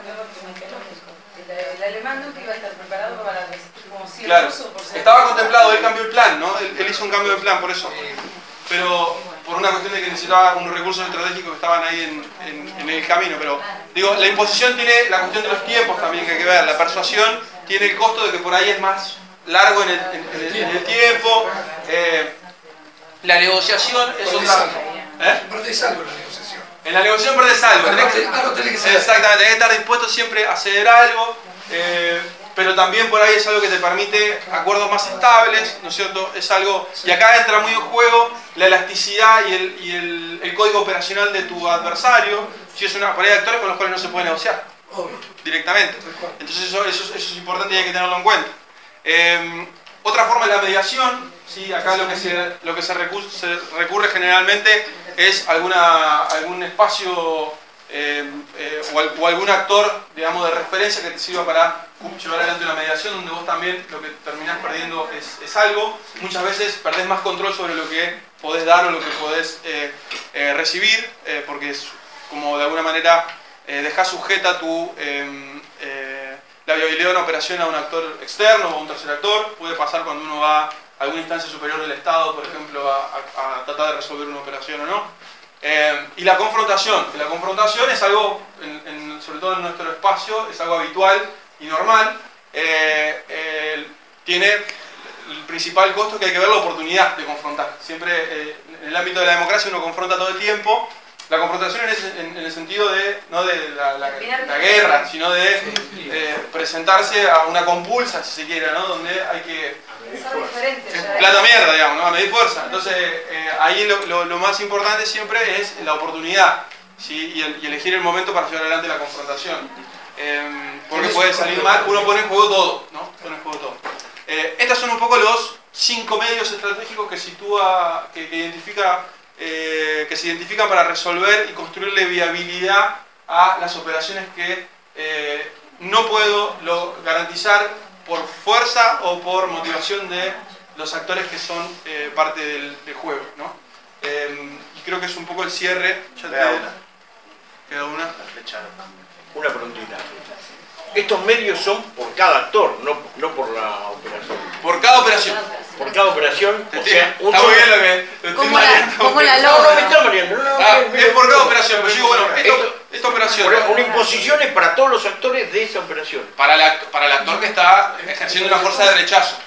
El alemán nunca iba a estar preparado para resistir como si el Claro, ruso, por ser... estaba contemplado, él cambió el plan, ¿no? Él, él hizo un cambio de plan por eso. Pero por una cuestión de que necesitaba unos recursos estratégicos que estaban ahí en, en, en el camino. Pero digo, la imposición tiene la cuestión de los tiempos también que hay que ver. La persuasión tiene el costo de que por ahí es más largo en el, en, en el, en el tiempo. Eh, la negociación es otra... ¿Eh? Perdés algo en la negociación. En la negociación perdés algo. Tenés que, Algo tenés que saber. exactamente, tenés que estar dispuesto siempre a ceder algo. Eh, pero también por ahí es algo que te permite acuerdos más estables, ¿no es cierto? Es algo, y acá entra muy en juego la elasticidad y el, y el, el código operacional de tu adversario, si es una pareja de actores con los cuales no se puede negociar directamente. Entonces eso, eso, eso es importante y hay que tenerlo en cuenta. Eh, otra forma es la mediación, ¿sí? Acá lo que, se, lo que se, recurre, se recurre generalmente es alguna, algún espacio Eh, eh, o, al, o algún actor, digamos, de referencia que te sirva para llevar adelante una mediación donde vos también lo que terminás perdiendo es, es algo. Muchas veces perdés más control sobre lo que podés dar o lo que podés eh, eh, recibir, eh, porque es como de alguna manera eh, dejás sujeta tu, eh, eh, la viabilidad de una operación a un actor externo o a un tercer actor. Puede pasar cuando uno va a alguna instancia superior del Estado, por ejemplo, a, a, a tratar de resolver una operación o no. Eh, y la confrontación, que la confrontación es algo, en, en, sobre todo en nuestro espacio, es algo habitual y normal. Eh, eh, tiene el principal costo que hay que ver la oportunidad de confrontar. Siempre eh, en el ámbito de la democracia uno confronta todo el tiempo. La confrontación en, ese, en, en el sentido de, no de la, la, la guerra, sino de eh, presentarse a una compulsa, si se quiere, ¿no? Donde hay que... plata mierda, digamos, ¿no? A medir fuerza. Entonces, eh, ahí lo, lo, lo más importante siempre es la oportunidad, ¿sí? y, el, y elegir el momento para llevar adelante la confrontación. Eh, porque puede salir mal, uno pone en juego todo, ¿no? Pone en juego todo. Eh, estos son un poco los cinco medios estratégicos que sitúa, que, que identifica, eh, que se identifican para resolver y construirle viabilidad a las operaciones que eh, no puedo lo, garantizar por fuerza o por motivación de los actores que son eh, parte del, del juego, ¿no? Eh, y creo que es un poco el cierre. Ya Queda te... una. Queda una. Una preguntita. Estos medios son por cada actor, no, no por la operación. Por cada operación. Por cada operación, o sea, un Está muy bien lo que lo estoy mareando. ¿Cómo la No, no me logra? está mareando. No, no, Ah, no, es por cada operación, pero yo digo, bueno, esto, Esto- esta operación. Una una imposición es para todos los actores de esa operación. Para, la, para el actor que está ejerciendo una fuerza de rechazo.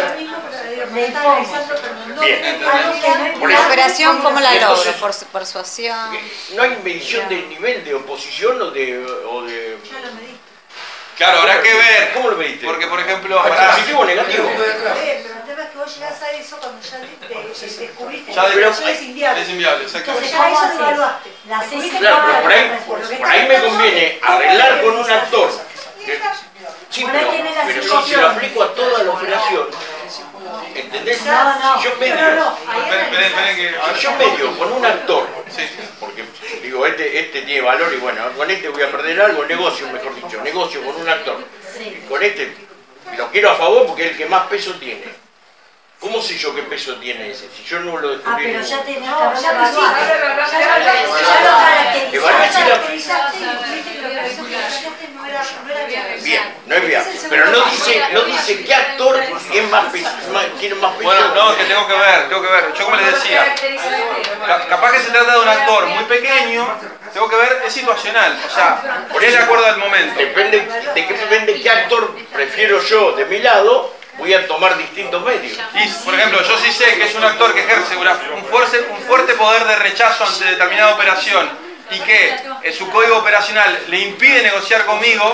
Bien. Por La eso. operación, ¿cómo la logra? Entonces, Por su persuasión. no hay medición del nivel de oposición o de... O de Claro, habrá que ver. ¿Cómo lo mediste? Porque, por ejemplo, para... ¿Positivo o negativo? Pero el tema es que vos llegás a eso cuando ya te, te, te descubriste Ya que de- eso es inviable. Es inviable, exactamente. Entonces ya eso lo evaluaste. La descubriste Claro, que pero por ahí, por lo que por ahí está me pasando, conviene ¿cómo arreglar con un realizás actor. eso? que- Sí, Por ahí pero, tiene la pero si situación. se lo aplico a toda la operación, ¿entendés? No, no, Si yo pero medio, no, ahí Esperen, esperen, esperen que... a ver. si yo medio con un actor, Sí. porque digo, este, este tiene valor y bueno, con este voy a perder algo, negocio, mejor dicho, negocio con un actor. Y con este lo quiero a favor porque es el que más peso tiene. ¿Cómo sé yo qué peso tiene ese? Si yo no lo Ah, descubrí. pero en ya un- tenés que No, haberlo ya evaluado. pusiste, Ya lo ya Evalué si la- caracterizaste y viste que la operación que realizaste no era, no era viable. Bien, no es viable. Pero no dice, no dice qué actor es más peso, más- tiene más peso. Bueno, no, que tengo que ver, tengo que ver. Yo como les decía, ca- capaz que se trata de un actor muy pequeño, tengo que ver, es situacional, o sea, es de acuerdo al momento. Depende de qué, depende qué actor prefiero yo de mi lado, voy a tomar distintos medios. Y, por ejemplo, yo sí sé que es un actor que ejerce una- un, fuerte, un fuerte poder de rechazo ante determinada operación y que eh, su código operacional le impide negociar conmigo,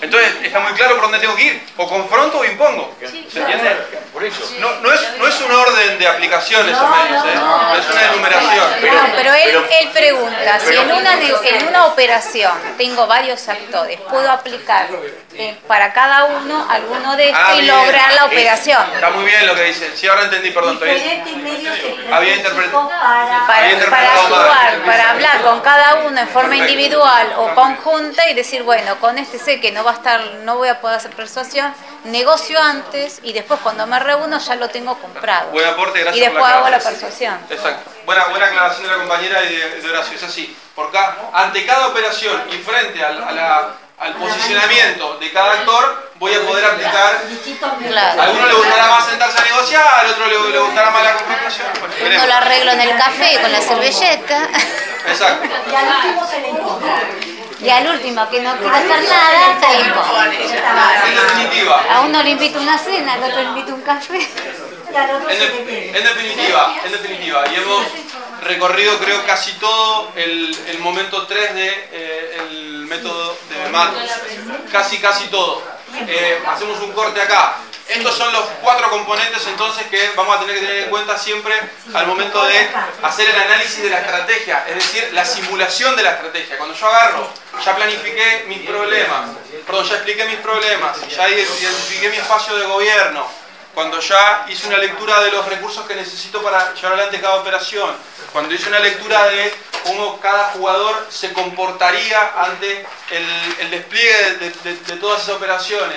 Entonces está muy claro por dónde tengo que ir. O confronto o impongo. ¿Se entiende? Por eso. No, no, es, no es un orden de aplicaciones o medios, ¿eh? No es una enumeración. No, pero él, él pregunta, si en una, en una operación tengo varios actores, ¿puedo aplicar eh, para cada uno alguno de estos Ah, y bien. lograr la operación? Está muy bien lo que dicen. Sí, ahora entendí, perdón. estoy- Diferentes medios Había interpretado. para... Para, Había para interpretado mal. actuar, para hablar con cada uno en forma Perfecto. individual o conjunta y decir, bueno, con este sé que no va a estar, no voy a poder hacer persuasión, negocio antes y después cuando me reúno ya lo tengo comprado. Buen aporte, gracias Y por después la hago la aclaración. persuasión. Exacto. Buena, buena aclaración de la compañera y de, de Horacio. Es así. Por cada, ante cada operación y frente al, a la, al posicionamiento de cada actor, voy a poder aplicar. Claro. A alguno le gustará más sentarse a negociar, al otro le, le gustará más la confrontación. Bueno, Uno veremos. lo arreglo en el café con la servilleta. Exacto. Y al último se le impone. Y al último, que no quiere hacer nada, se le impone. En definitiva. A uno le invito una cena, al otro le invito un café. Y al otro En, se de- le pide. en definitiva, en definitiva, y hemos recorrido creo casi todo el, el momento tres de eh, el método de Matos, casi casi todo. Eh, hacemos un corte acá. Estos son los cuatro componentes entonces que vamos a tener que tener en cuenta siempre al momento de hacer el análisis de la estrategia, es decir, la simulación de la estrategia. Cuando yo agarro, ya planifiqué mis problemas, perdón, ya expliqué mis problemas, ya identifiqué mi espacio de gobierno, cuando ya hice una lectura de los recursos que necesito para llevar adelante cada operación, cuando hice una lectura de cómo cada jugador se comportaría ante el, el despliegue de, de- de todas esas operaciones,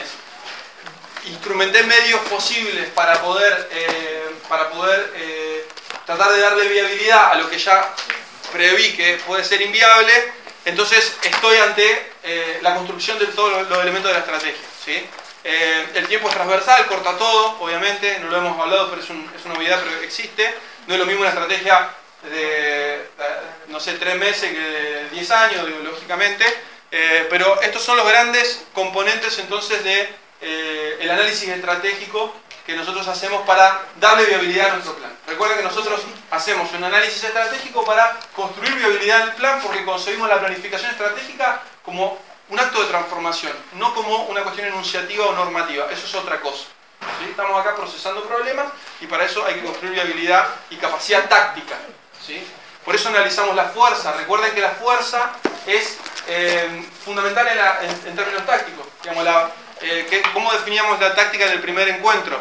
instrumenté medios posibles para poder, eh, para poder eh, tratar de darle viabilidad a lo que ya preví que puede ser inviable, entonces estoy ante eh, la construcción de todos los, los elementos de la estrategia, ¿sí? Eh, el tiempo es transversal, corta todo, obviamente, no lo hemos hablado, pero es, un, es una obviedad, pero existe. No es lo mismo una estrategia de, eh, no sé, tres meses que de diez años, digo, lógicamente. Eh, pero estos son los grandes componentes entonces de eh, el análisis estratégico que nosotros hacemos para darle viabilidad a nuestro plan. Recuerden que nosotros hacemos un análisis estratégico para construir viabilidad en el plan porque concebimos la planificación estratégica como un acto de transformación, no como una cuestión enunciativa o normativa. Eso es otra cosa. ¿Sí? Estamos acá procesando problemas y para eso hay que construir viabilidad y capacidad táctica. ¿Sí? Por eso analizamos la fuerza. Recuerden que la fuerza es eh, fundamental en, la, en, en términos tácticos. Digamos, la, eh, que, ¿cómo definíamos la táctica en el primer encuentro?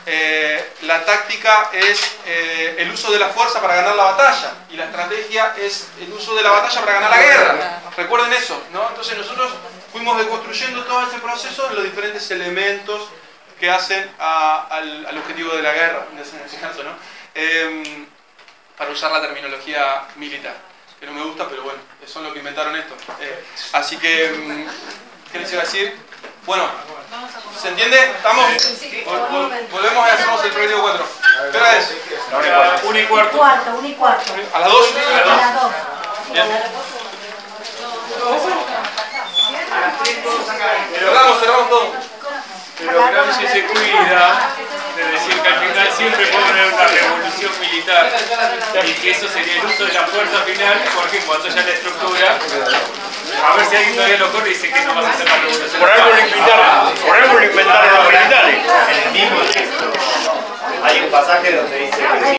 Eh, la táctica es eh, el uso de la fuerza para ganar la batalla y la estrategia es el uso de la batalla para ganar la guerra. Recuerden eso, ¿no? Entonces nosotros fuimos deconstruyendo todo ese proceso en los diferentes elementos que hacen a, al, al objetivo de la guerra, en ese caso, ¿no? Eh, para usar la terminología militar, que no me gusta, pero bueno, son los que inventaron esto. Eh, así que, ¿qué les iba a decir? Bueno, ¿se entiende? ¿Estamos? Vol- vol- volvemos y hacemos el proyecto cuatro. ¿Qué hora es? Una y cuarto. Cuarto, un y cuarto. ¿A las dos? A las dos. Bien. Cerramos, cerramos todo. Pero Gramsci se cuida de decir que al final siempre puede haber una revolución militar y que eso sería el uso de la fuerza final porque cuando ya la estructura, a ver si alguien todavía lo corre y dice que no vas a hacer la revolución. Por algo